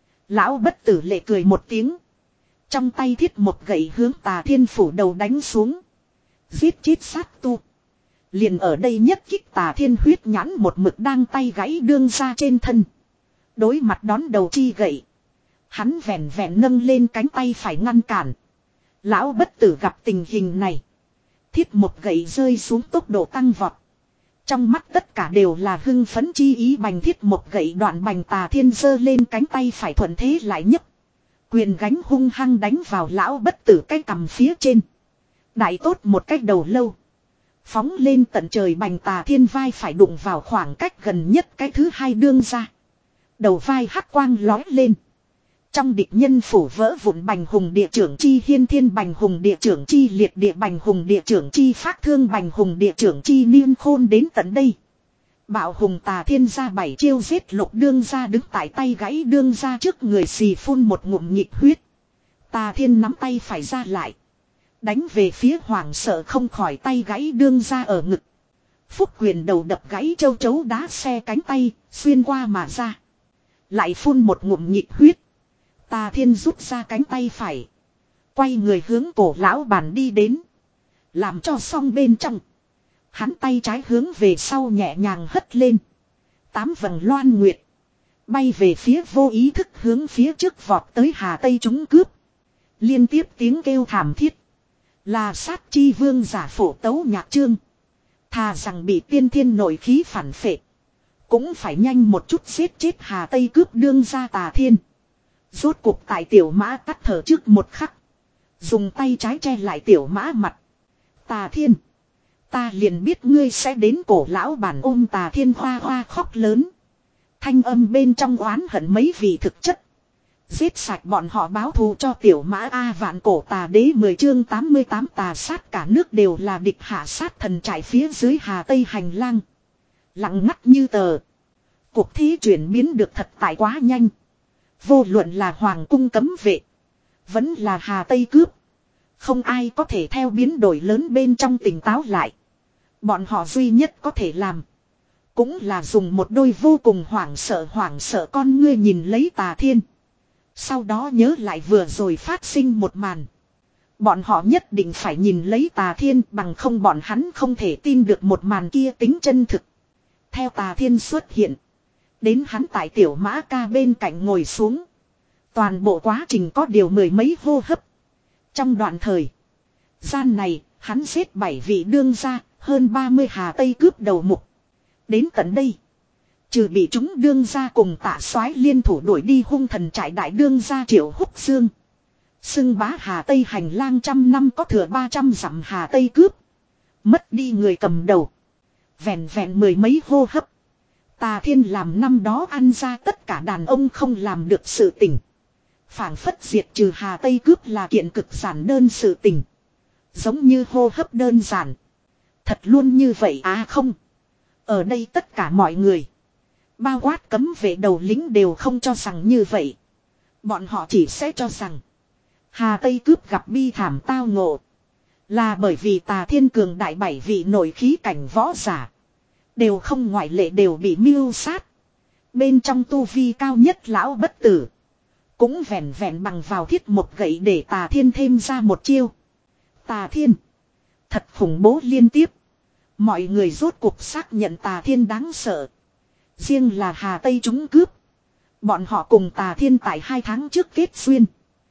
Lão bất tử lệ cười một tiếng. Trong tay thiết một gậy hướng Tà Thiên phủ đầu đánh xuống. Giết chết sát tu. Liền ở đây nhất kích Tà Thiên huyết nhãn một mực đang tay gãy đương ra trên thân. Đối mặt đón đầu chi gậy. Hắn vẹn vẹn nâng lên cánh tay phải ngăn cản. Lão bất tử gặp tình hình này. Thiết một gậy rơi xuống tốc độ tăng vọt. Trong mắt tất cả đều là hưng phấn chi ý bành thiết một gậy đoạn bành Tà Thiên giơ lên cánh tay phải thuận thế lại nhấp. Quyền gánh hung hăng đánh vào lão bất tử cái cằm phía trên. Đại tốt một cách đầu lâu. Phóng lên tận trời bành Tà Thiên vai phải đụng vào khoảng cách gần nhất cái thứ hai đương ra. Đầu vai hắc quang lói lên. Trong địch nhân phủ vỡ vụn bành hùng địa trưởng chi hiên thiên bành hùng địa trưởng chi liệt địa bành hùng địa trưởng chi phát thương bành hùng địa trưởng chi niên khôn đến tận đây. Bạo hùng Tà Thiên ra bảy chiêu giết lục đương ra đứng tại tay gãy đương ra trước người xì phun một ngụm nhịp huyết. Tà Thiên nắm tay phải ra lại. Đánh về phía hoàng sợ không khỏi tay gãy đương ra ở ngực. Phúc quyền đầu đập gãy châu chấu đá xe cánh tay, xuyên qua mà ra. Lại phun một ngụm nhịp huyết. Tà Thiên rút ra cánh tay phải. Quay người hướng cổ lão bàn đi đến. Làm cho xong bên trong. Hắn tay trái hướng về sau nhẹ nhàng hất lên. Tám vầng loan nguyệt. Bay về phía vô ý thức hướng phía trước vọt tới Hà Tây chúng cướp. Liên tiếp tiếng kêu thảm thiết. Là sát chi vương giả phổ tấu nhạc trương. Thà rằng bị tiên thiên nội khí phản phệ. Cũng phải nhanh một chút giết chết Hà Tây cướp đương ra Tà Thiên. Rốt cuộc tại tiểu mã tắt thở trước một khắc. Dùng tay trái che lại tiểu mã mặt. Tà Thiên. Ta liền biết ngươi sẽ đến cổ lão bản ôm Tà Thiên hoa hoa khóc lớn. Thanh âm bên trong oán hận mấy vị thực chất. Giết sạch bọn họ báo thù cho tiểu mã A vạn cổ tà đế mười chương tám mươi tám tà sát cả nước đều là địch hạ sát thần trại phía dưới Hà Tây hành lang. Lặng ngắt như tờ. Cuộc thi chuyển biến được thật tại quá nhanh. Vô luận là hoàng cung cấm vệ. Vẫn là Hà Tây cướp. Không ai có thể theo biến đổi lớn bên trong tỉnh táo lại. Bọn họ duy nhất có thể làm. Cũng là dùng một đôi vô cùng hoảng sợ hoảng sợ con ngươi nhìn lấy Tà Thiên. Sau đó nhớ lại vừa rồi phát sinh một màn. Bọn họ nhất định phải nhìn lấy Tà Thiên bằng không bọn hắn không thể tin được một màn kia tính chân thực. Theo Tà Thiên xuất hiện. Đến hắn tại tiểu mã ca bên cạnh ngồi xuống. Toàn bộ quá trình có điều mười mấy hô hấp. Trong đoạn thời gian này, hắn giết bảy vị đương gia, hơn ba mươi Hà Tây cướp đầu mục. Đến tận đây, trừ bị chúng đương gia cùng Tạ Soái liên thủ đuổi đi hung thần trại đại đương gia Triệu Húc Dương. Xưng bá Hà Tây hành lang trăm năm có thừa ba trăm dặm Hà Tây cướp. Mất đi người cầm đầu. Vẹn vẹn mười mấy hô hấp. Tà Thiên làm năm đó ăn ra tất cả đàn ông không làm được sự tình. Phảng phất diệt trừ Hà Tây cướp là kiện cực giản đơn sự tình. Giống như hô hấp đơn giản. Thật luôn như vậy à không. Ở đây tất cả mọi người. Bao quát cấm vệ đầu lính đều không cho rằng như vậy. Bọn họ chỉ sẽ cho rằng. Hà Tây cướp gặp bi thảm tao ngộ. Là bởi vì Tà Thiên cường đại bảy vị nội khí cảnh võ giả. Đều không ngoại lệ đều bị mưu sát. Bên trong tu vi cao nhất lão bất tử. Cũng vẹn vẹn bằng vào thiết một gậy để Tà Thiên thêm ra một chiêu. Tà Thiên. Thật khủng bố liên tiếp. Mọi người rốt cuộc xác nhận Tà Thiên đáng sợ. Riêng là Hà Tây chúng cướp. Bọn họ cùng Tà Thiên tại hai tháng trước kết duyên.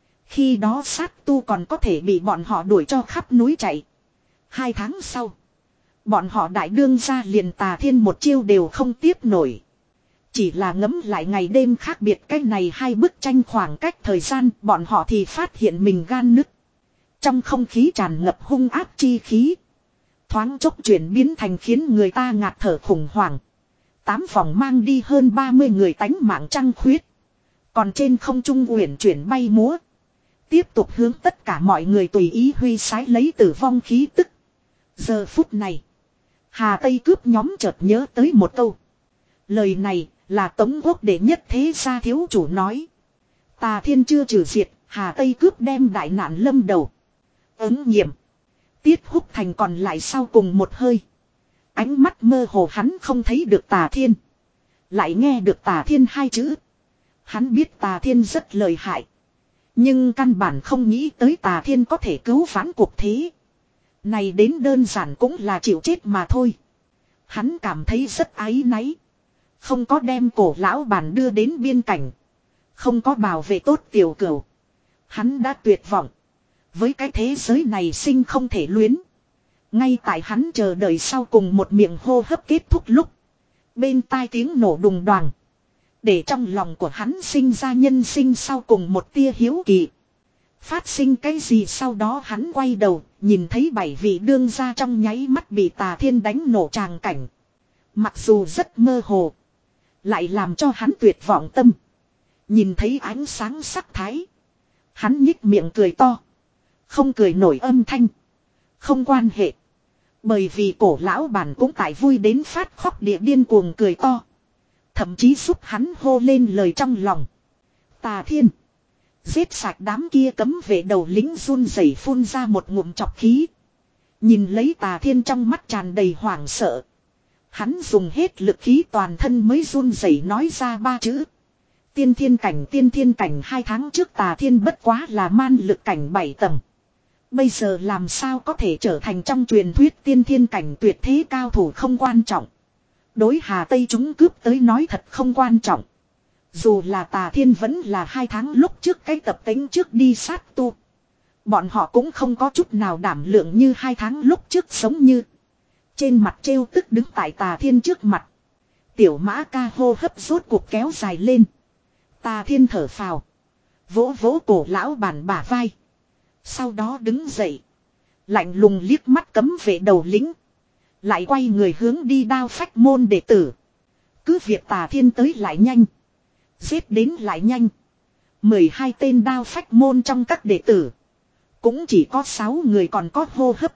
Khi đó sát tu còn có thể bị bọn họ đuổi cho khắp núi chạy. Hai tháng sau. Bọn họ đại đương ra liền Tà Thiên một chiêu đều không tiếp nổi. Chỉ là ngấm lại ngày đêm khác biệt cách này hai bức tranh khoảng cách thời gian bọn họ thì phát hiện mình gan nứt. Trong không khí tràn ngập hung áp chi khí. Thoáng chốc chuyển biến thành khiến người ta ngạt thở khủng hoảng. Tám vòng mang đi hơn ba mươi người tánh mạng trăng khuyết. Còn trên không trung uyển chuyển bay múa. Tiếp tục hướng tất cả mọi người tùy ý huy sái lấy tử vong khí tức. Giờ phút này. Hà Tây cướp nhóm chợt nhớ tới một câu. Lời này Là Tống Quốc đệ nhất thế gia thiếu chủ nói. Tà Thiên chưa trừ diệt, Hà Tây cướp đem đại nạn lâm đầu. Ứng nghiệm. Tiết Húc Thành còn lại sau cùng một hơi. Ánh mắt mơ hồ hắn không thấy được Tà Thiên. Lại nghe được Tà Thiên hai chữ. Hắn biết Tà Thiên rất lợi hại. Nhưng căn bản không nghĩ tới Tà Thiên có thể cứu vãn cuộc thế. Này đến đơn giản cũng là chịu chết mà thôi. Hắn cảm thấy rất áy náy. Không có đem cổ lão bản đưa đến biên cảnh. Không có bảo vệ tốt tiểu cửu. Hắn đã tuyệt vọng. Với cái thế giới này sinh không thể luyến. Ngay tại hắn chờ đợi sau cùng một miệng hô hấp kết thúc lúc. Bên tai tiếng nổ đùng đoàng. Để trong lòng của hắn sinh ra nhân sinh sau cùng một tia hiếu kỳ. Phát sinh cái gì sau đó hắn quay đầu, nhìn thấy bảy vị đương gia trong nháy mắt bị Tà Thiên đánh nổ tràng cảnh. Mặc dù rất mơ hồ, lại làm cho hắn tuyệt vọng tâm. Nhìn thấy ánh sáng sắc thái. Hắn nhích miệng cười to. Không cười nổi âm thanh. Không quan hệ. Bởi vì cổ lão bản cũng tại vui đến phát khóc địa điên cuồng cười to. Thậm chí giúp hắn hô lên lời trong lòng. Tà Thiên. Giết sạch đám kia cấm vệ đầu lính run rẩy phun ra một ngụm chọc khí. Nhìn lấy Tà Thiên trong mắt tràn đầy hoảng sợ. Hắn dùng hết lực khí toàn thân mới run rẩy nói ra ba chữ. Tiên thiên cảnh tiên thiên cảnh hai tháng trước Tà Thiên bất quá là man lực cảnh bảy tầng. Bây giờ làm sao có thể trở thành trong truyền thuyết tiên thiên cảnh tuyệt thế cao thủ không quan trọng. Đối Hà Tây chúng cướp tới nói thật không quan trọng. Dù là Tà Thiên vẫn là hai tháng lúc trước cái tập tính trước đi sát tu. Bọn họ cũng không có chút nào đảm lượng như hai tháng lúc trước sống như. Trên mặt trêu tức đứng tại Tà Thiên trước mặt. Tiểu Mã Ca hô hấp rốt cuộc kéo dài lên. Tà Thiên thở phào. Vỗ vỗ cổ lão bản bả vai. Sau đó đứng dậy. Lạnh lùng liếc mắt cấm vệ đầu lính. Lại quay người hướng đi Đao Phách môn đệ tử. Cứ việc Tà Thiên tới lại nhanh. Giết đến lại nhanh. mười hai tên Đao Phách môn trong các đệ tử. Cũng chỉ có sáu người còn có hô hấp.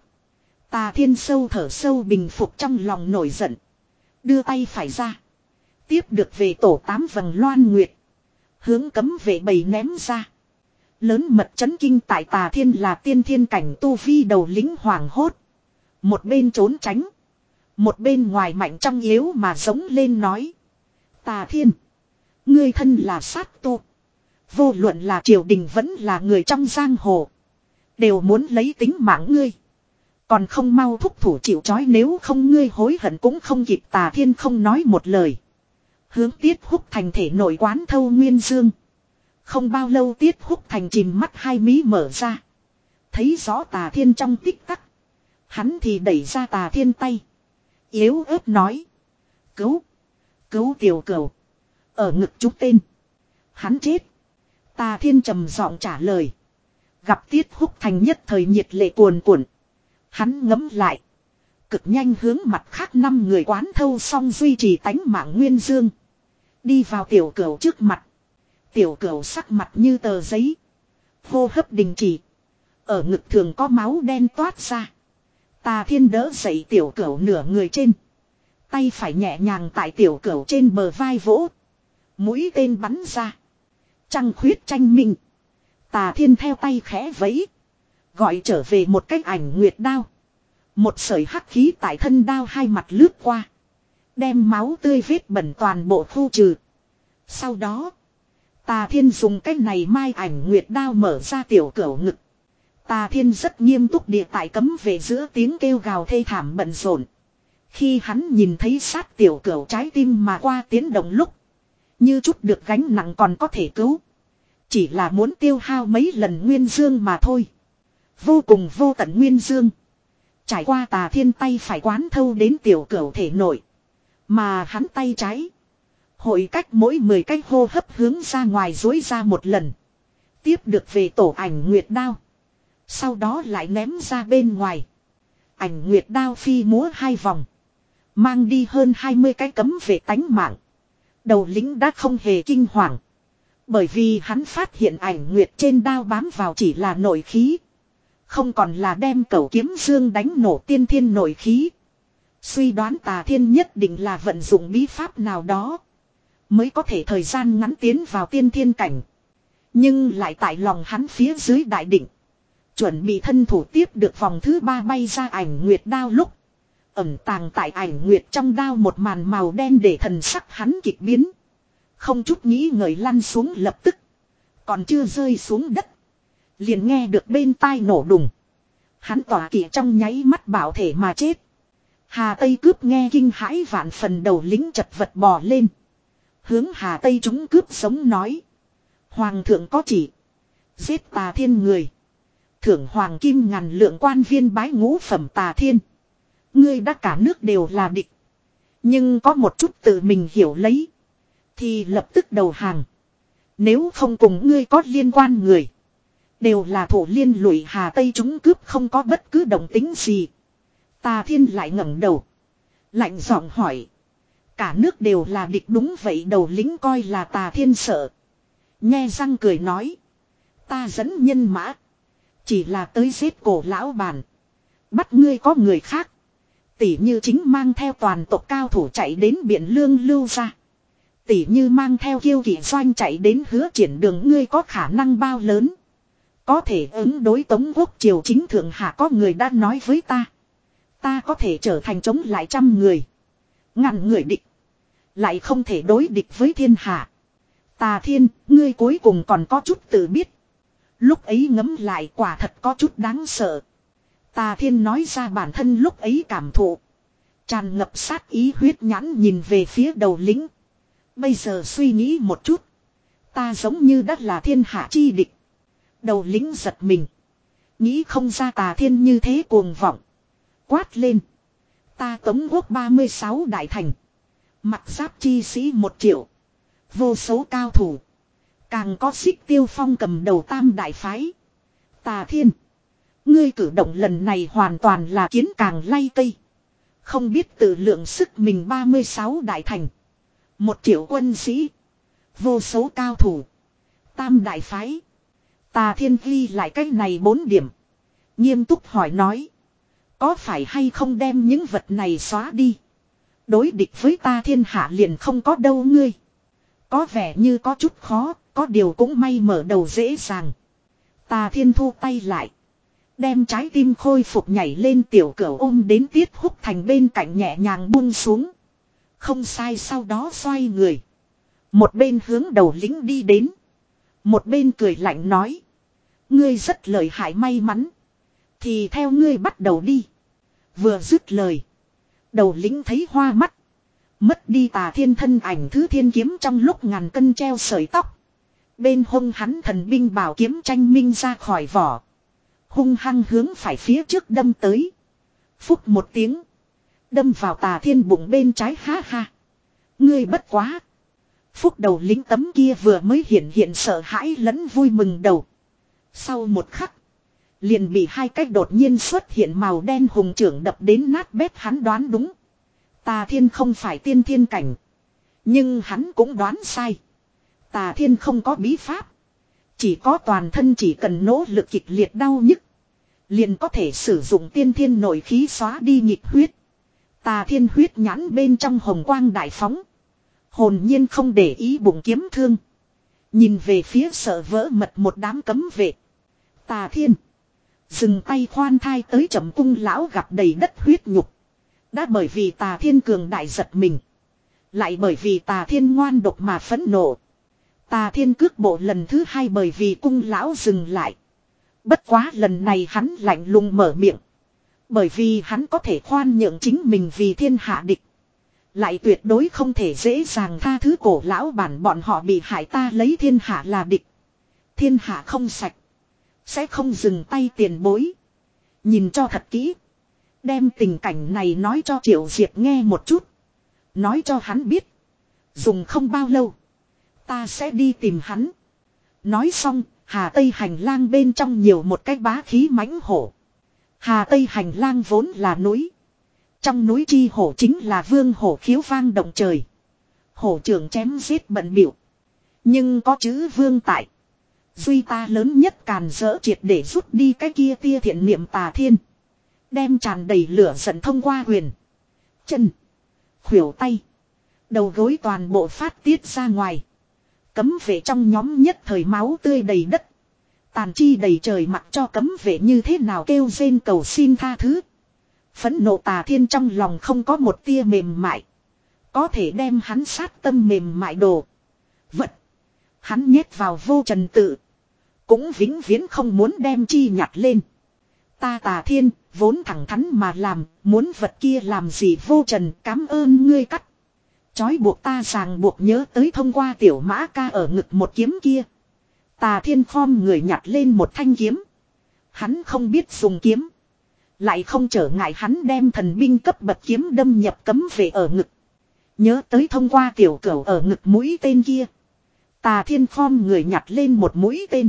Tà Thiên sâu thở sâu bình phục trong lòng nổi giận. Đưa tay phải ra. Tiếp được về tổ tám vầng loan nguyệt. Hướng cấm vệ bầy ném ra. Lớn mật chấn kinh tại Tà Thiên là tiên thiên cảnh tu vi đầu lính hoàng hốt. Một bên trốn tránh. Một bên ngoài mạnh trong yếu mà giống lên nói. Tà Thiên. Ngươi thân là sát tu. Vô luận là triều đình vẫn là người trong giang hồ. Đều muốn lấy tính mạng ngươi. Còn không mau thúc thủ chịu trói nếu không ngươi hối hận cũng không kịp. Tà Thiên không nói một lời. Hướng Tiết Húc Thành thể nội quán thâu nguyên dương. Không bao lâu Tiết Húc Thành chìm mắt hai mí mở ra. Thấy rõ Tà Thiên trong tích tắc. Hắn thì đẩy ra Tà Thiên tay. Yếu ớt nói. Cứu. Cứu tiểu cửu. Ở ngực chúng tên. Hắn chết. Tà Thiên trầm giọng trả lời. Gặp Tiết Húc Thành nhất thời nhiệt lệ cuồn cuộn. Hắn ngấm lại. Cực nhanh hướng mặt khác năm người quán thâu xong duy trì tánh mạng nguyên dương. Đi vào tiểu cửu trước mặt. Tiểu cửu sắc mặt như tờ giấy. Hô hấp đình chỉ. Ở ngực thường có máu đen toát ra. Tà Thiên đỡ dậy tiểu cửu nửa người trên. Tay phải nhẹ nhàng tại tiểu cửu trên bờ vai vỗ. Mũi tên bắn ra. Trăng khuyết tranh minh. Tà Thiên theo tay khẽ vẫy. Gọi trở về một cái ảnh nguyệt đao. Một sợi hắc khí tại thân đao hai mặt lướt qua. Đem máu tươi vết bẩn toàn bộ khu trừ. Sau đó. Tà Thiên dùng cái này mai ảnh nguyệt đao mở ra tiểu cửu ngực. Tà Thiên rất nghiêm túc địa tại cấm về giữa tiếng kêu gào thê thảm bận rộn. Khi hắn nhìn thấy sát tiểu cửu trái tim mà qua tiến động lúc. Như chút được gánh nặng còn có thể cứu. Chỉ là muốn tiêu hao mấy lần nguyên dương mà thôi. Vô cùng vô tận nguyên dương. Trải qua Tà Thiên tay phải quán thâu đến tiểu cửu thể nội. Mà hắn tay trái. Hội cách mỗi mười cái hô hấp hướng ra ngoài dối ra một lần. Tiếp được về tổ ảnh nguyệt đao. Sau đó lại ném ra bên ngoài. Ảnh nguyệt đao phi múa hai vòng. Mang đi hơn hai mươi cái cấm về tánh mạng. Đầu lính đã không hề kinh hoàng. Bởi vì hắn phát hiện ảnh nguyệt trên đao bám vào chỉ là nội khí. Không còn là đem cẩu kiếm dương đánh nổ tiên thiên nội khí. Suy đoán Tà Thiên nhất định là vận dụng bí pháp nào đó. mới có thể thời gian ngắn tiến vào tiên thiên cảnh. Nhưng lại tại lòng hắn phía dưới đại định. Chuẩn bị thân thủ tiếp được vòng thứ ba bay ra ảnh nguyệt đao lúc. Ẩn tàng tại ảnh nguyệt trong đao một màn màu đen để thần sắc hắn kịch biến. Không chút nghĩ ngợi lăn xuống lập tức. Còn chưa rơi xuống đất. Liền nghe được bên tai nổ đùng. Hắn tỏa kỵ trong nháy mắt bảo thể mà chết. Hà Tây cướp nghe kinh hãi vạn phần đầu lính chật vật bò lên. Hướng Hà Tây chúng cướp sống nói. Hoàng thượng có chỉ. Giết Tà Thiên người. Thưởng hoàng kim ngàn lượng quan viên bái ngũ phẩm Tà Thiên. Ngươi đã cả nước đều là địch. Nhưng có một chút tự mình hiểu lấy. Thì lập tức đầu hàng. Nếu không cùng ngươi có liên quan người. Đều là thủ liên lụy Hà Tây chúng cướp không có bất cứ động tính gì. Tà Thiên lại ngẩng đầu. Lạnh giọng hỏi. Cả nước đều là địch đúng vậy đầu lính coi là Tà Thiên sợ. Nhe răng cười nói. Ta dẫn nhân mã. Chỉ là tới giết cổ lão bản. Bắt ngươi có người khác. Tỷ như chính mang theo toàn tộc cao thủ chạy đến biển lương lưu ra. Tỷ như mang theo kiêu kỵ doanh chạy đến hứa triển đường ngươi có khả năng bao lớn. Có thể ứng đối Tống Quốc triều chính thượng hạ có người đã nói với ta. Ta có thể trở thành chống lại trăm người. Ngàn người địch. Lại không thể đối địch với thiên hạ. Tà Thiên, ngươi cuối cùng còn có chút tự biết. Lúc ấy ngẫm lại quả thật có chút đáng sợ. Tà Thiên nói ra bản thân lúc ấy cảm thụ. Tràn ngập sát ý huyết nhãn nhìn về phía đầu lính. Bây giờ suy nghĩ một chút. Ta giống như đã là thiên hạ chi địch. Đầu lính giật mình. Nghĩ không ra Tà Thiên như thế cuồng vọng. Quát lên. Ta Tống Quốc ba mươi sáu đại thành. Mặt giáp chi sĩ một triệu. Vô số cao thủ. Càng có Xích Tiêu Phong cầm đầu tam đại phái. Tà Thiên. Ngươi cử động lần này hoàn toàn là kiến càng lay cây. Không biết tự lượng sức mình ba mươi sáu đại thành. Một triệu quân sĩ. Vô số cao thủ. Tam đại phái. Tà Thiên ghi lại cái này bốn điểm. Nghiêm túc hỏi nói. Có phải hay không đem những vật này xóa đi. Đối địch với ta thiên hạ liền không có đâu ngươi. Có vẻ như có chút khó. Có điều cũng may mở đầu dễ dàng. Tà Thiên thu tay lại. Đem trái tim khôi phục nhảy lên tiểu cửu ôm đến Tiết Húc Thành bên cạnh nhẹ nhàng buông xuống. Không sai sau đó xoay người. Một bên hướng đầu lính đi đến. Một bên cười lạnh nói. Ngươi rất lợi hại may mắn. Thì theo ngươi bắt đầu đi. Vừa dứt lời. Đầu lính thấy hoa mắt. Mất đi Tà Thiên thân ảnh thứ thiên kiếm trong lúc ngàn cân treo sợi tóc. Bên hông hắn thần binh bảo kiếm tranh minh ra khỏi vỏ. Hung hăng hướng phải phía trước đâm tới. Phúc một tiếng. Đâm vào Tà Thiên bụng bên trái ha ha. Ngươi bất quá. Phúc đầu lính tấm kia vừa mới hiện hiện sợ hãi lẫn vui mừng đầu. Sau một khắc. Liền bị hai cách đột nhiên xuất hiện màu đen hùng trưởng đập đến nát bét hắn đoán đúng. Tà Thiên không phải tiên thiên cảnh. Nhưng hắn cũng đoán sai. Tà Thiên không có bí pháp. Chỉ có toàn thân chỉ cần nỗ lực kịch liệt đau nhức. Liền có thể sử dụng tiên thiên nội khí xóa đi nghịch huyết. Tà Thiên huyết nhãn bên trong hồng quang đại phóng. Hồn nhiên không để ý bụng kiếm thương. Nhìn về phía sợ vỡ mật một đám cấm vệ. Tà Thiên. Dừng tay khoan thai tới chậm cung lão gặp đầy đất huyết nhục. Đã bởi vì Tà Thiên cường đại giật mình. Lại bởi vì Tà Thiên ngoan độc mà phẫn nộ. Tà Thiên cước bộ lần thứ hai bởi vì cung lão dừng lại. Bất quá lần này hắn lạnh lùng mở miệng. Bởi vì hắn có thể khoan nhượng chính mình vì thiên hạ địch. Lại tuyệt đối không thể dễ dàng tha thứ cổ lão bản bọn họ bị hại ta lấy thiên hạ là địch. Thiên hạ không sạch. Sẽ không dừng tay tiền bối. Nhìn cho thật kỹ. Đem tình cảnh này nói cho Triệu Diệp nghe một chút. Nói cho hắn biết. Dùng không bao lâu. Ta sẽ đi tìm hắn. Nói xong, Hà Tây hành lang bên trong nhiều một cái bá khí mãnh hổ. Hà Tây hành lang vốn là núi. Trong núi chi hổ chính là vương hổ khiếu vang động trời. Hổ trưởng chém giết bận biểu. Nhưng có chữ vương tại. Duy ta lớn nhất càn dỡ triệt để rút đi cái kia tia thiện niệm Tà Thiên. Đem tràn đầy lửa giận thông qua huyền. Chân. Khuỷu tay. Đầu gối toàn bộ phát tiết ra ngoài. Cấm vệ trong nhóm nhất thời máu tươi đầy đất. Tàn chi đầy trời, mặc cho cấm vệ như thế nào kêu rên cầu xin tha thứ. Phẫn nộ Tà Thiên trong lòng không có một tia mềm mại. Có thể đem hắn sát tâm mềm mại đồ vật hắn nhét vào vô trần tự. Cũng vĩnh viễn không muốn đem chi nhặt lên. Ta Tà Thiên vốn thẳng thắn mà làm. Muốn vật kia làm gì vô trần, cảm ơn ngươi cắt. Chói buộc ta ràng buộc nhớ tới thông qua tiểu mã ca ở ngực một kiếm kia. Tà Thiên khom người nhặt lên một thanh kiếm. Hắn không biết dùng kiếm. Lại không trở ngại hắn đem thần binh cấp bậc kiếm đâm nhập cấm vệ ở ngực. Nhớ tới thông qua tiểu cửu ở ngực mũi tên kia. Tà Thiên khom người nhặt lên một mũi tên.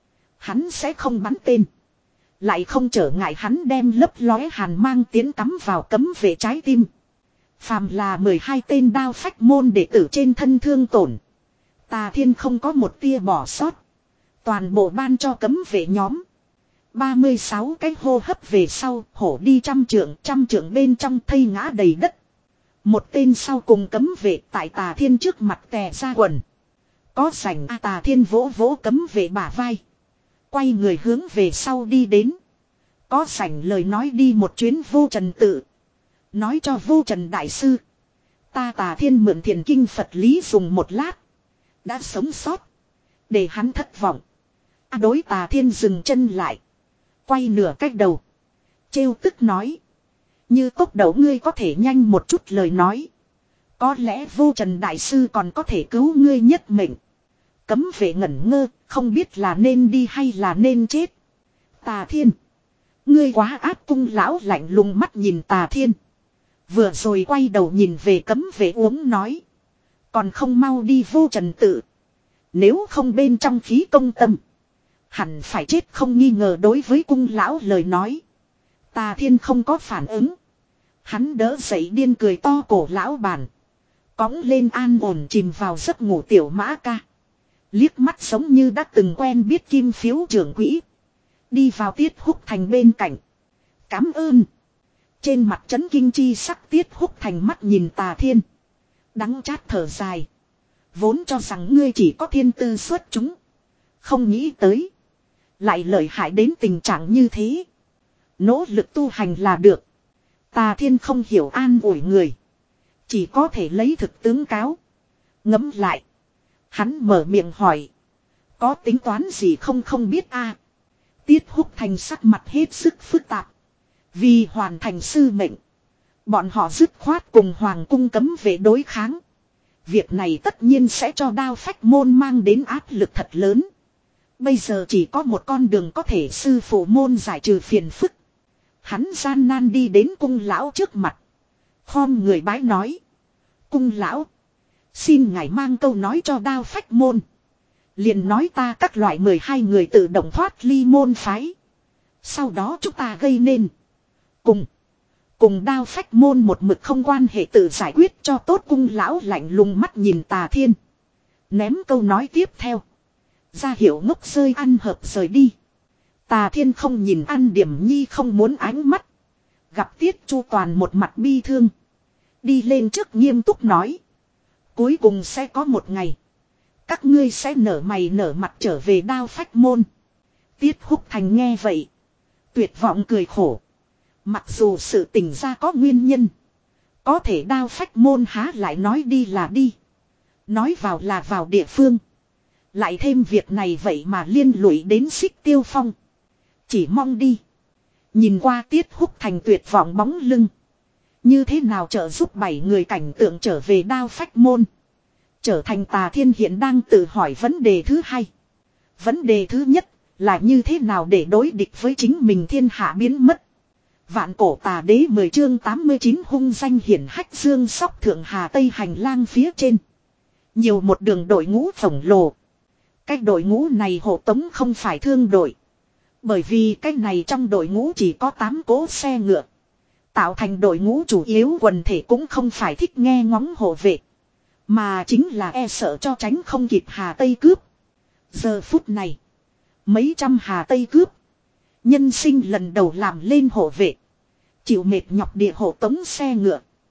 Hắn sẽ không bắn tên. Lại không trở ngại hắn đem lấp lóe hàn mang tiến cắm vào cấm vệ trái tim. Phàm là mười hai tên đao phách môn đệ tử trên thân thương tổn. Tà Thiên không có một tia bỏ sót. Toàn bộ ban cho cấm vệ nhóm. ba mươi sáu cái hô hấp về sau, hổ đi trăm trượng, trăm trượng bên trong thây ngã đầy đất. Một tên sau cùng cấm vệ tại Tà Thiên trước mặt tè ra quần. Có sảnh A Tà Thiên vỗ vỗ cấm vệ bả vai. Quay người hướng về sau đi đến. Có sảnh lời nói đi một chuyến vô trần tự. Nói cho vô trần đại sư. Ta Tà Thiên mượn thiền kinh Phật lý dùng một lát. Đã sống sót. Để hắn thất vọng. A đối Tà Thiên dừng chân lại. Quay nửa cách đầu. Trêu tức nói. Như tốc đầu ngươi có thể nhanh một chút lời nói. Có lẽ vô trần đại sư còn có thể cứu ngươi nhất mệnh. Cấm vệ ngẩn ngơ, không biết là nên đi hay là nên chết. Tà Thiên. Ngươi quá ác, cung lão lạnh lùng mắt nhìn Tà Thiên. Vừa rồi quay đầu nhìn về cấm vệ uống nói. Còn không mau đi vô trần tự. Nếu không bên trong khí công tâm. Hẳn phải chết không nghi ngờ. Đối với cung lão lời nói. Tà Thiên không có phản ứng. Hắn đỡ dậy điên cười to cổ lão bản. Cõng lên an ổn chìm vào giấc ngủ tiểu mã ca. Liếc mắt giống như đã từng quen biết kim phiếu trưởng quỹ. Đi vào Tiết Húc Thành bên cạnh. Cảm ơn. Trên mặt chấn kinh chi sắc Tiết Húc Thành mắt nhìn Tà Thiên. Đắng chát thở dài. Vốn cho rằng ngươi chỉ có thiên tư xuất chúng. Không nghĩ tới. Lại lợi hại đến tình trạng như thế. Nỗ lực tu hành là được. Tà Thiên không hiểu an ủi người. Chỉ có thể lấy thực tướng cáo. Ngẫm lại. Hắn mở miệng hỏi. Có tính toán gì không không biết a? Tiết Húc Thành sắc mặt hết sức phức tạp. Vì hoàn thành sư mệnh. Bọn họ dứt khoát cùng hoàng cung cấm vệ đối kháng. Việc này tất nhiên sẽ cho đao phách môn mang đến áp lực thật lớn. Bây giờ chỉ có một con đường có thể sư phụ môn giải trừ phiền phức. Hắn gian nan đi đến cung lão trước mặt. Khom người bái nói. Cung lão. Xin ngài mang câu nói cho đao phách môn. Liền nói ta các loại mười hai người tự động thoát ly môn phái. Sau đó chúng ta gây nên. Cùng. Cùng đao phách môn một mực không quan hệ tự giải quyết cho tốt. Cung lão lạnh lùng mắt nhìn Tà Thiên. Ném câu nói tiếp theo. Ra hiệu ngốc rơi ăn hợp rời đi. Tà Thiên không nhìn An Điểm Nhi không muốn ánh mắt. Gặp Tiết Chu Toàn một mặt bi thương. Đi lên trước nghiêm túc nói. Cuối cùng sẽ có một ngày. Các ngươi sẽ nở mày nở mặt trở về đao phách môn. Tiết Húc Thành nghe vậy. Tuyệt vọng cười khổ. Mặc dù sự tình ra có nguyên nhân. Có thể đao phách môn há lại nói đi là đi. Nói vào là vào địa phương. Lại thêm việc này vậy mà liên lụy đến Xích Tiêu Phong. Chỉ mong đi. Nhìn qua Tiết Húc Thành tuyệt vọng bóng lưng. Như thế nào trợ giúp bảy người cảnh tượng trở về đao phách môn. Trở thành Tà Thiên hiện đang tự hỏi vấn đề thứ hai. Vấn đề thứ nhất là như thế nào để đối địch với chính mình thiên hạ biến mất. Vạn cổ tà đế mười chương tám mươi chín hung danh hiển hách dương sóc thượng hà tây hành lang phía trên. Nhiều một đường đội ngũ khổng lồ. Cái đội ngũ này hộ tống không phải thương đội. Bởi vì cái này trong đội ngũ chỉ có tám cỗ xe ngựa. Tạo thành đội ngũ chủ yếu quần thể cũng không phải thích nghe ngóng hộ vệ. Mà chính là e sợ cho tránh không kịp Hà Tây cướp. Giờ phút này. Mấy trăm Hà Tây cướp. Nhân sinh lần đầu làm lên hộ vệ. Chịu mệt nhọc địa hộ tống xe ngựa.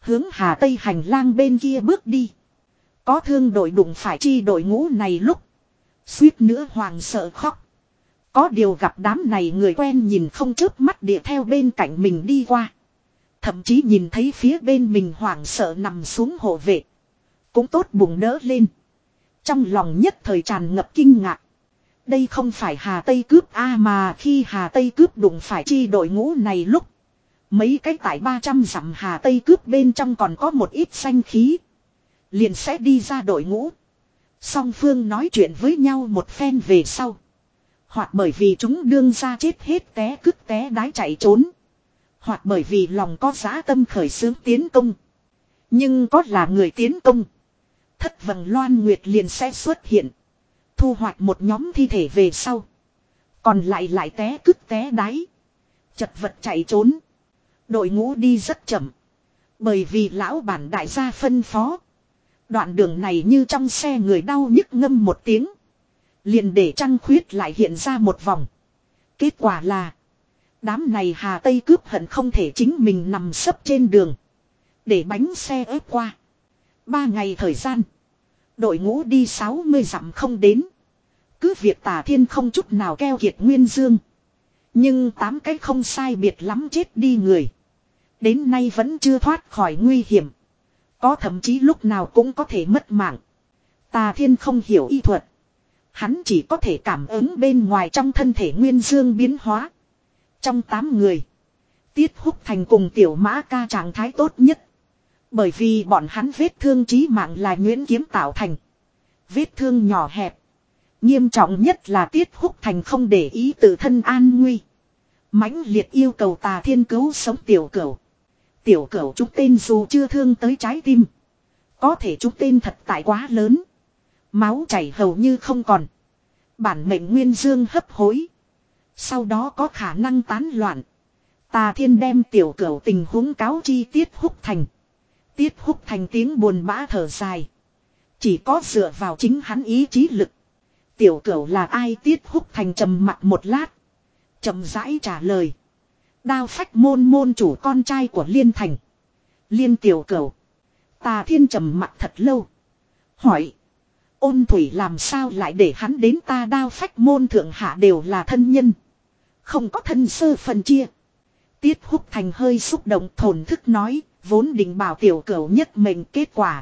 Hướng Hà Tây hành lang bên kia bước đi. Có thương đội đụng phải chi đội ngũ này lúc. Suýt nữa hoàng sợ khóc. Có điều gặp đám này người quen nhìn không chớp mắt địa theo bên cạnh mình đi qua. Thậm chí nhìn thấy phía bên mình hoảng sợ nằm xuống hộ vệ. Cũng tốt bụng đỡ lên. Trong lòng nhất thời tràn ngập kinh ngạc. Đây không phải Hà Tây cướp A mà khi Hà Tây cướp đụng phải chi đội ngũ này lúc. Mấy cái tại ba trăm dặm Hà Tây cướp bên trong còn có một ít xanh khí. Liền sẽ đi ra đội ngũ. Song phương nói chuyện với nhau một phen về sau. Hoặc bởi vì chúng đương ra chết hết té cứt té đái chạy trốn. Hoặc bởi vì lòng có dã tâm khởi xướng tiến công. Nhưng có là người tiến công. Thất vầng loan nguyệt liền sẽ xuất hiện. Thu hoạch một nhóm thi thể về sau. Còn lại lại té cứt té đáy. Chật vật chạy trốn. Đội ngũ đi rất chậm. Bởi vì lão bản đại gia phân phó. Đoạn đường này như trong xe người đau nhức ngâm một tiếng. Liền để trăng khuyết lại hiện ra một vòng. Kết quả là. Đám này Hà Tây cướp hận không thể chính mình nằm sấp trên đường. Để bánh xe ép qua. Ba ngày thời gian. Đội ngũ đi sáu mươi dặm không đến. Cứ việc Tà Thiên không chút nào keo kiệt Nguyên Dương. Nhưng tám cái không sai biệt lắm chết đi người. Đến nay vẫn chưa thoát khỏi nguy hiểm. Có thậm chí lúc nào cũng có thể mất mạng. Tà Thiên không hiểu y thuật. Hắn chỉ có thể cảm ứng bên ngoài trong thân thể Nguyên Dương biến hóa. Trong tám người. Tiết Húc Thành cùng Tiểu Mã Ca trạng thái tốt nhất. Bởi vì bọn hắn vết thương chí mạng là nhuyễn kiếm tạo thành. Vết thương nhỏ hẹp. Nghiêm trọng nhất là Tiết Húc Thành không để ý tự thân an nguy. Mãnh liệt yêu cầu Tà Thiên cứu sống Tiểu Cửu. Tiểu Cửu chúng tên dù chưa thương tới trái tim. Có thể chúng tên thật tại quá lớn. Máu chảy hầu như không còn. Bản mệnh Nguyên Dương hấp hối. Sau đó có khả năng tán loạn. Tà Thiên đem Tiểu Cửu tình huống cáo chi Tiết Húc Thành. Tiết Húc Thành tiếng buồn bã thở dài. Chỉ có dựa vào chính hắn ý chí lực. Tiểu Cửu là ai? Tiết Húc Thành trầm mặt một lát. Chậm rãi trả lời. Đao Phách môn môn chủ con trai của Liên Thành. Liên Tiểu Cửu. Tà Thiên trầm mặt thật lâu. Hỏi. Ôn Thủy làm sao lại để hắn đến ta Đao Phách môn thượng hạ đều là thân nhân. Không có thân sơ phần chia. Tiết Húc Thành hơi xúc động thổn thức nói. Vốn định bảo Tiểu Cửu nhất mệnh kết quả.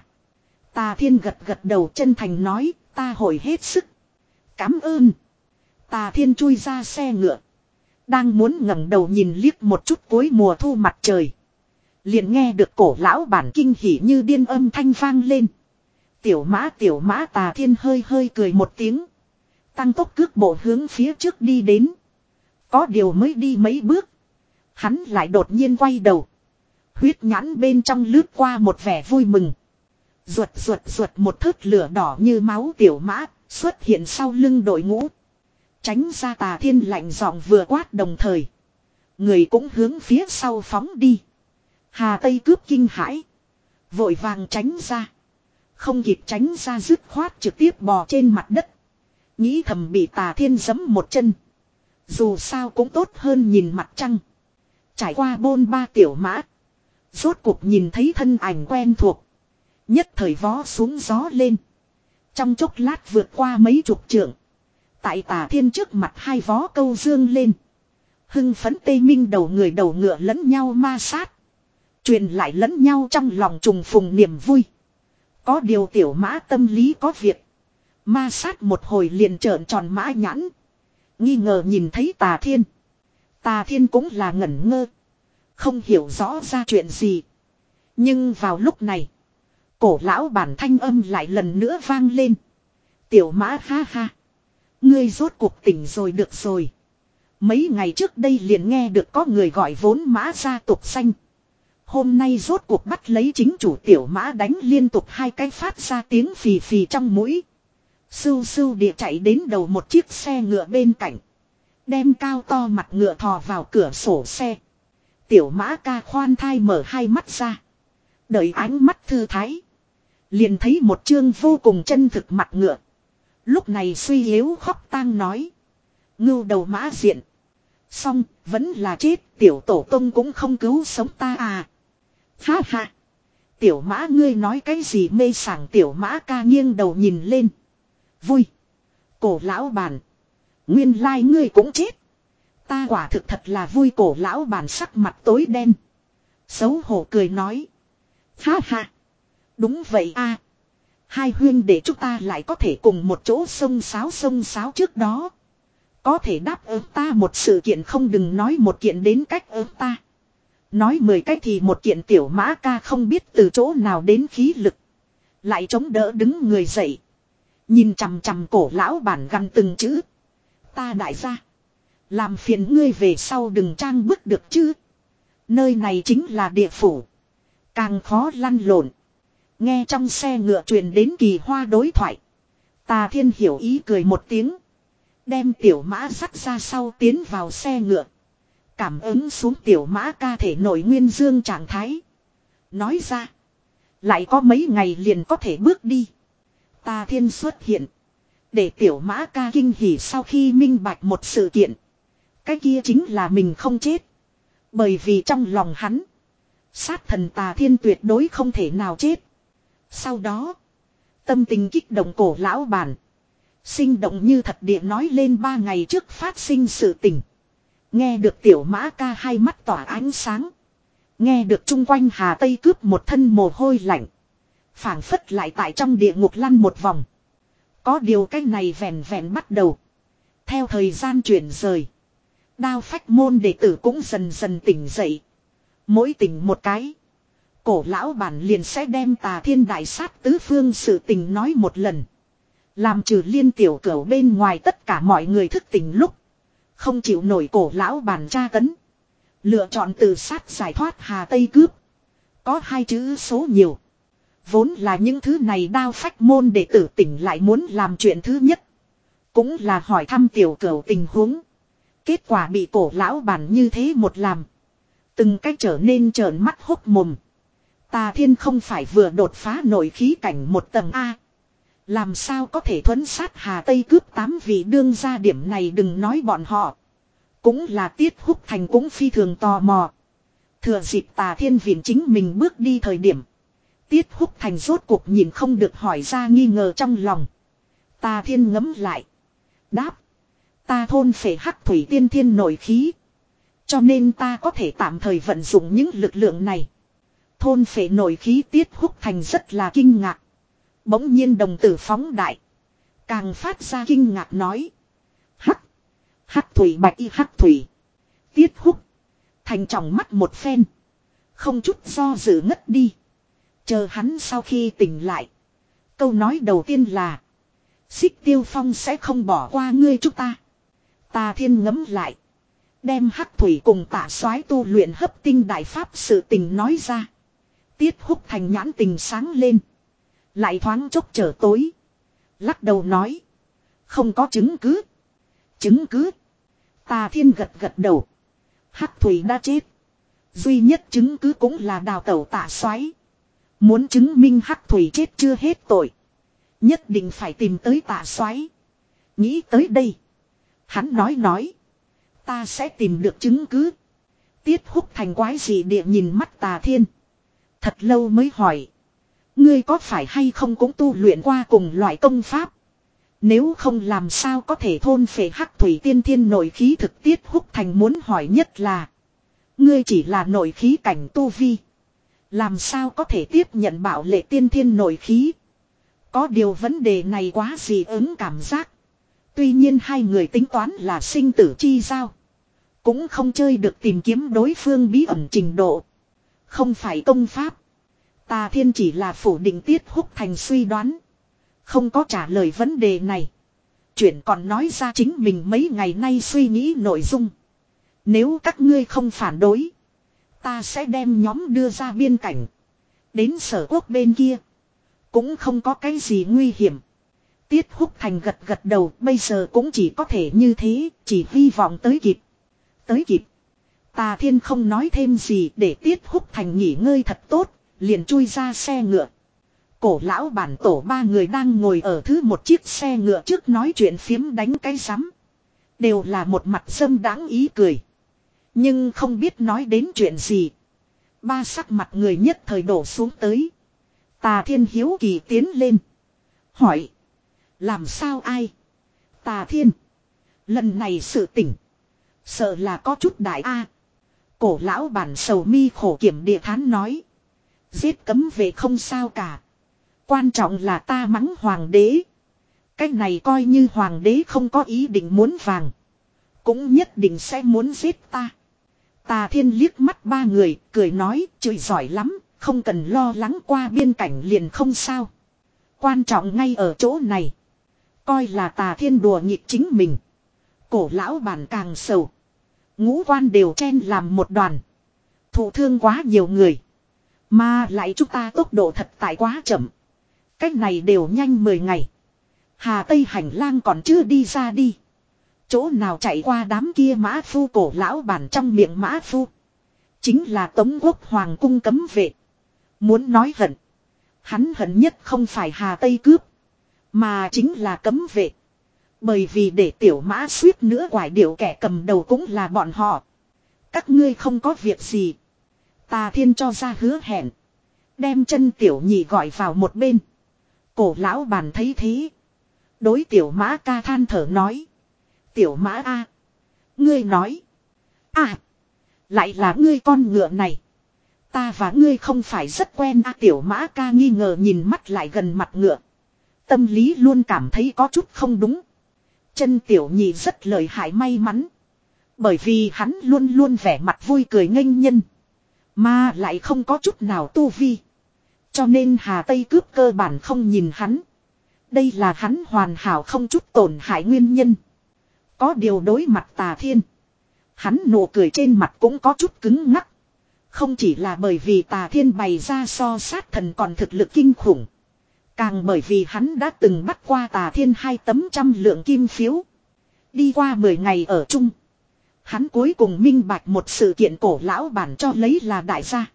Tà Thiên gật gật đầu chân thành nói. Ta hồi hết sức. Cảm ơn. Tà Thiên chui ra xe ngựa. Đang muốn ngẩng đầu nhìn liếc một chút cuối mùa thu mặt trời. Liền nghe được cổ lão bản kinh hỉ như điên âm thanh vang lên. Tiểu Mã Tiểu Mã. Tà Thiên hơi hơi cười một tiếng. Tăng tốc cước bộ hướng phía trước đi đến. Có điều mới đi mấy bước. Hắn lại đột nhiên quay đầu. Huyết nhãn bên trong lướt qua một vẻ vui mừng. Ruột ruột ruột một thớt lửa đỏ như máu Tiểu Mã xuất hiện sau lưng đội ngũ. Tránh ra. Tà Thiên lạnh giọng vừa quát đồng thời. Người cũng hướng phía sau phóng đi. Hà Tây cướp kinh hãi. Vội vàng tránh ra. Không kịp tránh ra dứt khoát trực tiếp bò trên mặt đất. Nghĩ thầm bị Tà Thiên giẫm một chân. Dù sao cũng tốt hơn nhìn mặt trăng. Trải qua bôn ba Tiểu Mã. Rốt cuộc nhìn thấy thân ảnh quen thuộc. Nhất thời vó xuống gió lên. Trong chốc lát vượt qua mấy chục trượng. Tại Tà Thiên trước mặt hai vó câu dương lên. Hưng phấn tê minh đầu người đầu ngựa lẫn nhau ma sát. Truyền lại lẫn nhau trong lòng trùng phùng niềm vui. Có điều Tiểu Mã tâm lý có việc. Ma sát một hồi liền trợn tròn mã nhãn. Nghi ngờ nhìn thấy Tà Thiên. Tà Thiên cũng là ngẩn ngơ. Không hiểu rõ ra chuyện gì. Nhưng vào lúc này. Cổ lão bản thanh âm lại lần nữa vang lên. Tiểu Mã ha ha. Ngươi rốt cuộc tỉnh rồi được rồi. Mấy ngày trước đây liền nghe được có người gọi vốn Mã gia tục xanh. Hôm nay rốt cuộc bắt lấy chính chủ Tiểu Mã đánh liên tục hai cái phát ra tiếng phì phì trong mũi. Sưu sưu địa chạy đến đầu một chiếc xe ngựa bên cạnh. Đem cao to mặt ngựa thò vào cửa sổ xe. Tiểu Mã Ca khoan thai mở hai mắt ra. Đợi ánh mắt thư thái. Liền thấy một chương vô cùng chân thực mặt ngựa. Lúc này suy yếu khóc tang nói. Ngưu đầu Mã diện. Xong vẫn là chết. Tiểu tổ tông cũng không cứu sống ta à. Ha ha. tiểu mã ngươi nói cái gì mê sảng tiểu mã ca nghiêng đầu nhìn lên. Vui. Cổ lão bản. Nguyên lai like ngươi cũng chết. Ta quả thực thật là vui cổ lão bản sắc mặt tối đen. Xấu hổ cười nói. Ha ha. Đúng vậy a. Hai huyên để chúng ta lại có thể cùng một chỗ sông sáo sông sáo trước đó. Có thể đáp ứng ta một sự kiện không đừng nói một kiện đến cách ứng ta. Nói mười cách thì một kiện tiểu mã ca không biết từ chỗ nào đến khí lực. Lại chống đỡ đứng người dậy. Nhìn chằm chằm cổ lão bản gằn từng chữ. Ta đại gia. Làm phiền ngươi về sau đừng trang bức được chứ. Nơi này chính là địa phủ. Càng khó lăn lộn. Nghe trong xe ngựa truyền đến kỳ hoa đối thoại. Tà Thiên hiểu ý cười một tiếng. Đem tiểu mã dắt ra sau tiến vào xe ngựa. Cảm ứng xuống tiểu mã ca thể nội nguyên dương trạng thái. Nói ra. Lại có mấy ngày liền có thể bước đi. Tà Thiên xuất hiện. Để tiểu mã ca kinh hỉ sau khi minh bạch một sự kiện. Cái kia chính là mình không chết. Bởi vì trong lòng hắn. Sát thần Tà Thiên tuyệt đối không thể nào chết. Sau đó. Tâm tình kích động cổ lão bản. Sinh động như thật địa nói lên ba ngày trước phát sinh sự tình. Nghe được tiểu mã ca hai mắt tỏa ánh sáng. Nghe được chung quanh Hà Tây cướp một thân mồ hôi lạnh. Phảng phất lại tại trong địa ngục lăn một vòng. Có điều cái này vẹn vẹn bắt đầu. Theo thời gian chuyển rời. Đao phách môn đệ tử cũng dần dần tỉnh dậy. Mỗi tỉnh một cái. Cổ lão bản liền sẽ đem Tà Thiên đại sát tứ phương sự tình nói một lần. Làm trừ liên tiểu cửu bên ngoài tất cả mọi người thức tỉnh lúc. Không chịu nổi cổ lão bản tra tấn. Lựa chọn tự sát giải thoát Hà Tây cướp. Có hai chữ số nhiều. Vốn là những thứ này đao phách môn đệ tử tỉnh lại muốn làm chuyện thứ nhất. Cũng là hỏi thăm tiểu cửu tình huống. Kết quả bị cổ lão bản như thế một làm. Từng cách trở nên trợn mắt hốc mồm. Tà Thiên không phải vừa đột phá nổi khí cảnh một tầng A. Làm sao có thể thuấn sát Hà Tây cướp tám vị đương gia điểm này đừng nói bọn họ. Cũng là Tiết Húc Thành cũng phi thường tò mò. Thừa dịp Tà Thiên viện chính mình bước đi thời điểm. Tiết Húc Thành rốt cuộc nhìn không được hỏi ra nghi ngờ trong lòng. Tà Thiên ngấm lại. Đáp. Ta thôn phệ hắc thủy tiên thiên nội khí. Cho nên ta có thể tạm thời vận dụng những lực lượng này. Thôn phệ nội khí Tiết Húc Thành rất là kinh ngạc. Bỗng nhiên đồng tử phóng đại. Càng phát ra kinh ngạc nói. Hắc. Hắc thủy bạch y hắc thủy. Tiết Húc. Thành trọng mắt một phen. Không chút do dự ngất đi. Chờ hắn sau khi tỉnh lại. Câu nói đầu tiên là. Xích Tiêu Phong sẽ không bỏ qua ngươi chúng ta. Tà Thiên ngấm lại. Đem hắc thủy cùng Tạ Soái tu luyện hấp tinh đại pháp sự tình nói ra. Tiết Húc Thành nhãn tình sáng lên. Lại thoáng chốc trở tối. Lắc đầu nói. Không có chứng cứ. Chứng cứ. Tà Thiên gật gật đầu. Hắc thủy đã chết. Duy nhất chứng cứ cũng là đào tẩu Tạ Soái. Muốn chứng minh hắc thủy chết chưa hết tội. Nhất định phải tìm tới Tạ Soái. Nghĩ tới đây. Hắn nói nói. Ta sẽ tìm được chứng cứ. Tiết Húc Thành quái gì địa nhìn mắt Tà Thiên. Thật lâu mới hỏi. Ngươi có phải hay không cũng tu luyện qua cùng loại công pháp. Nếu không làm sao có thể thôn phệ hắc thủy tiên thiên nội khí thực Tiết Húc Thành muốn hỏi nhất là. Ngươi chỉ là nội khí cảnh tu vi. Làm sao có thể tiếp nhận bảo lệ tiên thiên nội khí. Có điều vấn đề này quá dị ứng cảm giác. Tuy nhiên hai người tính toán là sinh tử chi giao. Cũng không chơi được tìm kiếm đối phương bí ẩn trình độ. Không phải công pháp. Tà Thiên chỉ là phủ định Tiết Húc Thành suy đoán. Không có trả lời vấn đề này. Chuyện còn nói ra chính mình mấy ngày nay suy nghĩ nội dung. Nếu các ngươi không phản đối. Ta sẽ đem nhóm đưa ra biên cảnh. Đến sở quốc bên kia. Cũng không có cái gì nguy hiểm. Tiết Húc Thành gật gật đầu. Bây giờ cũng chỉ có thể như thế. Chỉ hy vọng tới kịp. Tới kịp. Tà Thiên không nói thêm gì để Tiết Húc Thành nghỉ ngơi thật tốt. Liền chui ra xe ngựa. Cổ lão bản tổ ba người đang ngồi ở thứ một chiếc xe ngựa trước nói chuyện phiếm đánh cái rắm. Đều là một mặt dâm đáng ý cười. Nhưng không biết nói đến chuyện gì. Ba sắc mặt người nhất thời đổ xuống tới. Tà Thiên hiếu kỳ tiến lên. Hỏi. Làm sao ai? Tà Thiên. Lần này sự tỉnh. Sợ là có chút đại a. Cổ lão bản sầu mi khổ kiểm địa thán nói. Giết cấm vệ không sao cả. Quan trọng là ta mắng hoàng đế. Cái này coi như hoàng đế không có ý định muốn vàng. Cũng nhất định sẽ muốn giết ta. Tà Thiên liếc mắt ba người, cười nói, chửi giỏi lắm, không cần lo lắng qua biên cảnh liền không sao. Quan trọng ngay ở chỗ này. Coi là Tà Thiên đùa nghịch chính mình. Cổ lão bản càng sầu. Ngũ quan đều chen làm một đoàn. Thụ thương quá nhiều người. Mà lại chúng ta tốc độ thật tại quá chậm. Cách này đều nhanh mười ngày. Hà Tây hành lang còn chưa đi ra đi. Chỗ nào chạy qua đám kia mã phu cổ lão bản trong miệng mã phu. Chính là Tống Quốc Hoàng cung cấm vệ. Muốn nói hận. Hắn hận nhất không phải Hà Tây cướp. Mà chính là cấm vệ. Bởi vì để tiểu mã suýt nữa quải điệu kẻ cầm đầu cũng là bọn họ. Các ngươi không có việc gì. Tà Thiên cho ra hứa hẹn. Đem chân tiểu nhị gọi vào một bên. Cổ lão bản thấy thế. Đối tiểu mã ca than thở nói. Tiểu mã a, ngươi nói. À. Lại là ngươi con ngựa này. Ta và ngươi không phải rất quen a. Tiểu mã ca nghi ngờ nhìn mắt lại gần mặt ngựa. Tâm lý luôn cảm thấy có chút không đúng. Chân tiểu nhị rất lợi hại may mắn. Bởi vì hắn luôn luôn vẻ mặt vui cười nghênh nhân. Mà lại không có chút nào tu vi. Cho nên Hà Tây cướp cơ bản không nhìn hắn. Đây là hắn hoàn hảo không chút tổn hại nguyên nhân. Có điều đối mặt Tà Thiên. Hắn nụ cười trên mặt cũng có chút cứng ngắc. Không chỉ là bởi vì Tà Thiên bày ra so sát thần còn thực lực kinh khủng. Càng bởi vì hắn đã từng bắt qua Tà Thiên hai tấm trăm lượng kim phiếu. Đi qua mười ngày ở chung. Hắn cuối cùng minh bạch một sự kiện cổ lão bản cho lấy là đại gia.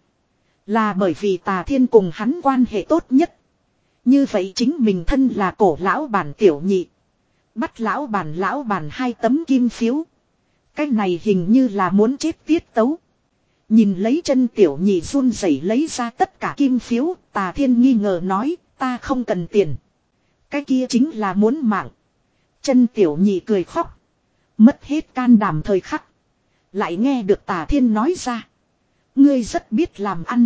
Là bởi vì Tà Thiên cùng hắn quan hệ tốt nhất. Như vậy chính mình thân là cổ lão bản tiểu nhị. Bắt lão bản lão bản hai tấm kim phiếu. Cái này hình như là muốn chết tiết tấu. Nhìn lấy chân tiểu nhị run rẩy lấy ra tất cả kim phiếu. Tà Thiên nghi ngờ nói ta không cần tiền. Cái kia chính là muốn mạng. Chân tiểu nhị cười khóc. Mất hết can đảm thời khắc. Lại nghe được Tà Thiên nói ra. Ngươi rất biết làm ăn.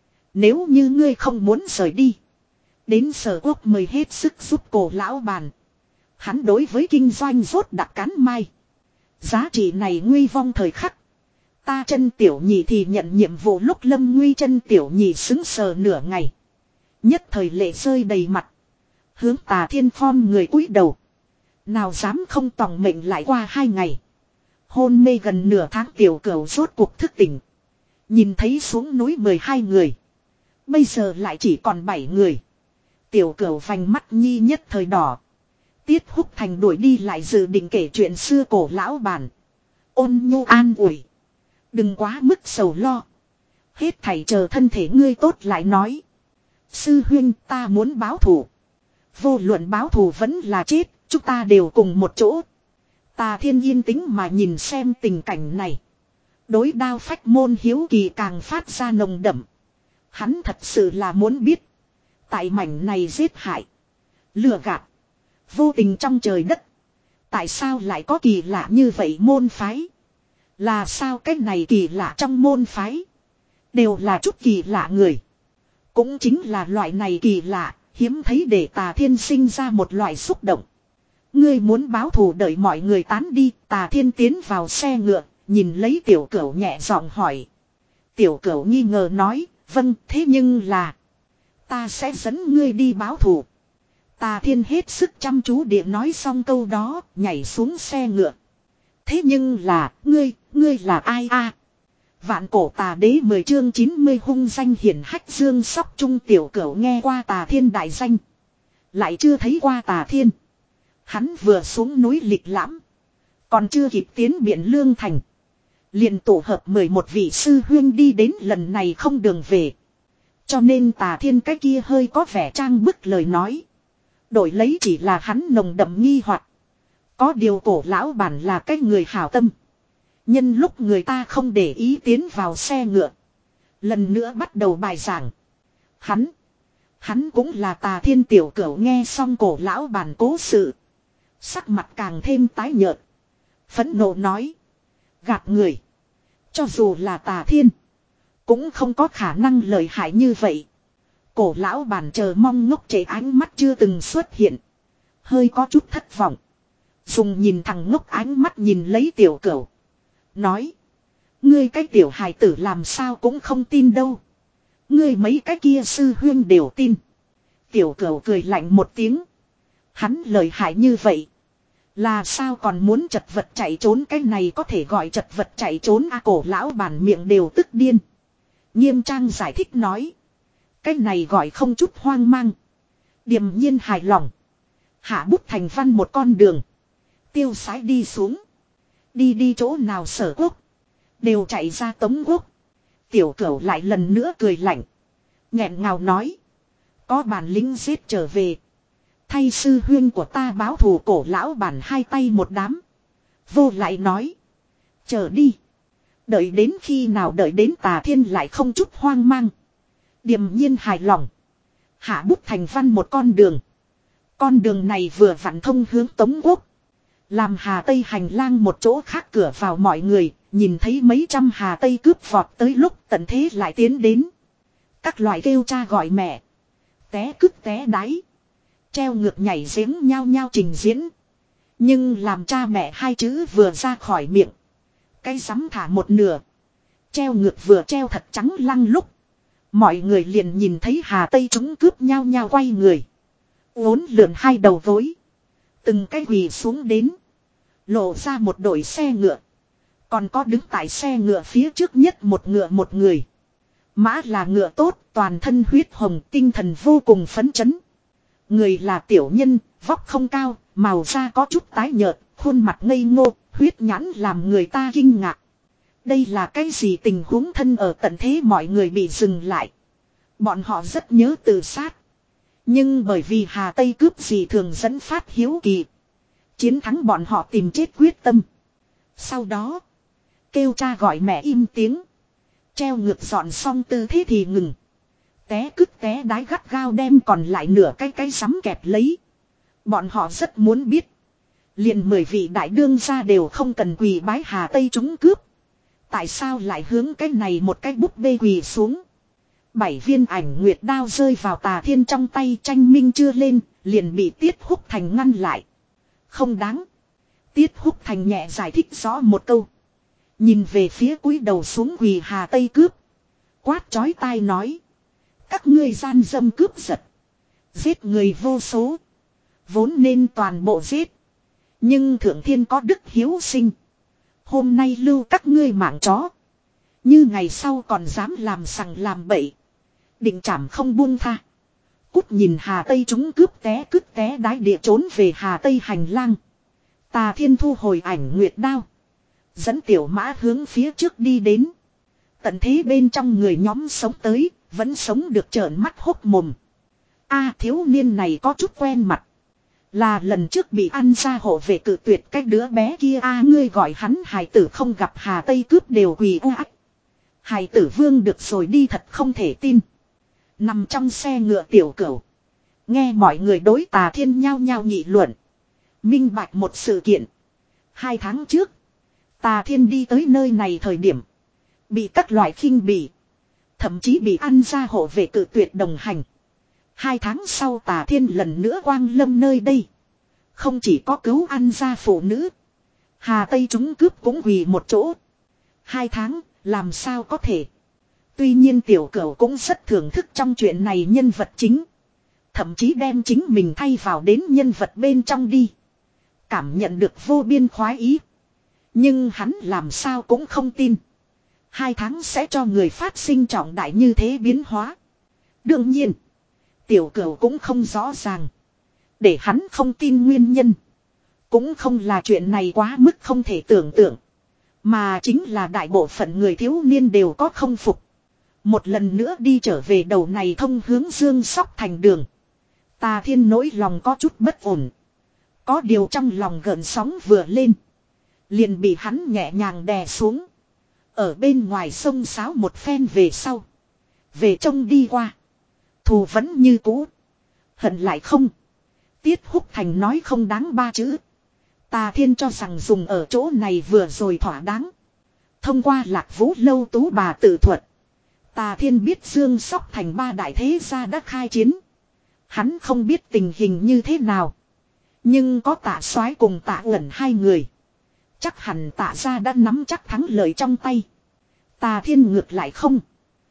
Nếu như ngươi không muốn rời đi. Đến Sở Quốc mời hết sức giúp cổ lão bản. Hắn đối với kinh doanh rốt đặc cán mai. Giá trị này nguy vong thời khắc. Ta chân tiểu nhị thì nhận nhiệm vụ lúc lâm nguy. Chân tiểu nhị xứng sờ nửa ngày. Nhất thời lệ rơi đầy mặt. Hướng Tà Thiên khom người cúi đầu. Nào dám không tòng mệnh lại qua hai ngày. Hôn mê gần nửa tháng tiểu cửu rốt cuộc thức tỉnh. Nhìn thấy xuống núi mười hai người. Bây giờ lại chỉ còn bảy người. Tiểu cửu vành mắt nhi nhất thời đỏ. Tiết Húc Thành đuổi đi lại dự định kể chuyện xưa cổ lão bản. Ôn nhu an ủi. Đừng quá mức sầu lo. Hết thảy chờ thân thể ngươi tốt lại nói. Sư huynh ta muốn báo thù. Vô luận báo thù vẫn là chết. Chúng ta đều cùng một chỗ. Tà Thiên yên tĩnh mà nhìn xem tình cảnh này. Đối đao phách môn hiếu kỳ càng phát ra nồng đậm. Hắn thật sự là muốn biết. Tại mảnh này giết hại. Lừa gạt. Vô tình trong trời đất. Tại sao lại có kỳ lạ như vậy môn phái? Là sao cái này kỳ lạ trong môn phái? Đều là chút kỳ lạ người. Cũng chính là loại này kỳ lạ. Hiếm thấy để Tà Thiên sinh ra một loại xúc động. Ngươi muốn báo thù đợi mọi người tán đi. Tà Thiên tiến vào xe ngựa. Nhìn lấy tiểu cửu nhẹ giọng hỏi. Tiểu cửu nghi ngờ nói. Vâng thế nhưng là. Ta sẽ dẫn ngươi đi báo thù. Tà Thiên hết sức chăm chú điện nói xong câu đó. Nhảy xuống xe ngựa. Thế nhưng là. Ngươi. Ngươi là ai a? Vạn cổ tà đế mười chương chín mươi hung danh hiển hách dương sóc trung. Tiểu cửu nghe qua Tà Thiên đại danh. Lại chưa thấy qua Tà Thiên. Hắn vừa xuống núi lịch lãm. Còn chưa kịp tiến Biện Lương Thành. Liền tổ hợp mười một vị sư huyên đi đến lần này không đường về. Cho nên Tà Thiên cái kia hơi có vẻ trang bức lời nói. Đổi lấy chỉ là hắn nồng đậm nghi hoặc. Có điều cổ lão bản là cái người hảo tâm. Nhân lúc người ta không để ý tiến vào xe ngựa. Lần nữa bắt đầu bài giảng. Hắn. Hắn cũng là Tà Thiên tiểu cửu nghe xong cổ lão bản cố sự. Sắc mặt càng thêm tái nhợt. Phẫn nộ nói. Gạt người. Cho dù là Tà Thiên. Cũng không có khả năng lợi hại như vậy. Cổ lão bản chờ mong ngốc trễ ánh mắt chưa từng xuất hiện. Hơi có chút thất vọng. Dùng nhìn thằng ngốc ánh mắt nhìn lấy tiểu cửu. Nói. Ngươi cái tiểu hài tử làm sao cũng không tin đâu. Ngươi mấy cái kia sư huyên đều tin. Tiểu cửu cười lạnh một tiếng. Hắn lợi hại như vậy. Là sao còn muốn chật vật chạy trốn, cái này có thể gọi chật vật chạy trốn a à, cổ lão bản miệng đều tức điên. Nghiêm trang giải thích nói. Cái này gọi không chút hoang mang. Điềm nhiên hài lòng. Hạ bút thành văn một con đường. Tiêu sái đi xuống. Đi đi chỗ nào Sở Quốc. Đều chạy ra Tống Quốc. Tiểu cửu lại lần nữa cười lạnh. Nghẹn ngào nói. Có bản lĩnh giết trở về. Thay sư huyên của ta báo thù, cổ lão bản hai tay một đám. Vô lại nói. Chờ đi. Đợi đến khi nào, đợi đến Tà Thiên lại không chút hoang mang. Điềm nhiên hài lòng. Hạ bút thành văn một con đường. Con đường này vừa vặn thông hướng Tống Quốc. Làm Hà Tây hành lang một chỗ khác cửa vào mọi người. Nhìn thấy mấy trăm Hà Tây cướp vọt tới lúc tận thế lại tiến đến. Các loại kêu cha gọi mẹ. Té cứt té đáy. Treo ngược nhảy giếng nhao nhao trình diễn. Nhưng làm cha mẹ hai chữ vừa ra khỏi miệng. Cái sắm thả một nửa. Treo ngược vừa treo thật trắng lăng lúc. Mọi người liền nhìn thấy Hà Tây chúng cướp nhao nhao quay người. Uốn lượn hai đầu gối. Từng cái quỳ xuống đến. Lộ ra một đội xe ngựa. Còn có đứng tại xe ngựa phía trước nhất một ngựa một người. Mã là ngựa tốt, toàn thân huyết hồng, tinh thần vô cùng phấn chấn. Người là tiểu nhân, vóc không cao, màu da có chút tái nhợt, khuôn mặt ngây ngô, huyết nhãn làm người ta kinh ngạc. Đây là cái gì tình huống, thân ở tận thế mọi người bị dừng lại. Bọn họ rất nhớ tự sát. Nhưng bởi vì Hà Tây cướp gì thường dẫn phát hiếu kỳ. Chiến thắng bọn họ tìm chết quyết tâm. Sau đó, kêu cha gọi mẹ im tiếng. Treo ngược dọn xong tư thế thì ngừng. Té cứt té đái gắt gao đem còn lại nửa cái cái sắm kẹp lấy. Bọn họ rất muốn biết. Liền mười vị đại đương gia đều không cần quỳ bái Hà Tây chúng cướp. Tại sao lại hướng cái này một cái búp bê quỳ xuống. Bảy viên ảnh nguyệt đao rơi vào Tà Thiên trong tay, tranh minh chưa lên, liền bị Tiết Húc Thành ngăn lại. Không đáng. Tiết Húc Thành nhẹ giải thích rõ một câu. Nhìn về phía cúi đầu xuống quỳ Hà Tây cướp. Quát chói tai nói. Các ngươi gian dâm cướp giật. Giết người vô số. Vốn nên toàn bộ giết. Nhưng Thượng Thiên có đức hiếu sinh. Hôm nay lưu các ngươi mạng chó. Như ngày sau còn dám làm sằng làm bậy. Định trảm không buông tha. Cút nhìn Hà Tây chúng cướp té cứt té đái địa trốn về Hà Tây hành lang. Tà Thiên thu hồi ảnh nguyệt đao. Dẫn tiểu mã hướng phía trước đi đến. Tận thế bên trong người nhóm sống tới. Vẫn sống được trợn mắt hốc mồm. A thiếu niên này có chút quen mặt. Là lần trước bị ăn ra hộ về cự tuyệt cái đứa bé kia. A ngươi gọi hắn hài tử, không gặp Hà Tây cướp đều quỳ u ách. Hài tử vương được rồi đi, thật không thể tin. Nằm trong xe ngựa tiểu cửu. Nghe mọi người đối Tà Thiên nhao nhao nghị luận. Minh bạch một sự kiện. Hai tháng trước. Tà Thiên đi tới nơi này thời điểm. Bị các loại khinh bỉ. Thậm chí bị ăn ra hộ về cự tuyệt đồng hành. Hai tháng sau Tà Thiên lần nữa quang lâm nơi đây. Không chỉ có cứu ăn ra phụ nữ. Hà Tây chúng cướp cũng quỳ một chỗ. Hai tháng, làm sao có thể. Tuy nhiên tiểu cửu cũng rất thưởng thức trong chuyện này nhân vật chính. Thậm chí đem chính mình thay vào đến nhân vật bên trong đi. Cảm nhận được vô biên khoái ý. Nhưng hắn làm sao cũng không tin. Hai tháng sẽ cho người phát sinh trọng đại như thế biến hóa. Đương nhiên. Tiểu cửu cũng không rõ ràng. Để hắn không tin nguyên nhân. Cũng không là chuyện này quá mức không thể tưởng tượng. Mà chính là đại bộ phận người thiếu niên đều có không phục. Một lần nữa đi trở về đầu này thông hướng Dương Sóc thành đường. Tà Thiên nỗi lòng có chút bất ổn. Có điều trong lòng gợn sóng vừa lên. Liền bị hắn nhẹ nhàng đè xuống. Ở bên ngoài sông sáo một phen về sau. Về trông đi qua. Thù vẫn như cũ. Hận lại không. Tiết Húc Thành nói không đáng ba chữ. Tà Thiên cho rằng dùng ở chỗ này vừa rồi thỏa đáng. Thông qua Lạc Vũ lâu tú bà tự thuật. Tà Thiên biết Dương Sóc Thành ba đại thế gia đã khai chiến. Hắn không biết tình hình như thế nào. Nhưng có Tạ Soái cùng Tạ Uẩn hai người. Chắc hẳn Tạ gia đã nắm chắc thắng lợi trong tay. Tà Thiên ngược lại không.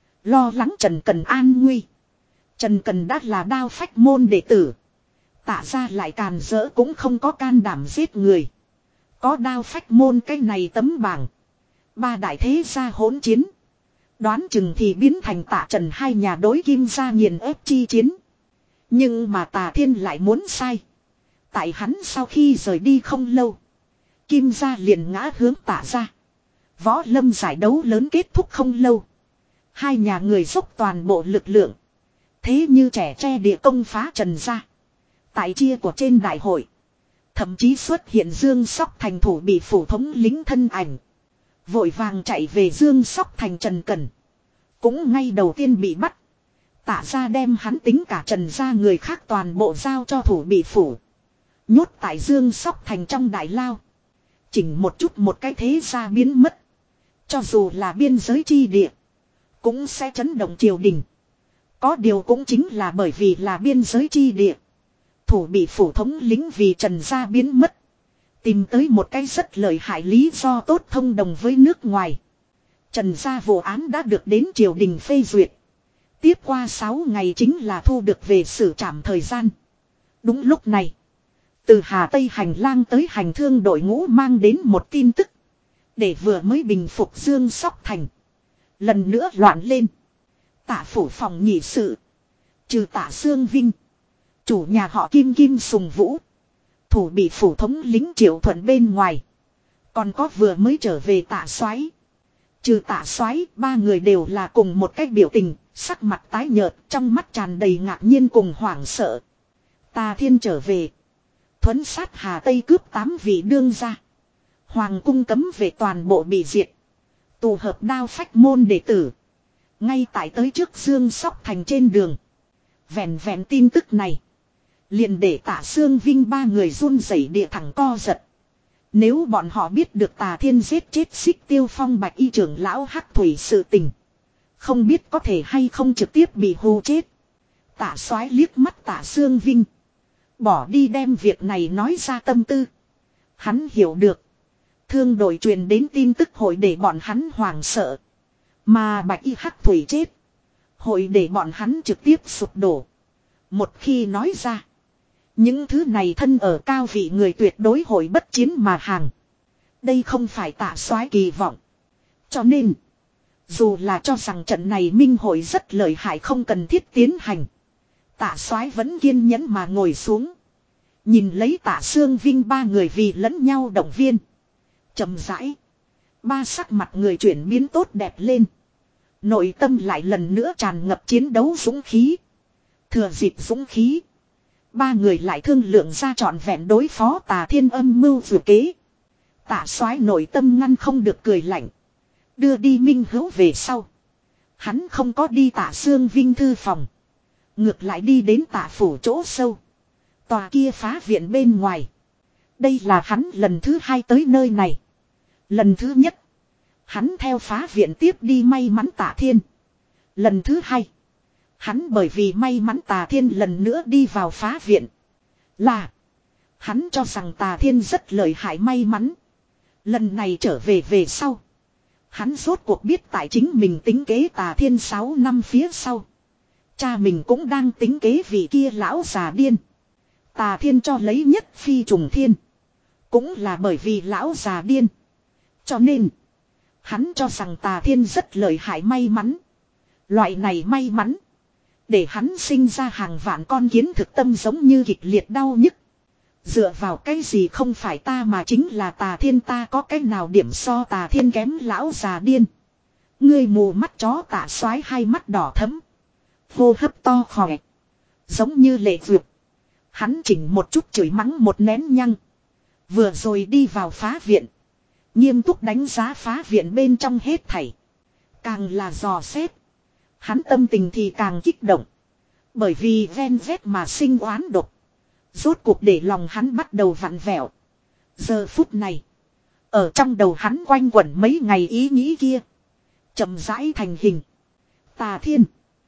Lo lắng Trần Cần an nguy. Trần Cần đã là đao phách môn đệ tử. Tạ gia lại càn rỡ cũng không có can đảm giết người. Có đao phách môn cái này tấm bảng. Ba đại thế gia hỗn chiến. Đoán chừng thì biến thành Tạ Trần hai nhà đối Kim gia nghiền ép chi chiến. Nhưng mà Tà Thiên lại muốn sai. Tại hắn sau khi rời đi không lâu. Kim gia liền ngã hướng Tạ gia. Võ lâm giải đấu lớn kết thúc không lâu. Hai nhà người dốc toàn bộ lực lượng. Thế như trẻ tre địa công phá Trần gia. Tại chia của trên đại hội. Thậm chí xuất hiện Dương Sóc Thành thủ bị phủ thống lính thân ảnh. Vội vàng chạy về Dương Sóc Thành Trần Cẩn. Cũng ngay đầu tiên bị bắt. Tạ gia đem hắn tính cả Trần gia người khác toàn bộ giao cho thủ bị phủ. Nhốt tại Dương Sóc Thành trong đại lao. Chỉnh một chút một cái thế gia biến mất. Cho dù là biên giới chi địa. Cũng sẽ chấn động triều đình. Có điều cũng chính là bởi vì là biên giới chi địa. Thủ bị phủ thống lính vì Trần gia biến mất. Tìm tới một cái rất lợi hại lý do tốt thông đồng với nước ngoài. Trần gia vụ án đã được đến triều đình phê duyệt. Tiếp qua sáu ngày chính là thu được về xử trảm thời gian. Đúng lúc này. Từ Hà Tây hành lang tới hành thương đội ngũ mang đến một tin tức. Để vừa mới bình phục Dương Sóc Thành. Lần nữa loạn lên. Tạ phủ phòng nhị sự. Trừ Tạ Sương Vinh. Chủ nhà họ Kim Kim Sùng Vũ. Thủ bị phủ thống lính Triệu Thuận bên ngoài. Còn có vừa mới trở về Tạ Soái. Trừ Tạ Soái, ba người đều là cùng một cách biểu tình, sắc mặt tái nhợt, trong mắt tràn đầy ngạc nhiên cùng hoảng sợ. Tà Thiên trở về. Thuấn sát Hà Tây cướp tám vị đương gia. Hoàng cung cấm về toàn bộ bị diệt. Tụ hợp đao phách môn đệ tử. Ngay tại tới trước Dương Sóc Thành trên đường. Vẹn vẹn tin tức này. Liền để Tạ Sương Vinh ba người run rẩy địa thẳng co giật. Nếu bọn họ biết được Tà Thiên giết chết Xích Tiêu Phong bạch y trưởng lão hắc thủy sự tình. Không biết có thể hay không trực tiếp bị hù chết. Tạ Soái liếc mắt Tạ Sương Vinh. Bỏ đi đem việc này nói ra tâm tư. Hắn hiểu được. Thương đội truyền đến tin tức hội để bọn hắn hoảng sợ. Mà bạch y hắc thủy chết. Hội để bọn hắn trực tiếp sụp đổ. Một khi nói ra. Những thứ này thân ở cao vị người tuyệt đối hội bất chiến mà hàng. Đây không phải Tạ Soái kỳ vọng. Cho nên. Dù là cho rằng trận này minh hội rất lợi hại không cần thiết tiến hành. Tạ Soái vẫn kiên nhẫn mà ngồi xuống. Nhìn lấy Tạ Sương Vinh ba người vì lẫn nhau động viên. Chậm rãi. Ba sắc mặt người chuyển biến tốt đẹp lên. Nội tâm lại lần nữa tràn ngập chiến đấu dũng khí. Thừa dịp dũng khí. Ba người lại thương lượng ra trọn vẹn đối phó Tà Thiên âm mưu vừa kế. Tạ Soái nội tâm ngăn không được cười lạnh. Đưa đi Minh Hữu về sau. Hắn không có đi Tạ Sương Vinh thư phòng. Ngược lại đi đến Tạ phủ chỗ sâu. Tòa kia phá viện bên ngoài. Đây là hắn lần thứ hai tới nơi này. Lần thứ nhất. Hắn theo phá viện tiếp đi may mắn Tạ Thiên. Lần thứ hai. Hắn bởi vì may mắn Tà Thiên lần nữa đi vào phá viện. Là. Hắn cho rằng Tà Thiên rất lợi hại may mắn. Lần này trở về về sau. Hắn rốt cuộc biết tại chính mình tính kế Tà Thiên sáu năm phía sau. Cha mình cũng đang tính kế vị kia lão già điên. Tà Thiên cho lấy nhất phi trùng thiên. Cũng là bởi vì lão già điên. Cho nên. Hắn cho rằng Tà Thiên rất lợi hại may mắn. Loại này may mắn. Để hắn sinh ra hàng vạn con kiến thực tâm giống như kịch liệt đau nhức. Dựa vào cái gì không phải ta mà chính là Tà Thiên, ta có cái nào điểm so Tà Thiên kém lão già điên. Ngươi mù mắt chó Tạ Soái hai mắt đỏ thẫm. Hô hấp to khỏe. Giống như lệ vượt. Hắn chỉnh một chút chửi mắng một nén nhăng. Vừa rồi đi vào phá viện. Nghiêm túc đánh giá phá viện bên trong hết thảy. Càng là dò xét. Hắn tâm tình thì càng kích động. Bởi vì ven vét mà sinh oán độc. Rốt cuộc để lòng hắn bắt đầu vặn vẹo. Giờ phút này. Ở trong đầu hắn quanh quẩn mấy ngày ý nghĩ kia. Chậm rãi thành hình. Tà Thiên.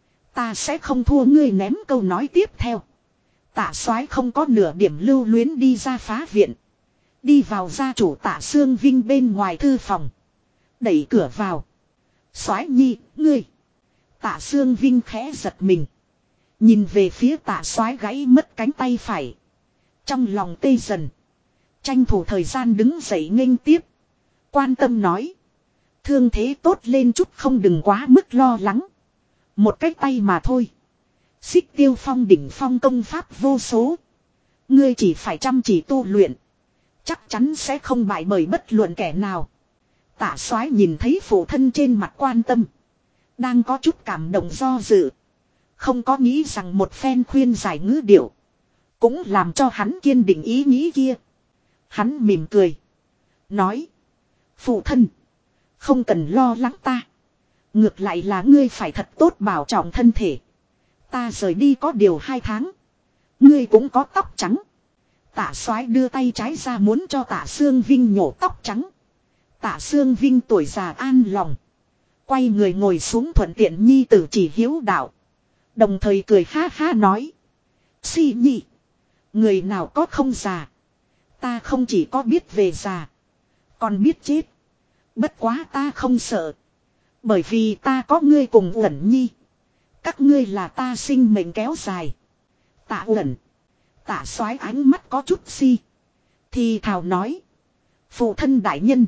Ta sẽ không thua ngươi ném câu nói tiếp theo. Tạ Soái không có nửa điểm lưu luyến đi ra phá viện. Đi vào gia chủ Tạ Sương Vinh bên ngoài thư phòng. Đẩy cửa vào. Soái nhi, ngươi. Tạ Sương Vinh khẽ giật mình. Nhìn về phía Tạ Soái gãy mất cánh tay phải. Trong lòng tê dần. Tranh thủ thời gian đứng dậy nghênh tiếp. Quan tâm nói. Thương thế tốt lên chút không đừng quá mức lo lắng. Một cái tay mà thôi. Xích Tiêu Phong đỉnh phong công pháp vô số. Ngươi chỉ phải chăm chỉ tu luyện. Chắc chắn sẽ không bại bởi bất luận kẻ nào. Tạ Soái nhìn thấy phụ thân trên mặt quan tâm. Đang có chút cảm động do dự. Không có nghĩ rằng một phen khuyên giải ngữ điệu. Cũng làm cho hắn kiên định ý nghĩ kia. Hắn mỉm cười. Nói. Phụ thân. Không cần lo lắng ta. Ngược lại là ngươi phải thật tốt bảo trọng thân thể. Ta rời đi có điều hai tháng. Ngươi cũng có tóc trắng. Tạ Soái đưa tay trái ra muốn cho Tạ Sương Vinh nhổ tóc trắng. Tạ Sương Vinh tuổi già an lòng. Quay người ngồi xuống thuận tiện nhi tử chỉ hiếu đạo. Đồng thời cười ha ha nói. Si nhi. Người nào có không già. Ta không chỉ có biết về già. Còn biết chết. Bất quá ta không sợ. Bởi vì ta có ngươi cùng Uẩn Nhi. Các ngươi là ta sinh mệnh kéo dài. Tạ Uẩn. Tạ Soái ánh mắt có chút si. Thì thào nói. Phụ thân đại nhân.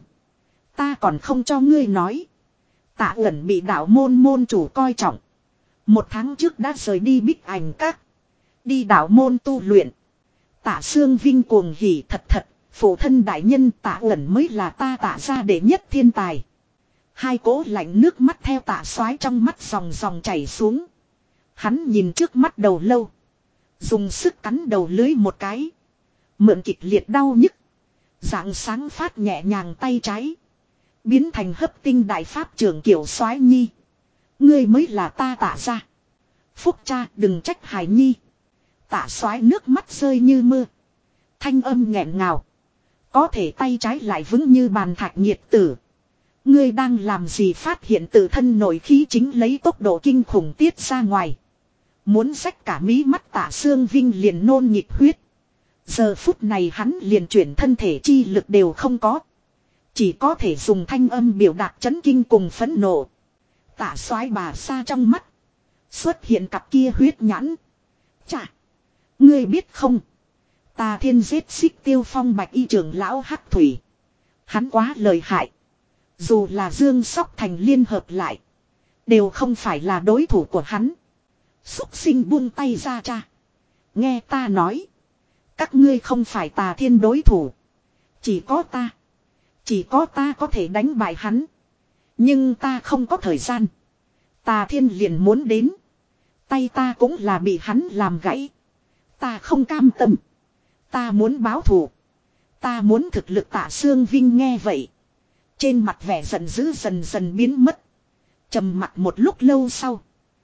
Ta còn không cho ngươi nói. Tạ Uẩn bị đạo môn môn chủ coi trọng. Một tháng trước đã rời đi Bích Ảnh Các. Đi đạo môn tu luyện. Tạ Sương Vinh cuồng hỉ thật thật. Phụ thân đại nhân Tạ Uẩn mới là ta Tạ gia đệ nhất thiên tài. Hai cỗ lạnh nước mắt theo Tạ Soái trong mắt dòng dòng chảy xuống. Hắn nhìn trước mắt đầu lâu. Dùng sức cắn đầu lưới một cái. Mượn kịch liệt đau nhức. Dạng sáng phát nhẹ nhàng tay trái. Biến thành hấp tinh đại pháp trưởng kiểu Soái nhi. Ngươi mới là ta Tạ gia. Phúc cha đừng trách Hải nhi. Tạ Soái nước mắt rơi như mưa. Thanh âm nghẹn ngào. Có thể tay trái lại vững như bàn thạch nhiệt tử. Ngươi đang làm gì phát hiện tự thân nội khí chính lấy tốc độ kinh khủng tiết ra ngoài. Muốn xách cả mí mắt Tạ Sương Vinh liền nôn nhịp huyết. Giờ phút này hắn liền chuyển thân thể chi lực đều không có. Chỉ có thể dùng thanh âm biểu đạt chấn kinh cùng phẫn nộ. Tạ Soái bà xa trong mắt. Xuất hiện cặp kia huyết nhãn. Chà! Ngươi biết không? Tà Thiên giết Xích Tiêu Phong bạch y trưởng lão Hắc Thủy. Hắn quá lợi hại. Dù là Dương Sóc Thành liên hợp lại. Đều không phải là đối thủ của hắn. Xúc sinh buông tay ra cha. Nghe ta nói. Các ngươi không phải Tà Thiên đối thủ. Chỉ có ta. Chỉ có ta có thể đánh bại hắn. Nhưng ta không có thời gian. Tà Thiên liền muốn đến. Tay ta cũng là bị hắn làm gãy. Ta không cam tâm. Ta muốn báo thù. Ta muốn thực lực Tạ Sương Vinh nghe vậy. Trên mặt vẻ giận dữ dần dần biến mất. Trầm mặt một lúc lâu sau.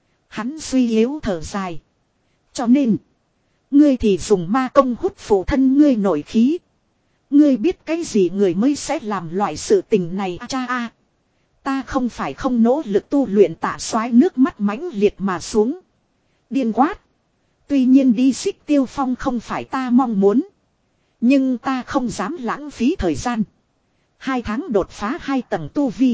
Hắn suy yếu thở dài. Cho nên. Ngươi thì dùng ma công hút phụ thân ngươi nổi khí. Ngươi biết cái gì người mới sẽ làm loại sự tình này à, cha a. Ta không phải không nỗ lực tu luyện Tạ Soái nước mắt mãnh liệt mà xuống. Điên quát. Tuy nhiên đi Xích Tiêu Phong không phải ta mong muốn. Nhưng ta không dám lãng phí thời gian. Hai tháng đột phá hai tầng tu vi.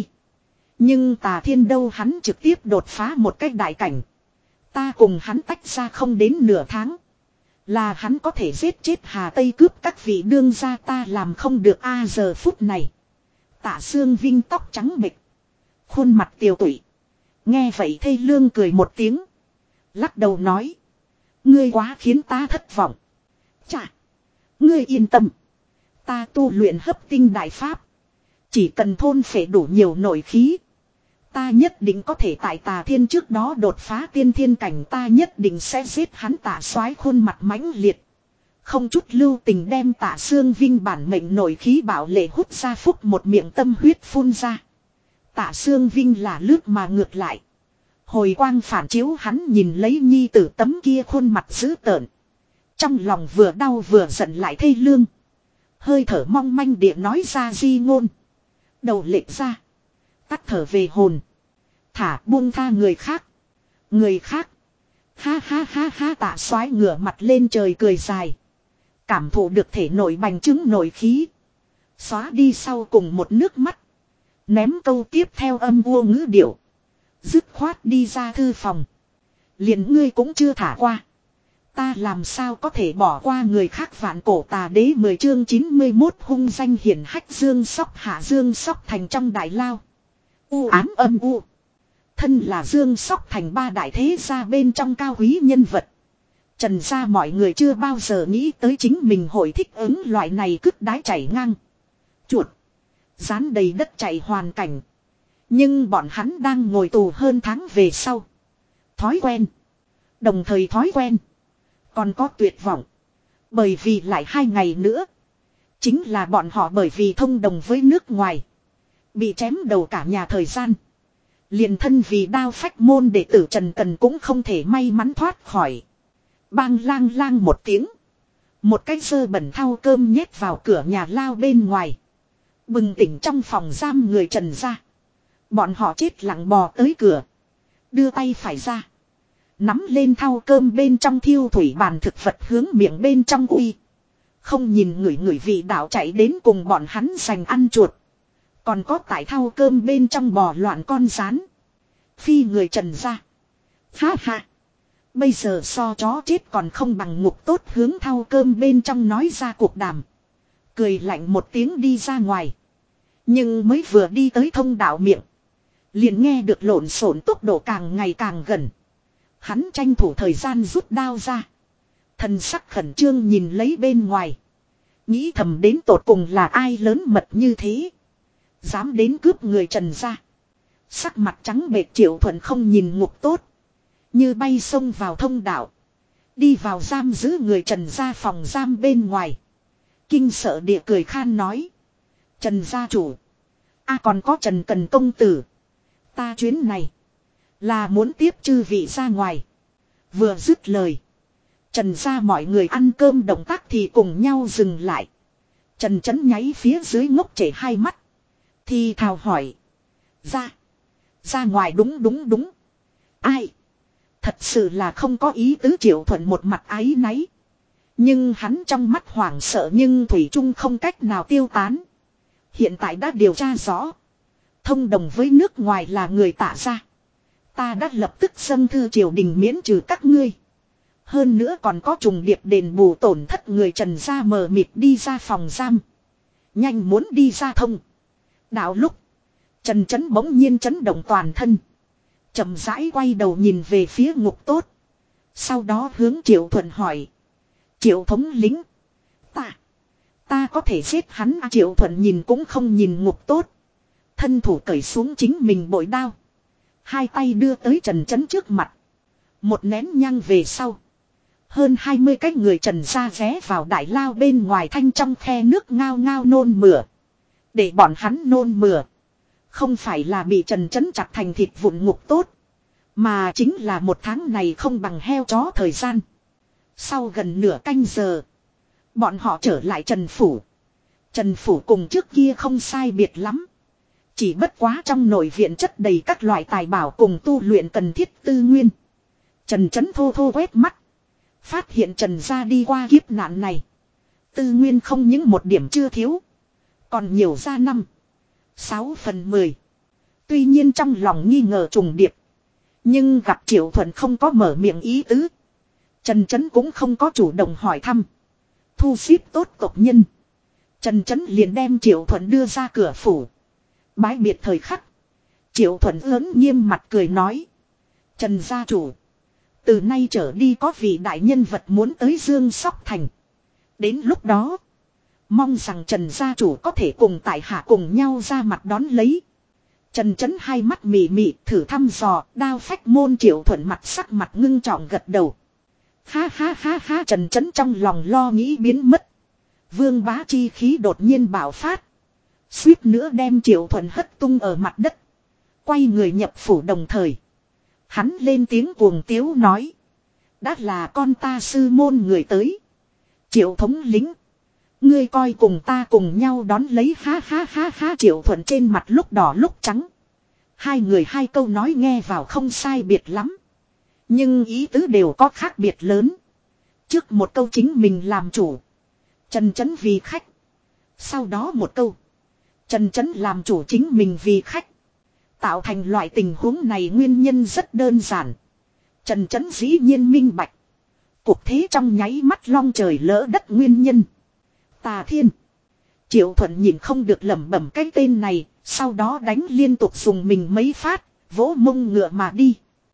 Nhưng Tà Thiên đâu hắn trực tiếp đột phá một cách đại cảnh. Ta cùng hắn tách ra không đến nửa tháng. Là hắn có thể giết chết Hà Tây cướp các vị đương gia ta làm không được a à, giờ phút này. Tạ Sương Vinh tóc trắng bệch. Khuôn mặt tiều tụy. Nghe vậy thê lương cười một tiếng. Lắc đầu nói. Ngươi quá khiến ta thất vọng. Chà. Ngươi yên tâm. Ta tu luyện hấp tinh đại pháp. Chỉ cần thôn phệ đủ nhiều nội khí. Ta nhất định có thể tại Tà Thiên trước đó đột phá tiên thiên cảnh. Ta nhất định sẽ giết hắn. Tạ Soái khuôn mặt mãnh liệt. Không chút lưu tình đem Tạ Sương Vinh bản mệnh nội khí bảo lệ hút ra phúc một miệng tâm huyết phun ra. Tạ Sương Vinh là lướt mà ngược lại. Hồi quang phản chiếu hắn nhìn lấy nhi tử tấm kia khuôn mặt dữ tợn. Trong lòng vừa đau vừa giận lại thê lương. Hơi thở mong manh địa nói ra di ngôn. Đầu lệch ra. Tắt thở về hồn. Thả buông tha người khác. Người khác. Ha ha ha ha Tạ Soái ngửa mặt lên trời cười dài. Cảm thụ được thể nội bành trướng nội khí. Xóa đi sau cùng một nước mắt. Ném câu tiếp theo âm vua ngữ điệu. Dứt khoát đi ra thư phòng. Liền ngươi cũng chưa thả qua. Ta làm sao có thể bỏ qua người khác. Vạn cổ tà đế mười chương chín mươi mốt hung danh hiển hách Dương Sóc hạ Dương Sóc thành trong đại lao. U ám âm u. Thân là Dương Sóc thành ba đại thế gia bên trong cao quý nhân vật. Trần gia mọi người chưa bao giờ nghĩ tới chính mình hội thích ứng loại này cứt đái chảy ngang. Chuột. Dán đầy đất chạy hoàn cảnh. Nhưng bọn hắn đang ngồi tù hơn tháng về sau. Thói quen. Đồng thời thói quen. Còn có tuyệt vọng. Bởi vì lại hai ngày nữa. Chính là bọn họ bởi vì thông đồng với nước ngoài. Bị chém đầu cả nhà thời gian. Liền thân vì đao phách môn đệ tử Trần Cần cũng không thể may mắn thoát khỏi. Bang lang lang một tiếng. Một cái sơ bẩn thau cơm nhét vào cửa nhà lao bên ngoài. Bừng tỉnh trong phòng giam người Trần ra. Bọn họ chết lặng bò tới cửa. Đưa tay phải ra. Nắm lên thau cơm bên trong thiêu thủy bàn thực vật hướng miệng bên trong uy. Không nhìn người người vị đạo chạy đến cùng bọn hắn giành ăn chuột. Còn có tại thau cơm bên trong bò loạn con rán. Phi người Trần ra. Ha ha. Bây giờ so chó chết còn không bằng ngục tốt hướng thau cơm bên trong nói ra cuộc đàm. Cười lạnh một tiếng đi ra ngoài. Nhưng mới vừa đi tới thông đạo miệng. Liền nghe được lộn xộn tốc độ càng ngày càng gần. Hắn tranh thủ thời gian rút đao ra. Thần sắc khẩn trương nhìn lấy bên ngoài. Nghĩ thầm đến tột cùng là ai lớn mật như thế. Dám đến cướp người Trần ra. Sắc mặt trắng bệch Triệu Thuận không nhìn ngục tốt. Như bay xông vào thông đạo. Đi vào giam giữ người Trần ra phòng giam bên ngoài. Kinh sợ địa cười khan nói. Trần gia chủ. A à còn có Trần Cần công tử. Ta chuyến này. Là muốn tiếp chư vị ra ngoài. Vừa dứt lời. Trần gia mọi người ăn cơm động tác thì cùng nhau dừng lại. Trần Chấn nháy phía dưới ngốc trễ hai mắt. Thì thào hỏi. Ra. Ra ngoài đúng đúng đúng. Ai. Thật sự là không có ý tứ Triệu Thuận một mặt áy náy. Nhưng hắn trong mắt hoảng sợ nhưng Thủy Trung không cách nào tiêu tán. Hiện tại đã điều tra rõ. Thông đồng với nước ngoài là người Tạ gia. Ta đã lập tức dâng thư triều đình miễn trừ các ngươi. Hơn nữa còn có trùng điệp đền bù tổn thất người Trần gia mờ mịt đi ra phòng giam. Nhanh muốn đi ra thông. Đạo lúc. Trần Chấn bỗng nhiên chấn động toàn thân. Chậm rãi quay đầu nhìn về phía ngục tốt. Sau đó hướng Triệu Thuận hỏi. Triệu thống lính. Ta. Ta có thể giết hắn à, Triệu Thuận nhìn cũng không nhìn ngục tốt. Thân thủ cởi xuống chính mình bội đao. Hai tay đưa tới Trần Chấn trước mặt. Một nén nhang về sau. Hơn hai mươi cái người Trần ra ghé vào đại lao bên ngoài thanh trong khe nước ngao ngao nôn mửa. Để bọn hắn nôn mửa. Không phải là bị Trần Chấn chặt thành thịt vụn ngục tốt. Mà chính là một tháng này không bằng heo chó thời gian. Sau gần nửa canh giờ. Bọn họ trở lại Trần Phủ. Trần Phủ cùng trước kia không sai biệt lắm. Chỉ bất quá trong nội viện chất đầy các loại tài bảo cùng tu luyện cần thiết tư nguyên. Trần Chấn thô thô quét mắt. Phát hiện Trần gia đi qua kiếp nạn này. Tư nguyên không những một điểm chưa thiếu. Còn nhiều ra năm. Sáu phần mười. Tuy nhiên trong lòng nghi ngờ trùng điệp. Nhưng gặp Triệu Thuận không có mở miệng ý tứ. Trần Chấn cũng không có chủ động hỏi thăm. Thu xếp tốt tộc nhân. Trần Chấn liền đem Triệu Thuận đưa ra cửa phủ. Bái biệt thời khắc. Triệu Thuận lớn nghiêm mặt cười nói. Trần gia chủ. Từ nay trở đi có vị đại nhân vật muốn tới Dương Sóc Thành. Đến lúc đó. Mong rằng Trần gia chủ có thể cùng tại hạ cùng nhau ra mặt đón lấy. Trần Chấn hai mắt mị mị thử thăm dò. Đao phách môn Triệu Thuận mặt sắc mặt ngưng trọng gật đầu. Ha ha ha ha Trần Chấn trong lòng lo nghĩ biến mất. Vương bá chi khí đột nhiên bạo phát. Suýt nữa đem Triệu Thuận hất tung ở mặt đất. Quay người nhập phủ đồng thời. Hắn lên tiếng cuồng tiếu nói. Đã là con ta sư môn người tới. Triệu thống lĩnh. Ngươi coi cùng ta cùng nhau đón lấy ha ha ha ha. Triệu Thuận trên mặt lúc đỏ lúc trắng. Hai người hai câu nói nghe vào không sai biệt lắm. Nhưng ý tứ đều có khác biệt lớn. Trước một câu chính mình làm chủ. Trần Chấn vì khách. Sau đó một câu. Trần Chấn làm chủ chính mình vì khách. Tạo thành loại tình huống này nguyên nhân rất đơn giản. Trần Chấn dĩ nhiên minh bạch. Cuộc thế trong nháy mắt long trời lỡ đất nguyên nhân. Tà Thiên. Triệu Thuận nhìn không được lẩm bẩm cái tên này. Sau đó đánh liên tục dùng mình mấy phát. Vỗ mông ngựa mà đi.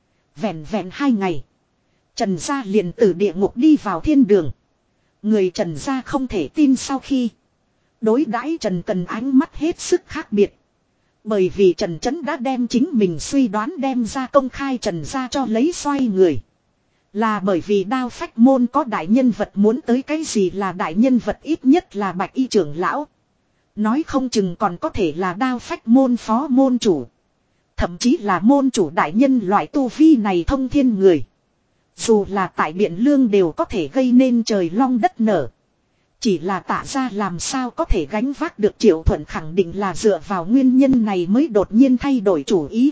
Vẹn vẹn hai ngày. Trần gia liền từ địa ngục đi vào thiên đường. Người Trần gia không thể tin sau khi. Đối đãi Trần Cần ánh mắt hết sức khác biệt. Bởi vì Trần Chấn đã đem chính mình suy đoán đem ra công khai Trần gia cho lấy xoay người. Là bởi vì Đao Phách môn có đại nhân vật muốn tới. Cái gì là đại nhân vật? Ít nhất là Bạch Y trưởng lão. Nói không chừng còn có thể là Đao Phách môn phó môn chủ. Thậm chí là môn chủ đại nhân loại tu vi này thông thiên người. Dù là tại Biện Lương đều có thể gây nên trời long đất nở. Chỉ là Tạ gia làm sao có thể gánh vác được. Triệu Thuận khẳng định là dựa vào nguyên nhân này mới đột nhiên thay đổi chủ ý.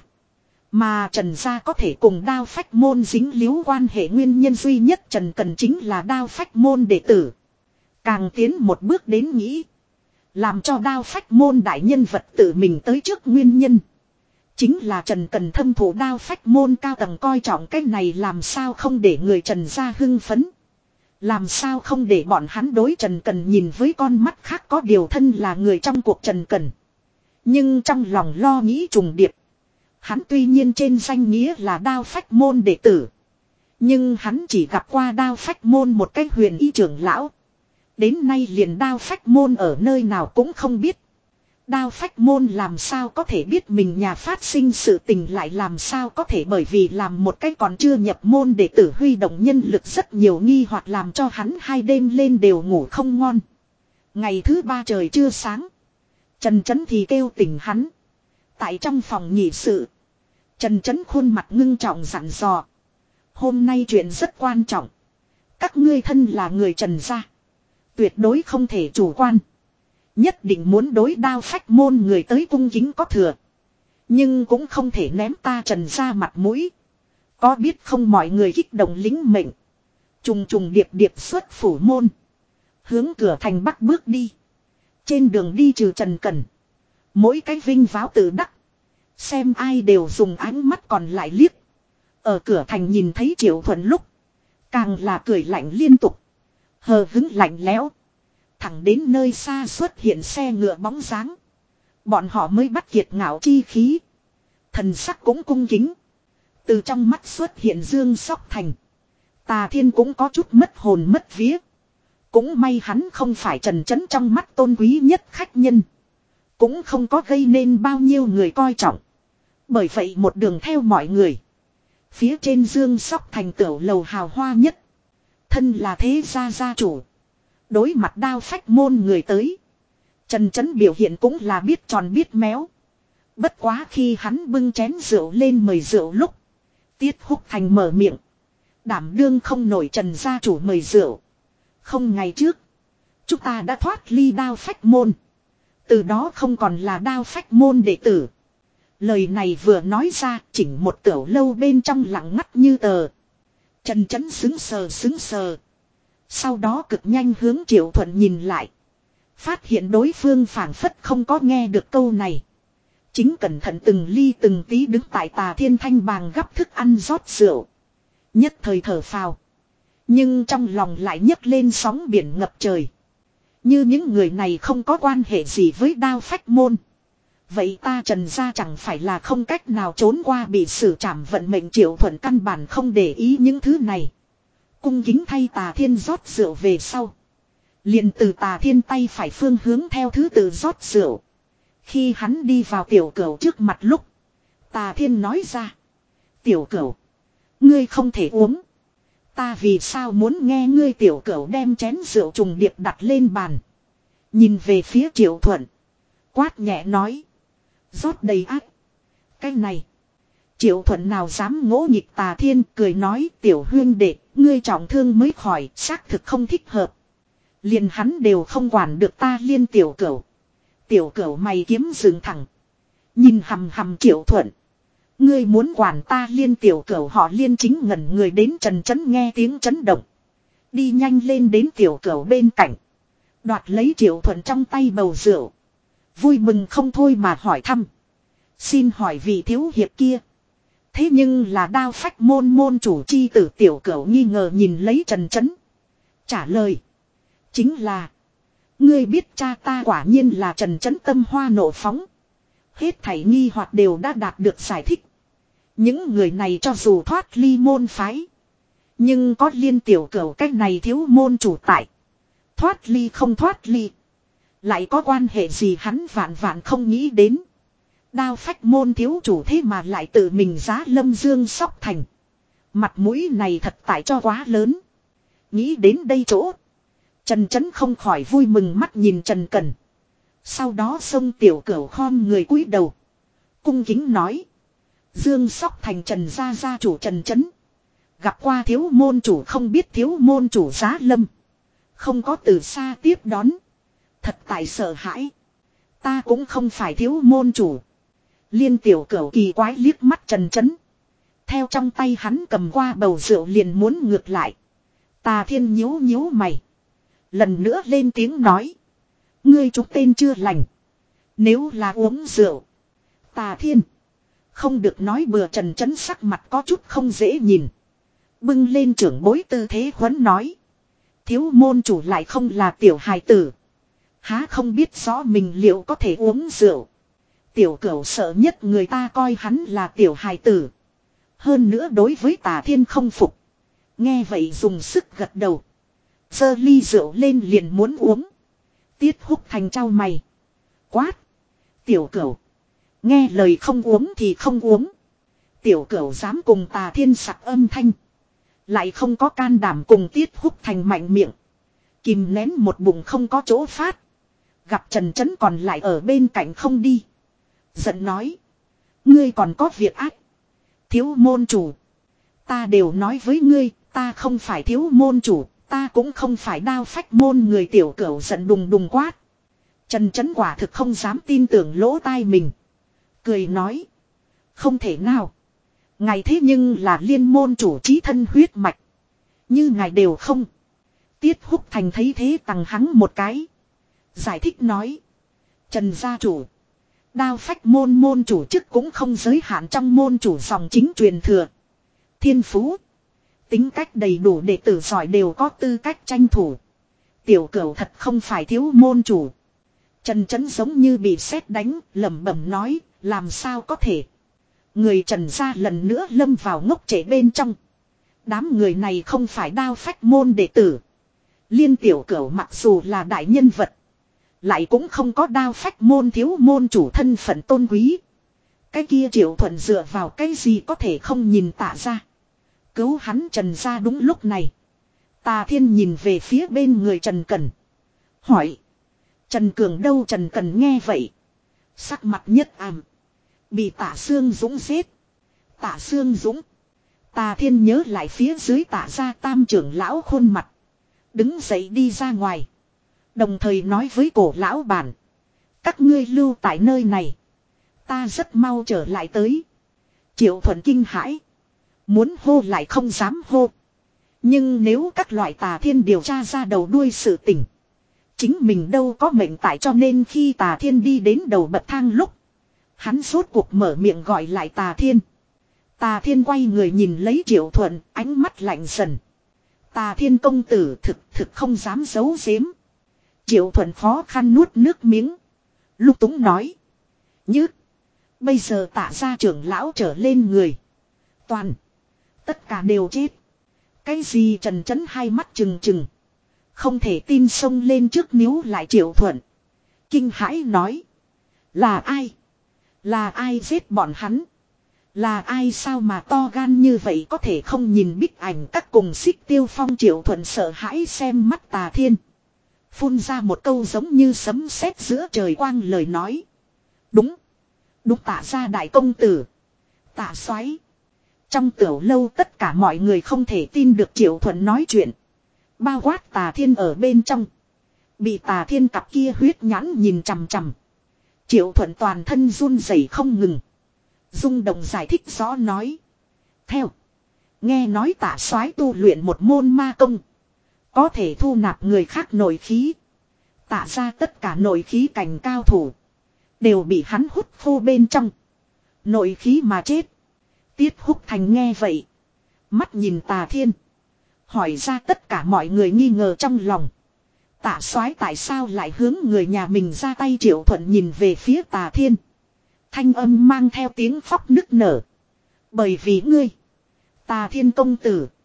Mà Trần gia có thể cùng Đao Phách môn dính líu quan hệ nguyên nhân duy nhất Trần Cần chính là Đao Phách môn đệ tử. Càng tiến một bước đến nghĩ. Làm cho Đao Phách môn đại nhân vật tự mình tới trước nguyên nhân. Chính là Trần Cần thâm thụ Đao Phách môn cao tầng coi trọng cái này làm sao không để người Trần gia hưng phấn. Làm sao không để bọn hắn đối Trần Cần nhìn với con mắt khác. Có điều thân là người trong cuộc Trần Cần. Nhưng trong lòng lo nghĩ trùng điệp. Hắn tuy nhiên trên danh nghĩa là Đao Phách môn đệ tử. Nhưng hắn chỉ gặp qua Đao Phách môn một cái huyền y trưởng lão. Đến nay liền Đao Phách môn ở nơi nào cũng không biết. Đao Phách môn làm sao có thể biết mình nhà phát sinh sự tình, lại làm sao có thể bởi vì làm một cái còn chưa nhập môn đệ tử huy động nhân lực rất nhiều nghi hoặc làm cho hắn hai đêm lên đều ngủ không ngon. Ngày thứ ba trời chưa sáng. Trần Chấn thì kêu tỉnh hắn. Tại trong phòng nhị sự. Trần Chấn khuôn mặt ngưng trọng dặn dò. Hôm nay chuyện rất quan trọng. Các ngươi thân là người Trần gia. Tuyệt đối không thể chủ quan. Nhất định muốn đối Đao Phách môn người tới cung kính có thừa. Nhưng cũng không thể ném ta Trần gia mặt mũi. Có biết không, mọi người kích động lính mệnh. Trùng trùng điệp điệp xuất phủ môn. Hướng cửa thành bắc bước đi. Trên đường đi trừ Trần Cần. Mỗi cái vinh váo tự đắc. Xem ai đều dùng ánh mắt còn lại liếc. Ở cửa thành nhìn thấy Triệu Thuận lúc. Càng là cười lạnh liên tục. Hờ hứng lạnh lẽo. Thẳng đến nơi xa xuất hiện xe ngựa bóng dáng. Bọn họ mới bắt kiệt ngạo chi khí. Thần sắc cũng cung kính. Từ trong mắt xuất hiện Dương Sóc Thành. Tà Thiên cũng có chút mất hồn mất vía. Cũng may hắn không phải Trần Chấn trong mắt tôn quý nhất khách nhân. Cũng không có gây nên bao nhiêu người coi trọng. Bởi vậy một đường theo mọi người. Phía trên Dương Sóc Thành tiểu lầu hào hoa nhất. Thân là thế gia gia chủ. Đối mặt Đao Phách môn người tới. Trần Chấn biểu hiện cũng là biết tròn biết méo. Bất quá khi hắn bưng chén rượu lên mời rượu lúc. Tiết Húc Thành mở miệng. Đảm đương không nổi Trần gia chủ mời rượu. Không ngày trước. Chúng ta đã thoát ly Đao Phách môn. Từ đó không còn là Đao Phách môn đệ tử. Lời này vừa nói ra, chỉnh một tiểu lâu bên trong lặng ngắt như tờ. Trần Chấn xứng sờ xứng sờ. Sau đó cực nhanh hướng Triệu Thuận nhìn lại. Phát hiện đối phương phảng phất không có nghe được câu này. Chính cẩn thận từng ly từng tí đứng tại Tà Thiên thanh bàng gắp thức ăn rót rượu. Nhất thời thở phào. Nhưng trong lòng lại nhấc lên sóng biển ngập trời. Như những người này không có quan hệ gì với Đao Phách môn. Vậy ta Trần gia chẳng phải là không cách nào trốn qua bị xử trảm vận mệnh. Triệu Thuận căn bản không để ý những thứ này. Cung kính thay Tà Thiên rót rượu về sau. Liền từ Tà Thiên tay phải phương hướng theo thứ tự rót rượu. Khi hắn đi vào tiểu cửu trước mặt lúc. Tà Thiên nói ra. Tiểu cửu. Ngươi không thể uống. Ta vì sao muốn nghe ngươi? Tiểu cửu đem chén rượu trùng điệp đặt lên bàn. Nhìn về phía Triệu Thuận. Quát nhẹ nói. Rót đầy ác. Cái này. Triệu Thuận nào dám ngỗ nghịch Tà Thiên, cười nói tiểu huyên đệ, ngươi trọng thương mới khỏi, xác thực không thích hợp. Liền hắn đều không quản được ta Liên tiểu cửu. Tiểu cửu mày kiếm dừng thẳng. Nhìn hầm hầm Triệu Thuận. Ngươi muốn quản ta Liên tiểu cửu, họ Liên chính ngẩn người đến Trần Chấn nghe tiếng chấn động. Đi nhanh lên đến tiểu cửu bên cạnh. Đoạt lấy Triệu Thuận trong tay bầu rượu. Vui mừng không thôi mà hỏi thăm. Xin hỏi vị thiếu hiệp kia. Thế nhưng là Đao Phách môn môn chủ chi tử tiểu cửu nghi ngờ nhìn lấy Trần Chấn. Trả lời. Chính là. Ngươi biết cha ta quả nhiên là Trần Chấn tâm hoa nộ phóng. Hết thảy nghi hoặc đều đã đạt được giải thích. Những người này cho dù thoát ly môn phái. Nhưng có Liên tiểu cửu cách này thiếu môn chủ tại. Thoát ly không thoát ly. Lại có quan hệ gì hắn vạn vạn không nghĩ đến. Đao Phách môn thiếu chủ thế mà lại tự mình giá lâm Dương Sóc Thành. Mặt mũi này thật tại cho quá lớn. Nghĩ đến đây chỗ. Trần Chấn không khỏi vui mừng mắt nhìn Trần Cần. Sau đó xông tiểu cửu khom người cúi đầu. Cung kính nói. Dương Sóc Thành Trần gia gia chủ Trần Chấn. Gặp qua thiếu môn chủ, không biết thiếu môn chủ giá lâm. Không có từ xa tiếp đón. Thật tại sợ hãi. Ta cũng không phải thiếu môn chủ. Liên tiểu cửu kỳ quái liếc mắt Trần Chấn. Theo trong tay hắn cầm qua bầu rượu liền muốn ngược lại. Tà Thiên nhíu nhíu mày. Lần nữa lên tiếng nói. Ngươi trúng tên chưa lành. Nếu là uống rượu. Tà Thiên. Không được nói bừa. Trần Chấn sắc mặt có chút không dễ nhìn. Bưng lên trưởng bối tư thế huấn nói. Thiếu môn chủ lại không là tiểu hài tử. Há không biết rõ mình liệu có thể uống rượu. Tiểu cửu sợ nhất người ta coi hắn là tiểu hài tử. Hơn nữa đối với Tà Thiên không phục. Nghe vậy dùng sức gật đầu. Giơ ly rượu lên liền muốn uống. Tiết Húc Thành trao mày. Quát. Tiểu cửu. Nghe lời không uống thì không uống. Tiểu cửu dám cùng Tà Thiên sặc âm thanh. Lại không có can đảm cùng Tiết Húc Thành mạnh miệng. Kìm nén một bụng không có chỗ phát. Gặp Trần Chấn còn lại ở bên cạnh không đi. Giận nói. Ngươi còn có việc ác. Thiếu môn chủ. Ta đều nói với ngươi. Ta không phải thiếu môn chủ. Ta cũng không phải Đao Phách môn người. Tiểu cửu giận đùng đùng quát. Trần Chấn quả thực không dám tin tưởng lỗ tai mình. Cười nói. Không thể nào. Ngài thế nhưng là Liên môn chủ chí thân huyết mạch. Như ngài đều không. Tiết Húc Thành thấy thế tằng hắn một cái. Giải thích nói. Trần gia chủ. Đao Phách môn môn chủ chức cũng không giới hạn trong môn chủ dòng chính truyền thừa. Thiên phú. Tính cách đầy đủ đệ tử giỏi đều có tư cách tranh thủ. Tiểu cửu thật không phải thiếu môn chủ. Trần Chấn giống như bị sét đánh, lẩm bẩm nói, làm sao có thể. Người Trần gia lần nữa lâm vào ngốc trệ bên trong. Đám người này không phải Đao Phách môn đệ tử. Liên tiểu cửu mặc dù là đại nhân vật. Lại cũng không có Đao Phách môn thiếu môn chủ thân phận tôn quý. Cái kia Triệu Thuận dựa vào cái gì có thể không nhìn Tạ ra. Cứu hắn Trần gia đúng lúc này. Tà Thiên nhìn về phía bên người Trần Cần. Hỏi. Trần Cường đâu? Trần Cần nghe vậy. Sắc mặt nhất ảm. Bị Tạ Sương Dũng giết. Tạ Sương Dũng. Tà Thiên nhớ lại phía dưới Tạ gia tam trưởng lão khuôn mặt. Đứng dậy đi ra ngoài. Đồng thời nói với cổ lão bản. Các ngươi lưu tại nơi này. Ta rất mau trở lại tới. Triệu Thuận kinh hãi. Muốn hô lại không dám hô. Nhưng nếu các loại Tà Thiên điều tra ra đầu đuôi sự tình. Chính mình đâu có mệnh tại, cho nên khi Tà Thiên đi đến đầu bậc thang lúc. Hắn rốt cuộc mở miệng gọi lại Tà Thiên. Tà Thiên quay người nhìn lấy Triệu Thuận, ánh mắt lạnh dần. Tà Thiên công tử thực thực không dám giấu giếm. Triệu Thuận khó khăn nuốt nước miếng. Lúc túng nói. Như. Bây giờ Tạ gia trưởng lão trở lên người. Toàn. Tất cả đều chết. Cái gì? Trần Chấn hai mắt trừng trừng. Không thể tin xông lên trước níu lại Triệu Thuận. Kinh hãi nói. Là ai? Là ai giết bọn hắn? Là ai sao mà to gan như vậy có thể không nhìn bích ảnh các cùng Xích Tiêu Phong? Triệu Thuận sợ hãi xem mắt Tà Thiên. Phun ra một câu giống như sấm sét giữa trời quang lời nói. Đúng. Đúng Tạ gia đại công tử. Tạ soái. Trong tiểu lâu tất cả mọi người không thể tin được Triệu Thuận nói chuyện. Bao quát Tà Thiên ở bên trong. Bị Tà Thiên cặp kia huyết nhãn nhìn chằm chằm. Triệu Thuận toàn thân run rẩy không ngừng. Rung động giải thích rõ nói. Theo. Nghe nói Tạ soái tu luyện một môn ma công. Có thể thu nạp người khác nội khí. Tạ ra tất cả nội khí cảnh cao thủ. Đều bị hắn hút khô bên trong. Nội khí mà chết. Tiết Húc Thành nghe vậy. Mắt nhìn Tà Thiên. Hỏi ra tất cả mọi người nghi ngờ trong lòng. Tạ soái tại sao lại hướng người nhà mình ra tay? Triệu Thuận nhìn về phía Tà Thiên. Thanh âm mang theo tiếng khóc nức nở. Bởi vì ngươi. Tà Thiên công tử.